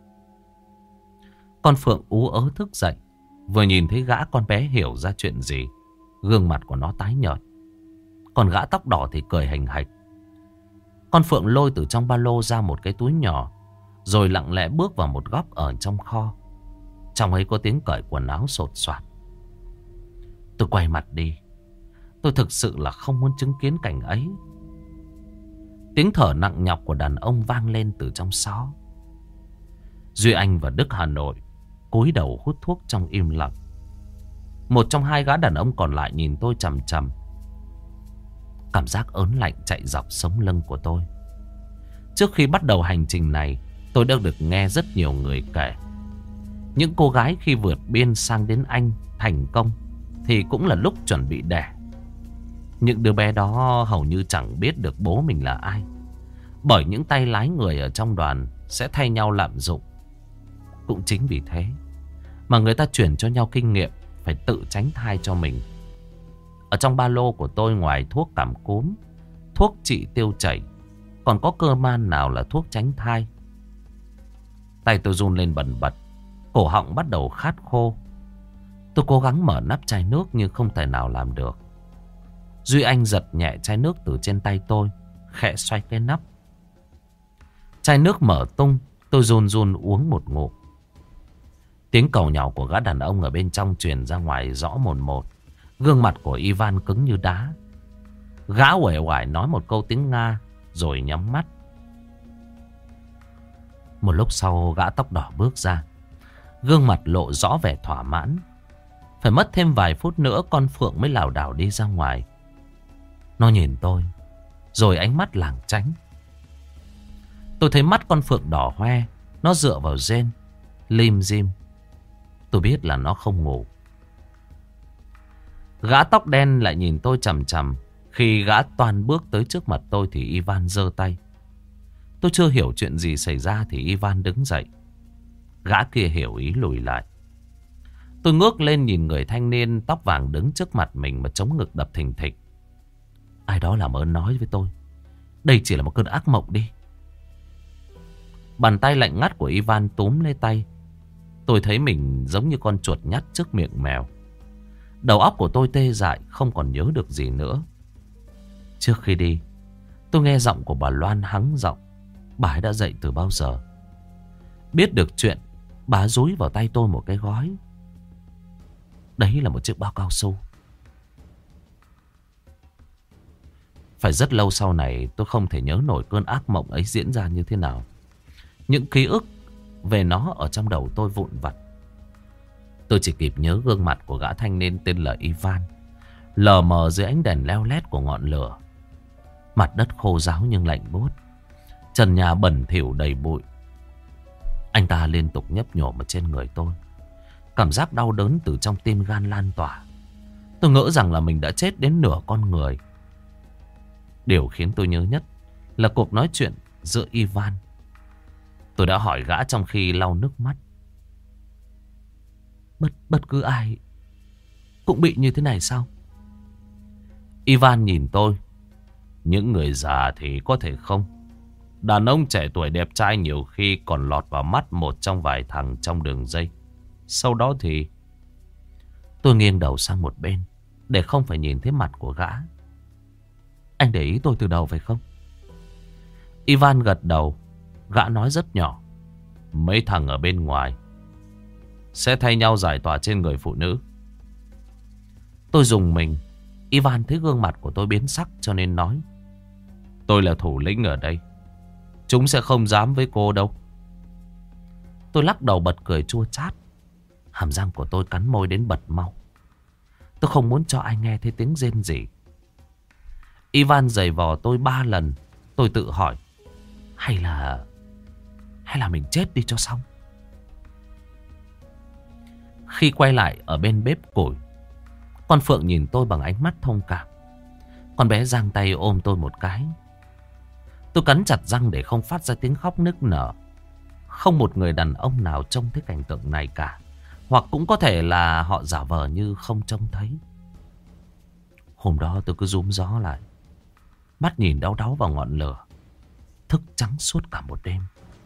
Con Phượng ú ớ thức dậy, vừa nhìn thấy gã con bé hiểu ra chuyện gì. Gương mặt của nó tái nhợt. Còn gã tóc đỏ thì cười hành hạch. Con Phượng lôi từ trong ba lô ra một cái túi nhỏ, rồi lặng lẽ bước vào một góc ở trong kho. Trong ấy có tiếng cởi quần áo sột soạt. Tôi quay mặt đi. Tôi thực sự là không muốn chứng kiến cảnh ấy. Tiếng thở nặng nhọc của đàn ông vang lên từ trong xó. Duy Anh và Đức Hà Nội cúi đầu hút thuốc trong im lặng. Một trong hai gã đàn ông còn lại nhìn tôi chằm chằm. Cảm giác ớn lạnh chạy dọc sống lưng của tôi. Trước khi bắt đầu hành trình này, tôi đã được nghe rất nhiều người kể. Những cô gái khi vượt biên sang đến Anh thành công thì cũng là lúc chuẩn bị đẻ. Những đứa bé đó hầu như chẳng biết được bố mình là ai, bởi những tay lái người ở trong đoàn sẽ thay nhau lạm dụng. Cũng chính vì thế mà người ta chuyển cho nhau kinh nghiệm phải tự tránh thai cho mình. Ở trong ba lô của tôi ngoài thuốc cảm cúm, thuốc trị tiêu chảy, còn có cơ man nào là thuốc tránh thai. Tay tôi run lên bần bật, cổ họng bắt đầu khát khô. Tôi cố gắng mở nắp chai nước nhưng không thể nào làm được. Duy Anh giật nhẹ chai nước từ trên tay tôi, khẽ xoay cái nắp. Chai nước mở tung, tôi run run uống một ngụm. Tiếng cầu nhàu của gã đàn ông ở bên trong truyền ra ngoài rõ mồn một. Gương mặt của Ivan cứng như đá. Gã uể oải nói một câu tiếng Nga rồi nhắm mắt. Một lúc sau gã tóc đỏ bước ra, gương mặt lộ rõ vẻ thỏa mãn. Phải mất thêm vài phút nữa con Phượng mới lảo đảo đi ra ngoài. Nó nhìn tôi rồi ánh mắt lảng tránh. Tôi thấy mắt con Phượng đỏ hoe. Nó dựa vào rên, lim dim. Tôi biết là nó không ngủ. Gã tóc đen lại nhìn tôi chằm chằm. Khi gã toan bước tới trước mặt tôi thì Ivan giơ tay. Tôi chưa hiểu chuyện gì xảy ra thì Ivan đứng dậy. Gã kia hiểu ý lùi lại. Tôi ngước lên nhìn người thanh niên tóc vàng đứng trước mặt mình mà chống ngực đập thình thịch. Ai đó làm ơn nói với tôi, đây chỉ là một cơn ác mộng đi. Bàn tay lạnh ngắt của Ivan túm lấy tay. Tôi thấy mình giống như con chuột nhắt trước miệng mèo. Đầu óc của tôi tê dại, không còn nhớ được gì nữa. Trước khi đi, tôi nghe giọng của bà Loan hắng giọng. Bà ấy đã dậy từ bao giờ. Biết được chuyện, bà dúi vào tay tôi một cái gói. Đấy là một chiếc bao cao su. Phải rất lâu sau này tôi không thể nhớ nổi cơn ác mộng ấy diễn ra như thế nào. Những ký ức về nó ở trong đầu tôi vụn vặt. Tôi chỉ kịp nhớ gương mặt của gã thanh niên tên là Ivan, lờ mờ dưới ánh đèn leo lét của ngọn lửa. Mặt đất khô ráo nhưng lạnh buốt, trần nhà bẩn thỉu đầy bụi. Anh ta liên tục nhấp nhổm ở trên người tôi. Cảm giác đau đớn từ trong tim gan lan tỏa. Tôi ngỡ rằng là mình đã chết đến nửa con người. Điều khiến tôi nhớ nhất là cuộc nói chuyện giữa Ivan. Tôi đã hỏi gã trong khi lau nước mắt. Bất, bất cứ ai cũng bị như thế này sao? Ivan nhìn tôi. Những người già thì có thể không. Đàn ông trẻ tuổi đẹp trai nhiều khi còn lọt vào mắt một trong vài thằng trong đường dây. Sau đó thì... Tôi nghiêng đầu sang một bên để không phải nhìn thấy mặt của gã. Anh để ý tôi từ đầu phải không? Ivan gật đầu. Gã nói rất nhỏ. Mấy thằng ở bên ngoài sẽ thay nhau giải tỏa trên người phụ nữ. Tôi rùng mình. Ivan thấy gương mặt của tôi biến sắc cho nên nói. Tôi là thủ lĩnh ở đây, chúng sẽ không dám với cô đâu. Tôi lắc đầu bật cười chua chát. Hàm răng của tôi cắn môi đến bật mau. Tôi không muốn cho ai nghe thấy tiếng rên rỉ. Ivan giày vò tôi ba lần. Tôi tự hỏi, Hay là Hay là mình chết đi cho xong. Khi quay lại ở bên bếp củi, con Phượng nhìn tôi bằng ánh mắt thông cảm. Con bé giang tay ôm tôi một cái. Tôi cắn chặt răng để không phát ra tiếng khóc nức nở. Không một người đàn ông nào trông thấy cảnh tượng này cả. Hoặc cũng có thể là họ giả vờ như không trông thấy. Hôm đó tôi cứ rúm gió lại, mắt nhìn đau đáu vào ngọn lửa, thức trắng suốt cả một đêm.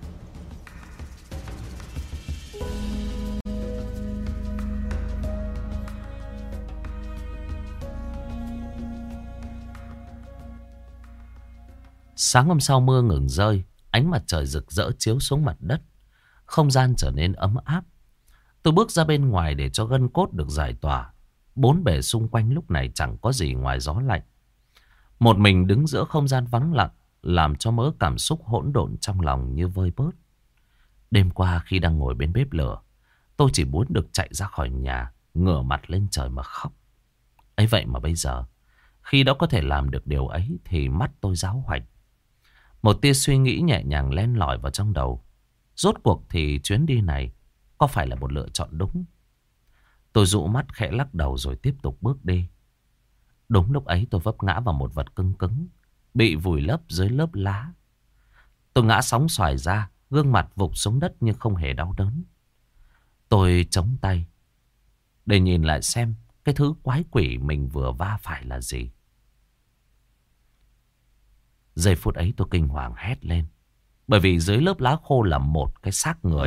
Sáng hôm sau mưa ngừng rơi, ánh mặt trời rực rỡ chiếu xuống mặt đất. Không gian trở nên ấm áp. Tôi bước ra bên ngoài để cho gân cốt được giải tỏa. Bốn bề xung quanh lúc này chẳng có gì ngoài gió lạnh. Một mình đứng giữa không gian vắng lặng, làm cho mớ cảm xúc hỗn độn trong lòng như vơi bớt. Đêm qua khi đang ngồi bên bếp lửa, tôi chỉ muốn được chạy ra khỏi nhà, ngửa mặt lên trời mà khóc. Ấy vậy mà bây giờ, khi đã có thể làm được điều ấy thì mắt tôi giáo hoạch. Một tia suy nghĩ nhẹ nhàng len lỏi vào trong đầu. Rốt cuộc thì chuyến đi này có phải là một lựa chọn đúng? Tôi dụ mắt khẽ lắc đầu rồi tiếp tục bước đi. Đúng lúc ấy tôi vấp ngã vào một vật cứng cứng, bị vùi lấp dưới lớp lá. Tôi ngã sóng xoài ra, gương mặt vụp xuống đất nhưng không hề đau đớn. Tôi chống tay để nhìn lại xem cái thứ quái quỷ mình vừa va phải là gì. Giây phút ấy tôi kinh hoàng hét lên, bởi vì dưới lớp lá khô là một cái xác người.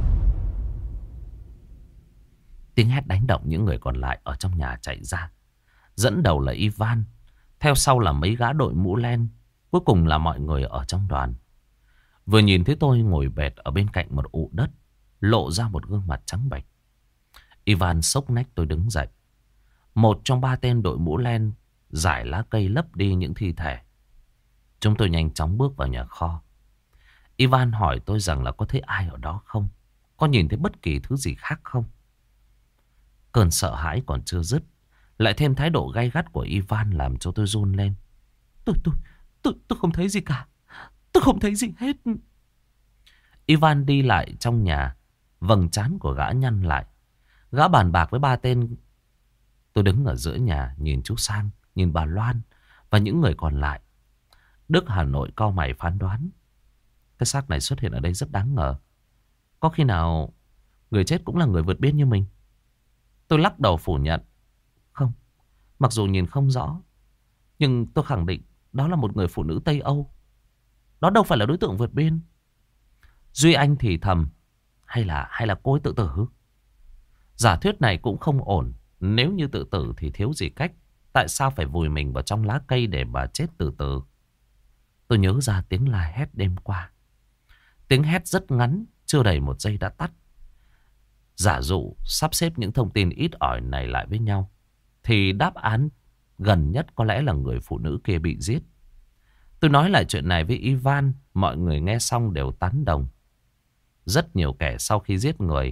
Tiếng hét đánh động những người còn lại ở trong nhà chạy ra. Dẫn đầu là Ivan, theo sau là mấy gã đội mũ len, cuối cùng là mọi người ở trong đoàn. Vừa nhìn thấy tôi ngồi bệt ở bên cạnh một ụ đất, lộ ra một gương mặt trắng bệch. Ivan xốc nách tôi đứng dậy. Một trong ba tên đội mũ len giải lá cây lấp đi những thi thể. Chúng tôi nhanh chóng bước vào nhà kho. Ivan hỏi tôi rằng là có thấy ai ở đó không? Có nhìn thấy bất kỳ thứ gì khác không? Cơn sợ hãi còn chưa dứt, lại thêm thái độ gay gắt của Ivan làm cho tôi run lên. Tôi, tôi, tôi, tôi không thấy gì cả. Tôi không thấy gì hết. Ivan đi lại trong nhà, vầng trán của gã nhăn lại. Gã bàn bạc với ba tên. Tôi đứng ở giữa nhà, nhìn chú Sang, nhìn bà Loan và những người còn lại. Đức Hà Nội cau mày phán đoán. Cái xác này xuất hiện ở đây rất đáng ngờ. Có khi nào người chết cũng là người vượt biên như mình? Tôi lắc đầu phủ nhận. Không, mặc dù nhìn không rõ, nhưng tôi khẳng định đó là một người phụ nữ Tây Âu. Đó đâu phải là đối tượng vượt biên. Duy Anh thì thầm. Hay là hay là cô ấy tự tử? Giả thuyết này cũng không ổn. Nếu như tự tử thì thiếu gì cách. Tại sao phải vùi mình vào trong lá cây để bà chết từ từ? Tôi nhớ ra tiếng la hét đêm qua. Tiếng hét rất ngắn, chưa đầy một giây đã tắt. Giả dụ sắp xếp những thông tin ít ỏi này lại với nhau, thì đáp án gần nhất có lẽ là người phụ nữ kia bị giết. Tôi nói lại chuyện này với Ivan, mọi người nghe xong đều tán đồng. Rất nhiều kẻ sau khi giết người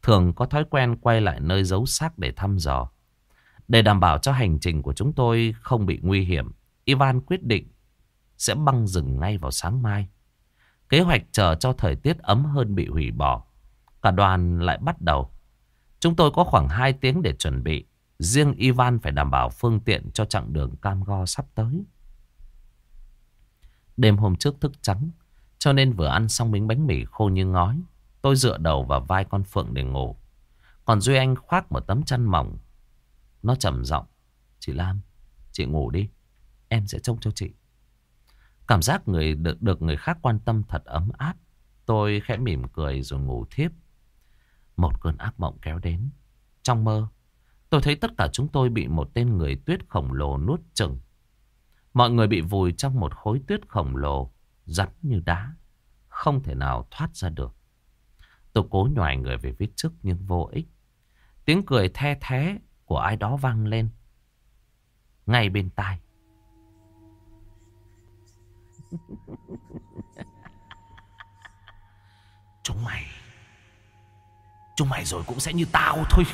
thường có thói quen quay lại nơi giấu xác để thăm dò. Để đảm bảo cho hành trình của chúng tôi không bị nguy hiểm, Ivan quyết định sẽ băng rừng ngay vào sáng mai. Kế hoạch chờ cho thời tiết ấm hơn bị hủy bỏ. Cả đoàn lại bắt đầu. Chúng tôi có khoảng hai tiếng để chuẩn bị. Riêng Ivan phải đảm bảo phương tiện cho chặng đường cam go sắp tới. Đêm hôm trước thức trắng, cho nên vừa ăn xong miếng bánh mì khô như ngói, tôi dựa đầu vào vai con Phượng để ngủ. Còn Duy Anh khoác một tấm chăn mỏng. Nó trầm giọng: "Chị Lam, chị ngủ đi, em sẽ trông cho chị." Cảm giác người được, được người khác quan tâm thật ấm áp. Tôi khẽ mỉm cười rồi ngủ thiếp. Một cơn ác mộng kéo đến. Trong mơ, tôi thấy tất cả chúng tôi bị một tên người tuyết khổng lồ nuốt chửng. Mọi người bị vùi trong một khối tuyết khổng lồ, rắn như đá, không thể nào thoát ra được. Tôi cố nhoài người về phía trước nhưng vô ích. Tiếng cười the thé của ai đó vang lên ngay bên tai. Chúng mày Chúng mày rồi cũng sẽ như tao thôi.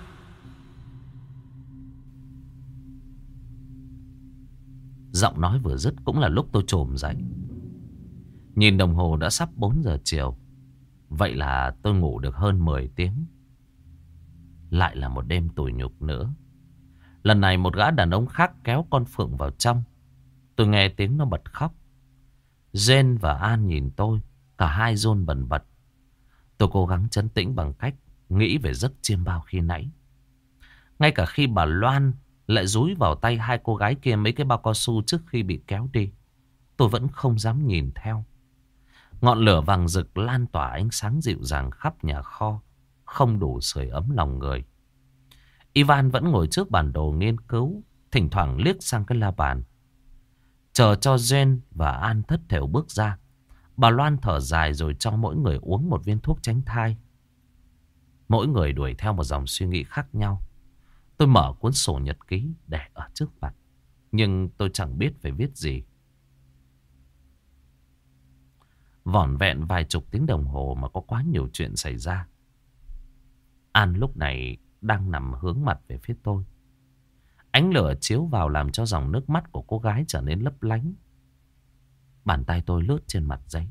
Giọng nói vừa dứt cũng là lúc tôi chồm dậy. Nhìn đồng hồ đã sắp bốn giờ chiều. Vậy là tôi ngủ được hơn mười tiếng. Lại là một đêm tủi nhục nữa. Lần này một gã đàn ông khác kéo con Phượng vào trong. Tôi nghe tiếng nó bật khóc. Jane và An nhìn tôi, cả hai run bần bật. Tôi cố gắng trấn tĩnh bằng cách nghĩ về giấc chiêm bao khi nãy. Ngay cả khi bà Loan lại dúi vào tay hai cô gái kia mấy cái bao cao su trước khi bị kéo đi, tôi vẫn không dám nhìn theo. Ngọn lửa vàng rực lan tỏa ánh sáng dịu dàng khắp nhà kho, không đủ sưởi ấm lòng người. Ivan vẫn ngồi trước bản đồ nghiên cứu, thỉnh thoảng liếc sang cái la bàn. Chờ cho Jane và An thất thểu bước ra, bà Loan thở dài rồi cho mỗi người uống một viên thuốc tránh thai. Mỗi người đuổi theo một dòng suy nghĩ khác nhau. Tôi mở cuốn sổ nhật ký để ở trước mặt, nhưng tôi chẳng biết phải viết gì. Vỏn vẹn vài chục tiếng đồng hồ mà có quá nhiều chuyện xảy ra. An lúc này đang nằm hướng mặt về phía tôi. Ánh lửa chiếu vào làm cho dòng nước mắt của cô gái trở nên lấp lánh. Bàn tay tôi lướt trên mặt giấy.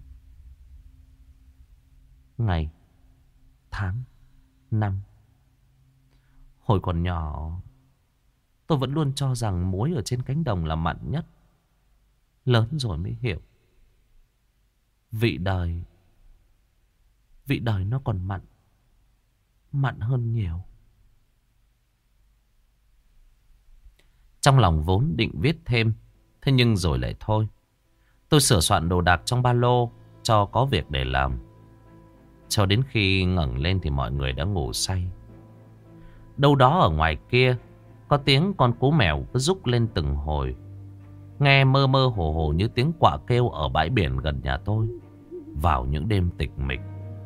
Ngày, tháng, năm. Hồi còn nhỏ, tôi vẫn luôn cho rằng muối ở trên cánh đồng là mặn nhất. Lớn rồi mới hiểu, Vị đời Vị đời nó còn mặn, mặn hơn nhiều. Trong lòng vốn định viết thêm, thế nhưng rồi lại thôi. Tôi sửa soạn đồ đạc trong ba lô cho có việc để làm. Cho đến khi ngẩng lên thì mọi người đã ngủ say. Đâu đó ở ngoài kia có tiếng con cú mèo cứ rúc lên từng hồi, nghe mơ mơ hồ hồ như tiếng quạ kêu ở bãi biển gần nhà tôi vào những đêm tịch mịch.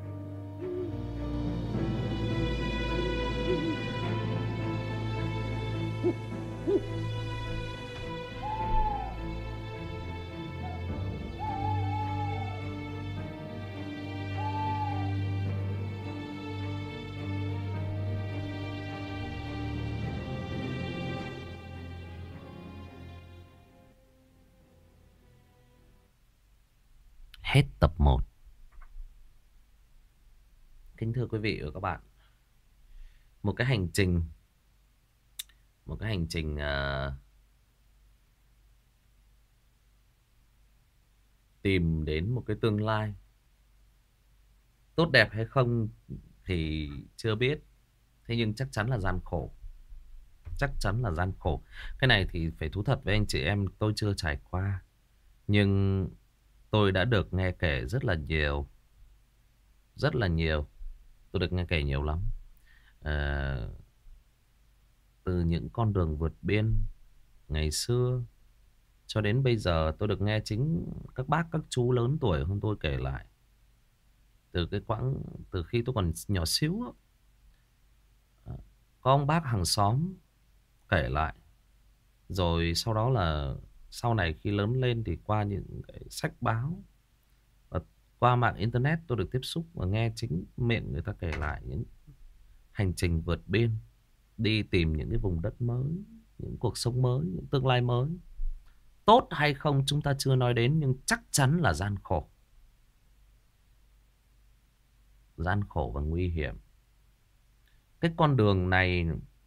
Hết tập một. Kính thưa quý vị và các bạn, một cái hành trình một cái hành trình uh, tìm đến một cái tương lai tốt đẹp hay không thì chưa biết. Thế nhưng chắc chắn là gian khổ. Chắc chắn là gian khổ. Cái này thì phải thú thật với anh chị em, tôi chưa trải qua, nhưng tôi đã được nghe kể rất là nhiều. Rất là nhiều. Tôi được nghe kể nhiều lắm. à, Từ những con đường vượt biên ngày xưa cho đến bây giờ, tôi được nghe chính các bác các chú lớn tuổi hơn tôi kể lại. Từ cái quãng Từ khi tôi còn nhỏ xíu đó, có ông bác hàng xóm kể lại. Rồi sau đó là sau này khi lớn lên thì qua những cái sách báo và qua mạng internet tôi được tiếp xúc và nghe chính miệng người ta kể lại những hành trình vượt biên, đi tìm những cái vùng đất mới, những cuộc sống mới, những tương lai mới. Tốt hay không chúng ta chưa nói đến, nhưng chắc chắn là gian khổ. Gian khổ và nguy hiểm. Cái con đường này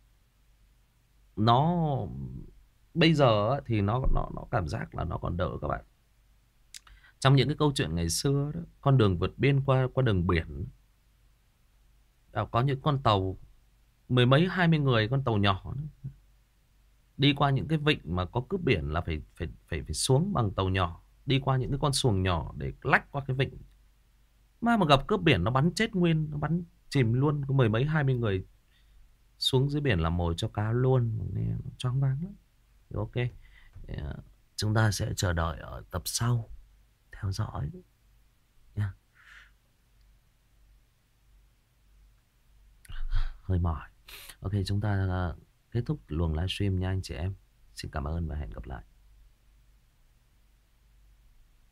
nó bây giờ thì nó nó nó cảm giác là nó còn đỡ các bạn. Trong những cái câu chuyện ngày xưa đó, con đường vượt biên qua qua đường biển, à, có những con tàu mười mấy hai mươi người, con tàu nhỏ đó, đi qua những cái vịnh mà có cướp biển là phải phải phải phải xuống bằng tàu nhỏ, đi qua những cái con xuồng nhỏ để lách qua cái vịnh. Mà mà gặp cướp biển nó bắn chết nguyên, nó bắn chìm luôn, có mười mấy hai mươi người xuống dưới biển làm mồi cho cá luôn. Nghe nó choáng váng lắm. Ok, ờ, chúng ta sẽ chờ đợi ở tập sau, theo dõi nha. Hơi mỏi. Ok, chúng ta ờ, kết thúc luồng livestream nha anh chị em. Xin cảm ơn và hẹn gặp lại.